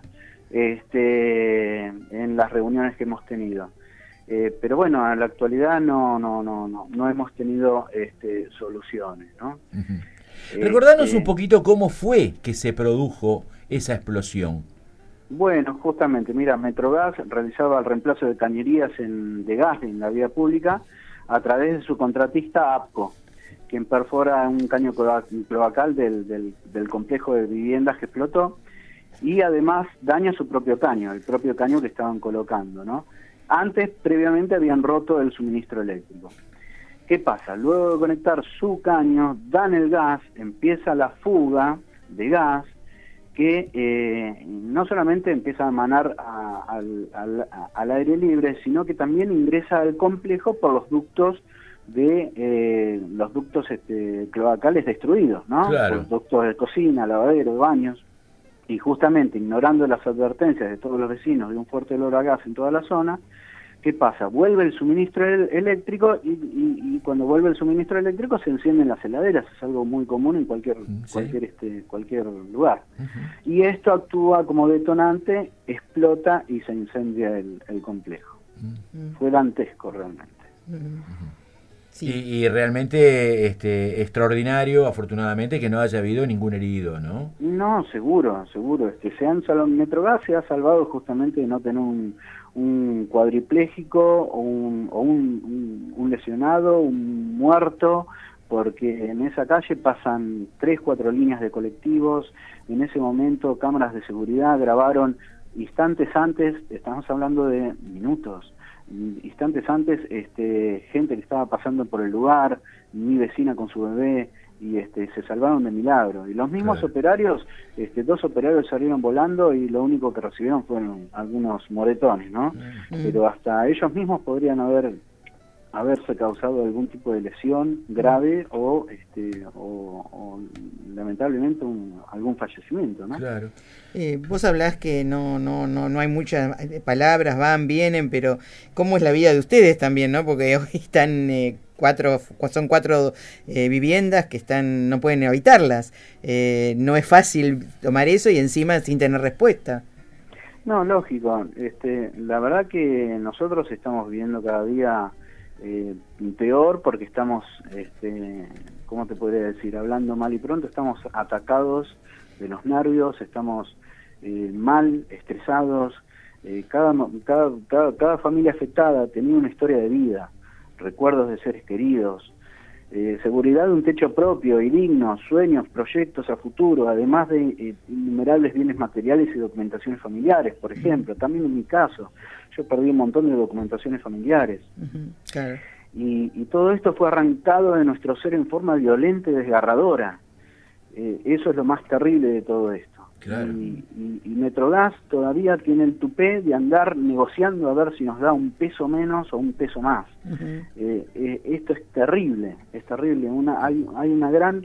este, en las reuniones que hemos tenido. Eh, pero bueno, en la actualidad no no no no, no hemos tenido este, soluciones, ¿no? Uh-huh. este, Recordanos un poquito cómo fue que se produjo esa explosión. Bueno, justamente, mira, Metrogas realizaba el reemplazo de cañerías en, de gas en la vía pública a través de su contratista APCO, quien perfora un caño cloacal del, del, del complejo de viviendas que explotó y además daña su propio caño, el propio caño que estaban colocando, ¿no? Antes, previamente, habían roto el suministro eléctrico. ¿Qué pasa? Luego de conectar su caño, dan el gas, empieza la fuga de gas, que eh, no solamente empieza a emanar a, al, al, al aire libre, sino que también ingresa al complejo por los ductos de eh, los ductos este, cloacales destruidos, ¿no? Claro. Los ductos de cocina, lavadero, baños, y justamente ignorando las advertencias de todos los vecinos de un fuerte olor a gas en toda la zona, ¿qué pasa? Vuelve el suministro el eléctrico y, y, y cuando vuelve el suministro eléctrico se encienden las heladeras, es algo muy común en cualquier sí. cualquier este cualquier lugar. Uh-huh. Y esto actúa como detonante, explota y se incendia el, el complejo. Uh-huh. Fue dantesco realmente. Uh-huh. Sí. Y, y realmente este, extraordinario, afortunadamente, que no haya habido ningún herido, ¿no? No, seguro, seguro. Este, se han salvado, Metrogas se ha salvado justamente de no tener un, un cuadripléjico o, un, o un, un, un lesionado, un muerto, porque en esa calle pasan tres, cuatro líneas de colectivos. En ese momento cámaras de seguridad grabaron instantes antes, estamos hablando de minutos, instantes antes, este, gente que estaba pasando por el lugar, mi vecina con su bebé, y este, se salvaron de milagro. Y los mismos claro. operarios, este, dos operarios salieron volando y lo único que recibieron fueron algunos moretones, ¿no? Mm. Pero hasta ellos mismos podrían haber haberse causado algún tipo de lesión grave o este o, o lamentablemente un, algún fallecimiento, ¿no? Claro. Eh, vos hablás que no no no no hay muchas palabras, van, vienen, pero ¿cómo es la vida de ustedes también, no? Porque hoy están eh, cuatro son cuatro eh, viviendas que están no pueden habitarlas. Eh, no es fácil tomar eso y encima sin tener respuesta. No, lógico. Este, la verdad que nosotros estamos viviendo cada día Eh, peor porque estamos, este, ¿cómo te podría decir? Hablando mal y pronto, estamos atacados de los nervios, estamos eh, mal, estresados. Eh, cada, cada, cada, cada familia afectada tenía una historia de vida, recuerdos de seres queridos, eh, seguridad de un techo propio y digno, sueños, proyectos a futuro, además de eh, innumerables bienes materiales y documentaciones familiares, por ejemplo. También en mi caso, yo perdí un montón de documentaciones familiares. Uh-huh, claro. y, y todo esto fue arrancado de nuestro ser en forma violenta y desgarradora. Eh, eso es lo más terrible de todo esto. Claro. Y, y, y Metrogas todavía tiene el tupé de andar negociando a ver si nos da un peso menos o un peso más. Uh-huh. eh, eh, esto es terrible, es terrible. Una, hay, hay una gran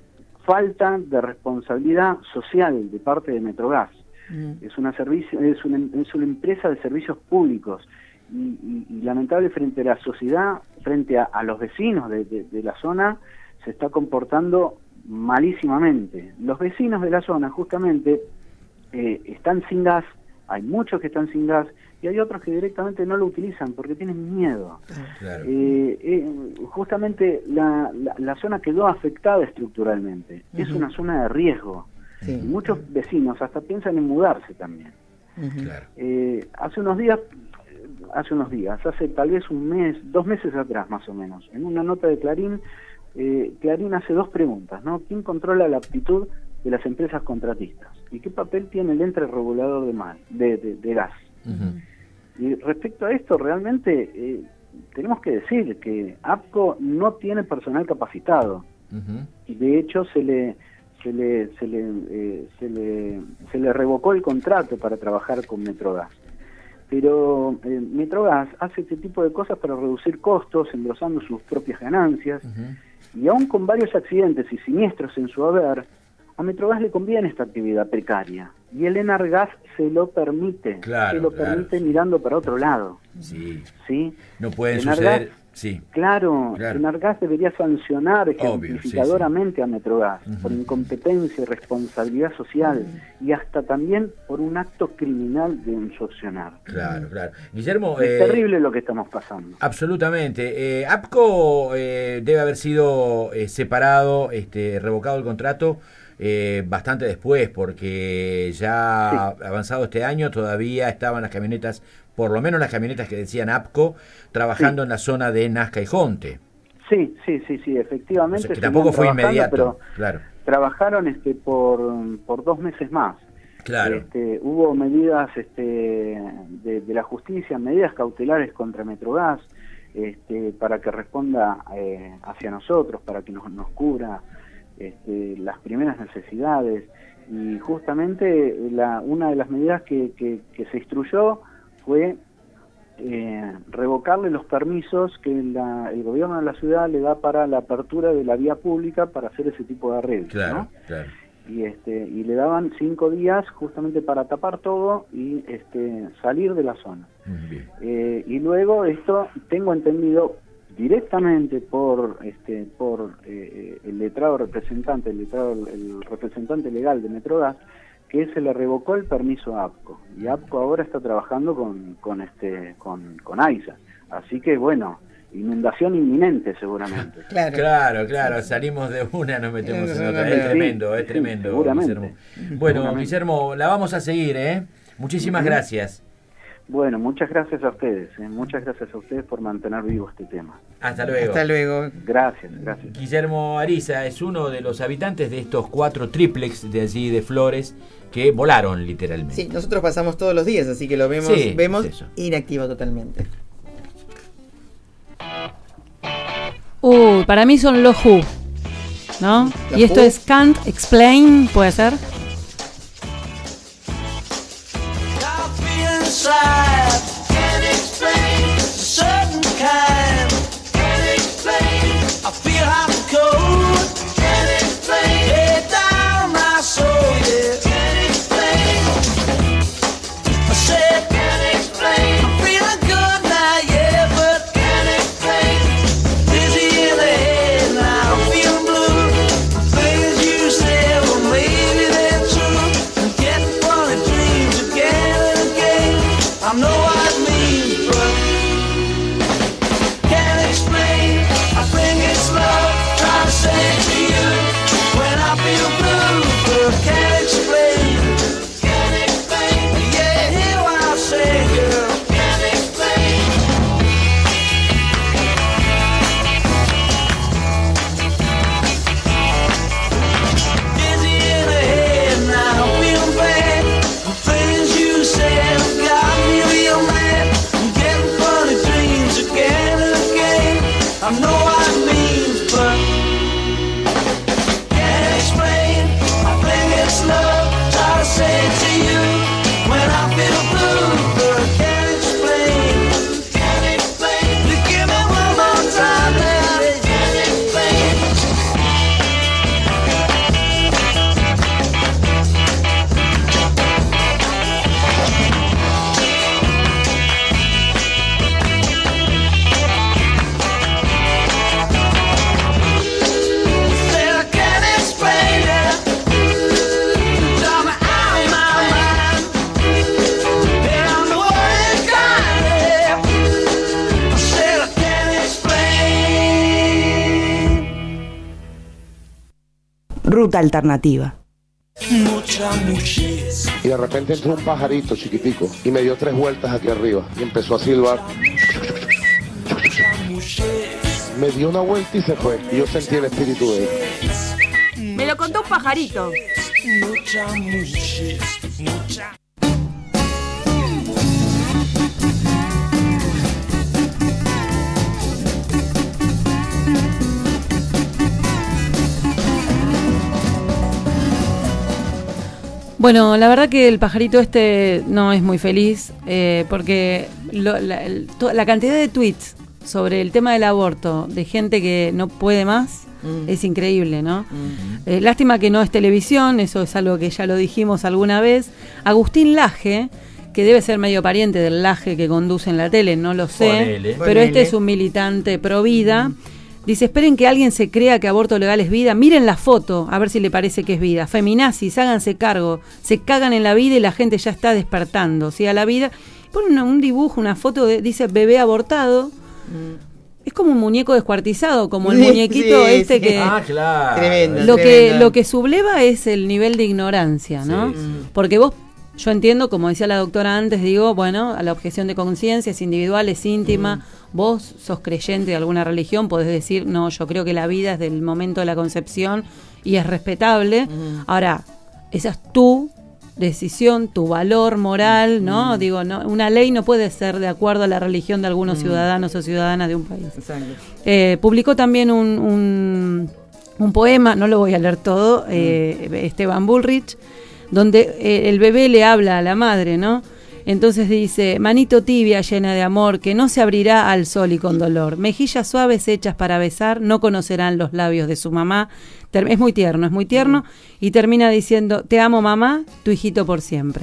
falta de responsabilidad social de parte de Metrogas. Uh-huh. Es una servicio, es una, es una empresa de servicios públicos y, y, y lamentable frente a la sociedad, frente a, a los vecinos de, de, de la zona, se está comportando malísimamente. Los vecinos de la zona justamente eh, están sin gas, hay muchos que están sin gas y hay otros que directamente no lo utilizan porque tienen miedo. Claro. Eh, eh, justamente la, la, la zona quedó afectada estructuralmente. Uh-huh. Es una zona de riesgo. Sí. Y muchos vecinos hasta piensan en mudarse también. Uh-huh. Claro. Eh, hace unos días, hace unos días, hace tal vez un mes, dos meses atrás más o menos, en una nota de Clarín, Eh, Clarín hace dos preguntas, ¿no? ¿Quién controla la aptitud de las empresas contratistas? ¿Y qué papel tiene el ente regulador de, mal, de, de, de gas? Uh-huh. Y respecto a esto, realmente eh, tenemos que decir que APCO no tiene personal capacitado. Uh-huh. Y de hecho se le se le se le, eh, se le se le revocó el contrato para trabajar con Metrogas. Pero eh, Metrogas hace este tipo de cosas para reducir costos, engrosando sus propias ganancias. Uh-huh. Y aún con varios accidentes y siniestros en su haber, a Metrogas le conviene esta actividad precaria. Y el Enargas se lo permite. Claro, se lo claro. permite mirando para otro lado. Sí. ¿Sí? No puede Enargas, suceder... Sí. Claro, claro. Enargas debería sancionar ejemplificadoramente sí, sí. a Metrogas uh-huh. por incompetencia y responsabilidad social uh-huh. y hasta también por un acto criminal de extorsionar. Claro, claro. Guillermo... Es eh, terrible lo que estamos pasando. Absolutamente. Eh, APCO eh, debe haber sido eh, separado, este, revocado el contrato eh, bastante después, porque ya sí. avanzado este año todavía estaban las camionetas, por lo menos las camionetas que decían APCO, trabajando sí. en la zona de Nazca y Jonte. Sí, sí, sí, sí, efectivamente. O sea, que tampoco fue inmediato, pero claro. Trabajaron este por, por dos meses más. Claro. Este, hubo medidas este, de, de la justicia, medidas cautelares contra Metrogas, este, para que responda eh, hacia nosotros, para que nos, nos cubra este, las primeras necesidades. Y justamente la, una de las medidas que, que, que se instruyó fue eh, revocarle los permisos que la, el gobierno de la ciudad le da para la apertura de la vía pública para hacer ese tipo de arreglos, claro, ¿no? Claro. Y este y le daban cinco días justamente para tapar todo y este salir de la zona. Bien. Eh, y luego esto tengo entendido directamente por este por eh, el letrado representante, el letrado el representante legal de Metrogas, que se le revocó el permiso a APCO y APCO ahora está trabajando con con este con con AISA, así que bueno, inundación inminente seguramente. Claro, claro, claro, salimos de una, nos metemos en otra. Es tremendo, es tremendo. Seguramente. Guillermo. Bueno, Guillermo, la vamos a seguir, ¿eh? Muchísimas Uh-huh. gracias. Bueno, muchas gracias a ustedes, ¿eh? Muchas gracias a ustedes por mantener vivo este tema. Hasta luego. Hasta luego. Gracias, gracias. Guillermo Ariza es uno de los habitantes de estos cuatro triplex de allí de Flores que volaron literalmente. Sí, nosotros pasamos todos los días, así que lo vemos, Sí, vemos es eso. inactivo totalmente. Uh, para mí son los Who, ¿no? ¿Los Y esto Who? es Can't Explain, ¿puede ser? Inside, can't explain a certain kind. Can't explain. I feel hot and cold. Can't explain. Lay down my soul, yeah. Can't explain. I said, can't explain. I'm feeling good now, yeah, but can't explain. Dizzy in the head now, I'm feeling blue. Things you said, well maybe they're true. I'm getting funny dreams again and again. I know what it means, but can't explain. I think it's love, trying to say it to you when I feel blue, but can't explain. Can't explain. Yeah, hear what I say, girl. Can't explain. Dizzy in the head now, feeling bad. The things you said have got me real mad. I'm getting funny dreams again and again. I know what it means, but can't explain. I think it's love, try to say it to you when I feel blue, but can't explain. Can't explain. You give me one more time, baby. Can't explain. Said I can't explain it. Tell me out of my mind. And I'm the one kind of. I said I can't explain. Ruta alternativa. Mucha muchis. Y de repente entró un pajarito chiquitico y me dio tres vueltas aquí arriba y empezó a silbar. Me dio una vuelta y se fue. Y yo sentí el espíritu de él. Me lo contó un pajarito. Mucha muchis. Mucha. Bueno, la verdad que el pajarito este no es muy feliz eh, porque lo- la, el- to- la cantidad de tweets sobre el tema del aborto de gente que no puede más Mm. es increíble, ¿no? Eh, lástima que no es televisión, eso es algo que ya lo dijimos alguna vez. Agustín Laje, que debe ser medio pariente del Laje que conduce en la tele, no lo sé, Ponele. pero Ponele. este es un militante pro vida. Dice, esperen que alguien se crea que aborto legal es vida. Miren la foto, a ver si le parece que es vida. Feminazis, háganse cargo. Se cagan en la vida y la gente ya está despertando, ¿sí? A la vida. Ponen una- un dibujo, una foto, de, dice bebé abortado. Es como un muñeco descuartizado, como el Sí, muñequito sí, este sí. que... Ah, claro. Tremendo. Lo que, tremendo. lo que subleva es el nivel de ignorancia, ¿no? Sí, sí. Porque vos, yo entiendo, como decía la doctora antes, digo, bueno, a la objeción de conciencia es individual, es íntima. Vos sos creyente de alguna religión, podés decir, no, yo creo que la vida es del momento de la concepción y es respetable. Ahora, esa es tu decisión, tu valor moral, ¿no? Digo, no, una ley no puede ser de acuerdo a la religión de algunos ciudadanos o ciudadanas de un país. Exacto. Eh, publicó también un, un, un poema, no lo voy a leer todo, eh, Esteban Bullrich, donde eh, el bebé le habla a la madre, ¿no? Entonces dice, manito tibia llena de amor, que no se abrirá al sol y con dolor. Mejillas suaves hechas para besar, no conocerán los labios de su mamá. Ter- es muy tierno, es muy tierno. Y termina diciendo, te amo mamá, tu hijito por siempre.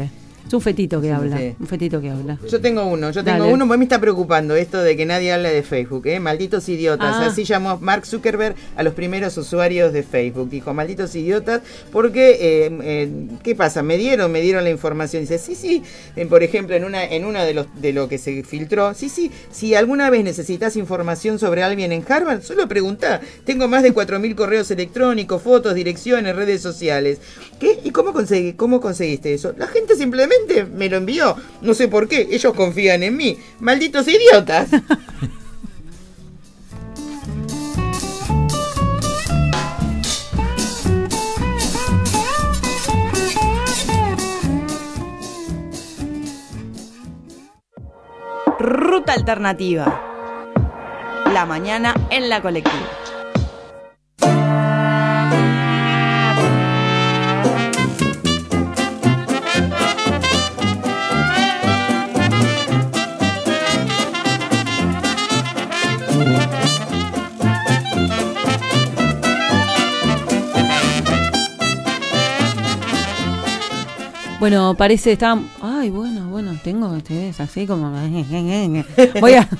Es un fetito que Sí, habla, sí. un fetito que habla. Yo tengo uno, yo tengo Dale. uno, porque me está preocupando esto de que nadie habla de Facebook, ¿eh? Malditos idiotas. Ah. Así llamó Mark Zuckerberg a los primeros usuarios de Facebook. Dijo, malditos idiotas, porque, eh, eh, ¿qué pasa? Me dieron, me dieron la información. Dice, sí, sí, eh, por ejemplo, en una en uno de los de lo que se filtró, sí, sí, si alguna vez necesitas información sobre alguien en Harvard, solo preguntá. Tengo más de cuatro mil correos electrónicos, fotos, direcciones, redes sociales. ¿Qué? ¿Y cómo conseguí, cómo conseguiste eso? La gente simplemente me lo envió. No sé por qué. Ellos confían en mí. Malditos idiotas. Ruta alternativa. La mañana en la colectiva. Bueno, parece, está... Ay, bueno, bueno, tengo, es así como... Voy a...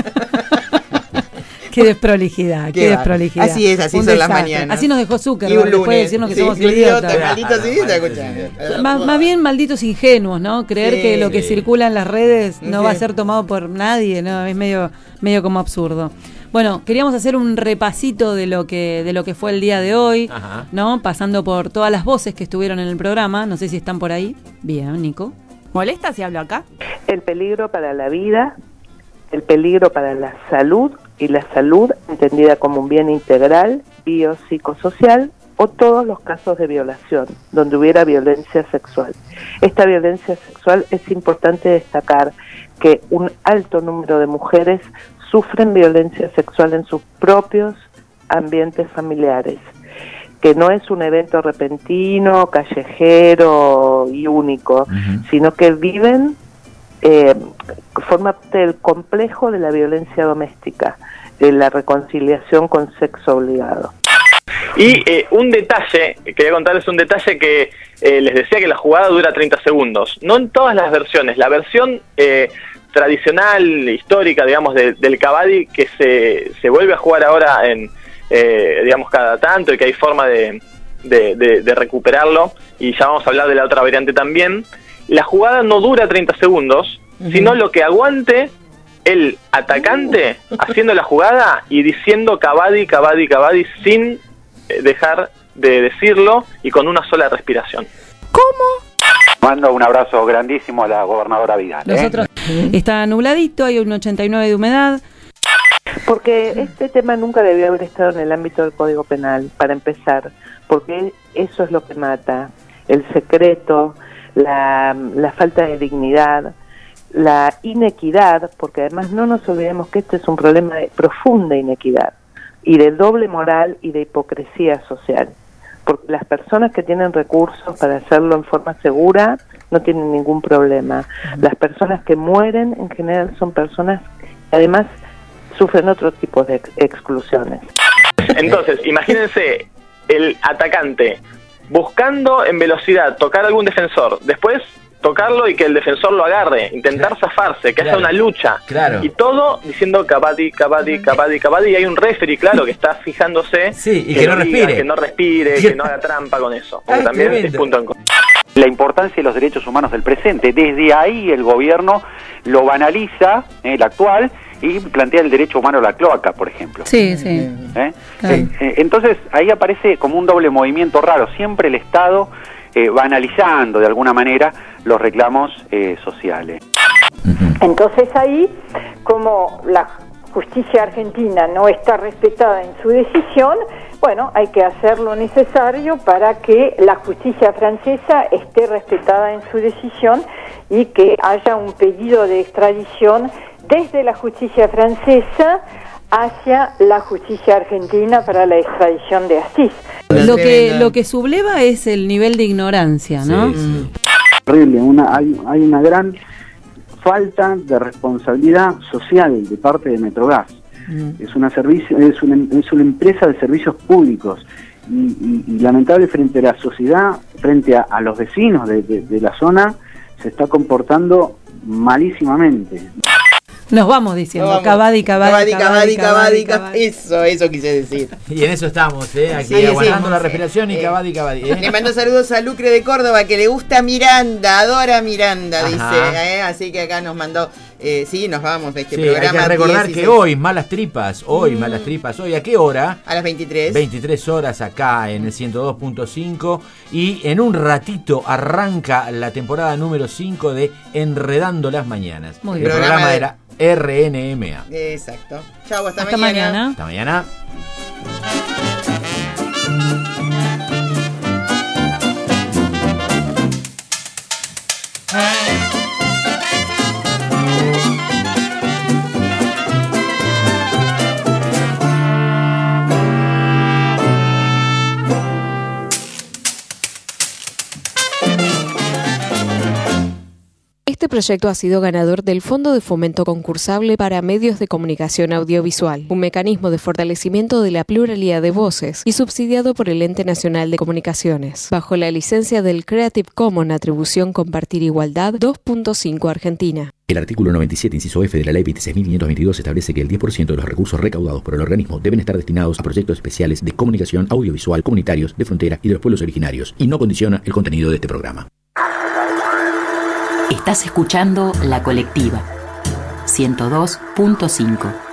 Qué desprolijidad, qué, Qué desprolijidad. Así es, así Un son las desastre. mañanas. Así nos dejó Y Zuckerberg un después de lunes, decirnos que sí, somos idiota, idiotas. malditos idiotas, escuchá. Más, más bien malditos ingenuos, ¿no? Creer Sí, que lo que sí. circula en las redes no Sí. va a ser tomado por nadie, ¿no? Es medio, medio como absurdo. Bueno, queríamos hacer un repasito de lo que, de lo que fue el día de hoy, Ajá. ¿no? Pasando por todas las voces que estuvieron en el programa. No sé si están por ahí. Bien, Nico. ¿Molesta si hablo acá? El peligro para la vida, el peligro para la salud y la salud entendida como un bien integral, biopsicosocial o todos los casos de violación, donde hubiera violencia sexual. Esta violencia sexual es importante destacar que un alto número de mujeres sufren violencia sexual en sus propios ambientes familiares, que no es un evento repentino, callejero y único, uh-huh. sino que viven, eh, forma parte del complejo de la violencia doméstica, de la reconciliación con sexo obligado. Y eh, un detalle, quería contarles un detalle que eh, les decía que la jugada dura treinta segundos. No en todas las versiones, la versión eh, tradicional, histórica, digamos, de, del Kabaddi, que se, se vuelve a jugar ahora en... Eh, digamos cada tanto y que hay forma de, de, de, de recuperarlo, y ya vamos a hablar de la otra variante también. La jugada no dura treinta segundos, uh-huh. sino lo que aguante el atacante uh-huh. haciendo la jugada y diciendo Kabaddi, Kabaddi, Kabaddi sin eh, dejar de decirlo y con una sola respiración. ¿Cómo? Mando un abrazo grandísimo a la gobernadora Vidal. ¿eh? Nosotros está nubladito, hay un ochenta y nueve de humedad. Porque este tema nunca debió haber estado en el ámbito del Código Penal, para empezar, porque eso es lo que mata, el secreto, la, la falta de dignidad, la inequidad, porque además no nos olvidemos que este es un problema de profunda inequidad y de doble moral y de hipocresía social, porque las personas que tienen recursos para hacerlo en forma segura no tienen ningún problema. Las personas que mueren en general son personas que además sufren otro tipo de ex- exclusiones. Entonces, imagínense el atacante buscando en velocidad tocar a algún defensor, después tocarlo y que el defensor lo agarre, intentar claro. zafarse, que claro. haya una lucha, claro. y todo diciendo Kabaddi, Kabaddi, Kabaddi, Kabaddi, y hay un referee, claro, que está fijándose sí, y que, que no diga, respire, que no respire, que no haga trampa con eso, porque Ay, también tremendo. es punto en contra. La importancia de los derechos humanos del presente, desde ahí el gobierno lo banaliza, eh, el actual, y plantea el derecho humano a la cloaca, por ejemplo. Sí, sí. ¿Eh? Claro. Eh, eh, entonces, ahí aparece como un doble movimiento raro, siempre el Estado eh, banalizando de alguna manera los reclamos eh, sociales. Entonces ahí, como la justicia argentina no está respetada en su decisión, bueno, hay que hacer lo necesario para que la justicia francesa esté respetada en su decisión y que haya un pedido de extradición desde la justicia francesa hacia la justicia argentina para la extradición de Aziz. Lo que, lo que subleva es el nivel de ignorancia, ¿no? Sí, sí. Horrible, una, hay, hay una gran falta de responsabilidad social de parte de Metrogas. Mm. Es una servicio, es una, es una empresa de servicios públicos y, y, y lamentable frente a la sociedad, frente a, a los vecinos de, de, de la zona, se está comportando malísimamente. Nos vamos diciendo, Vamos. Cavadi, Cavadi, Cavadi, Cavadi, Cavadi. Eso, eso quise decir. Y en eso estamos, ¿eh? Aquí Sí, aguantando sí. la respiración y Eh, Cavadi, Cavadi. ¿eh? Le mando saludos a Lucre de Córdoba, que le gusta Miranda, adora Miranda, Ajá. dice. ¿eh? Así que acá nos mandó. Eh, sí, nos vamos de este Sí, hay programa. que recordar dieciséis. que hoy, Malas Tripas, hoy, Mm. Malas Tripas, hoy, ¿a qué hora? A las veintitrés. veintitrés horas acá en el ciento dos punto cinco y en un ratito arranca la temporada número cinco de Enredando las Mañanas. Muy el bien. programa Programa de- era R N M A. Exacto. Chau, hasta, Hasta mañana. mañana. Hasta mañana. Este proyecto ha sido ganador del Fondo de Fomento Concursable para Medios de Comunicación Audiovisual, un mecanismo de fortalecimiento de la pluralidad de voces y subsidiado por el Ente Nacional de Comunicaciones, bajo la licencia del Creative Commons Atribución Compartir Igualdad dos punto cinco Argentina. El artículo noventa y siete, inciso F de la Ley veintiséis mil quinientos veintidós establece que el diez por ciento de los recursos recaudados por el organismo deben estar destinados a proyectos especiales de comunicación audiovisual comunitarios de frontera y de los pueblos originarios, y no condiciona el contenido de este programa. Estás escuchando La Colectiva ciento dos punto cinco.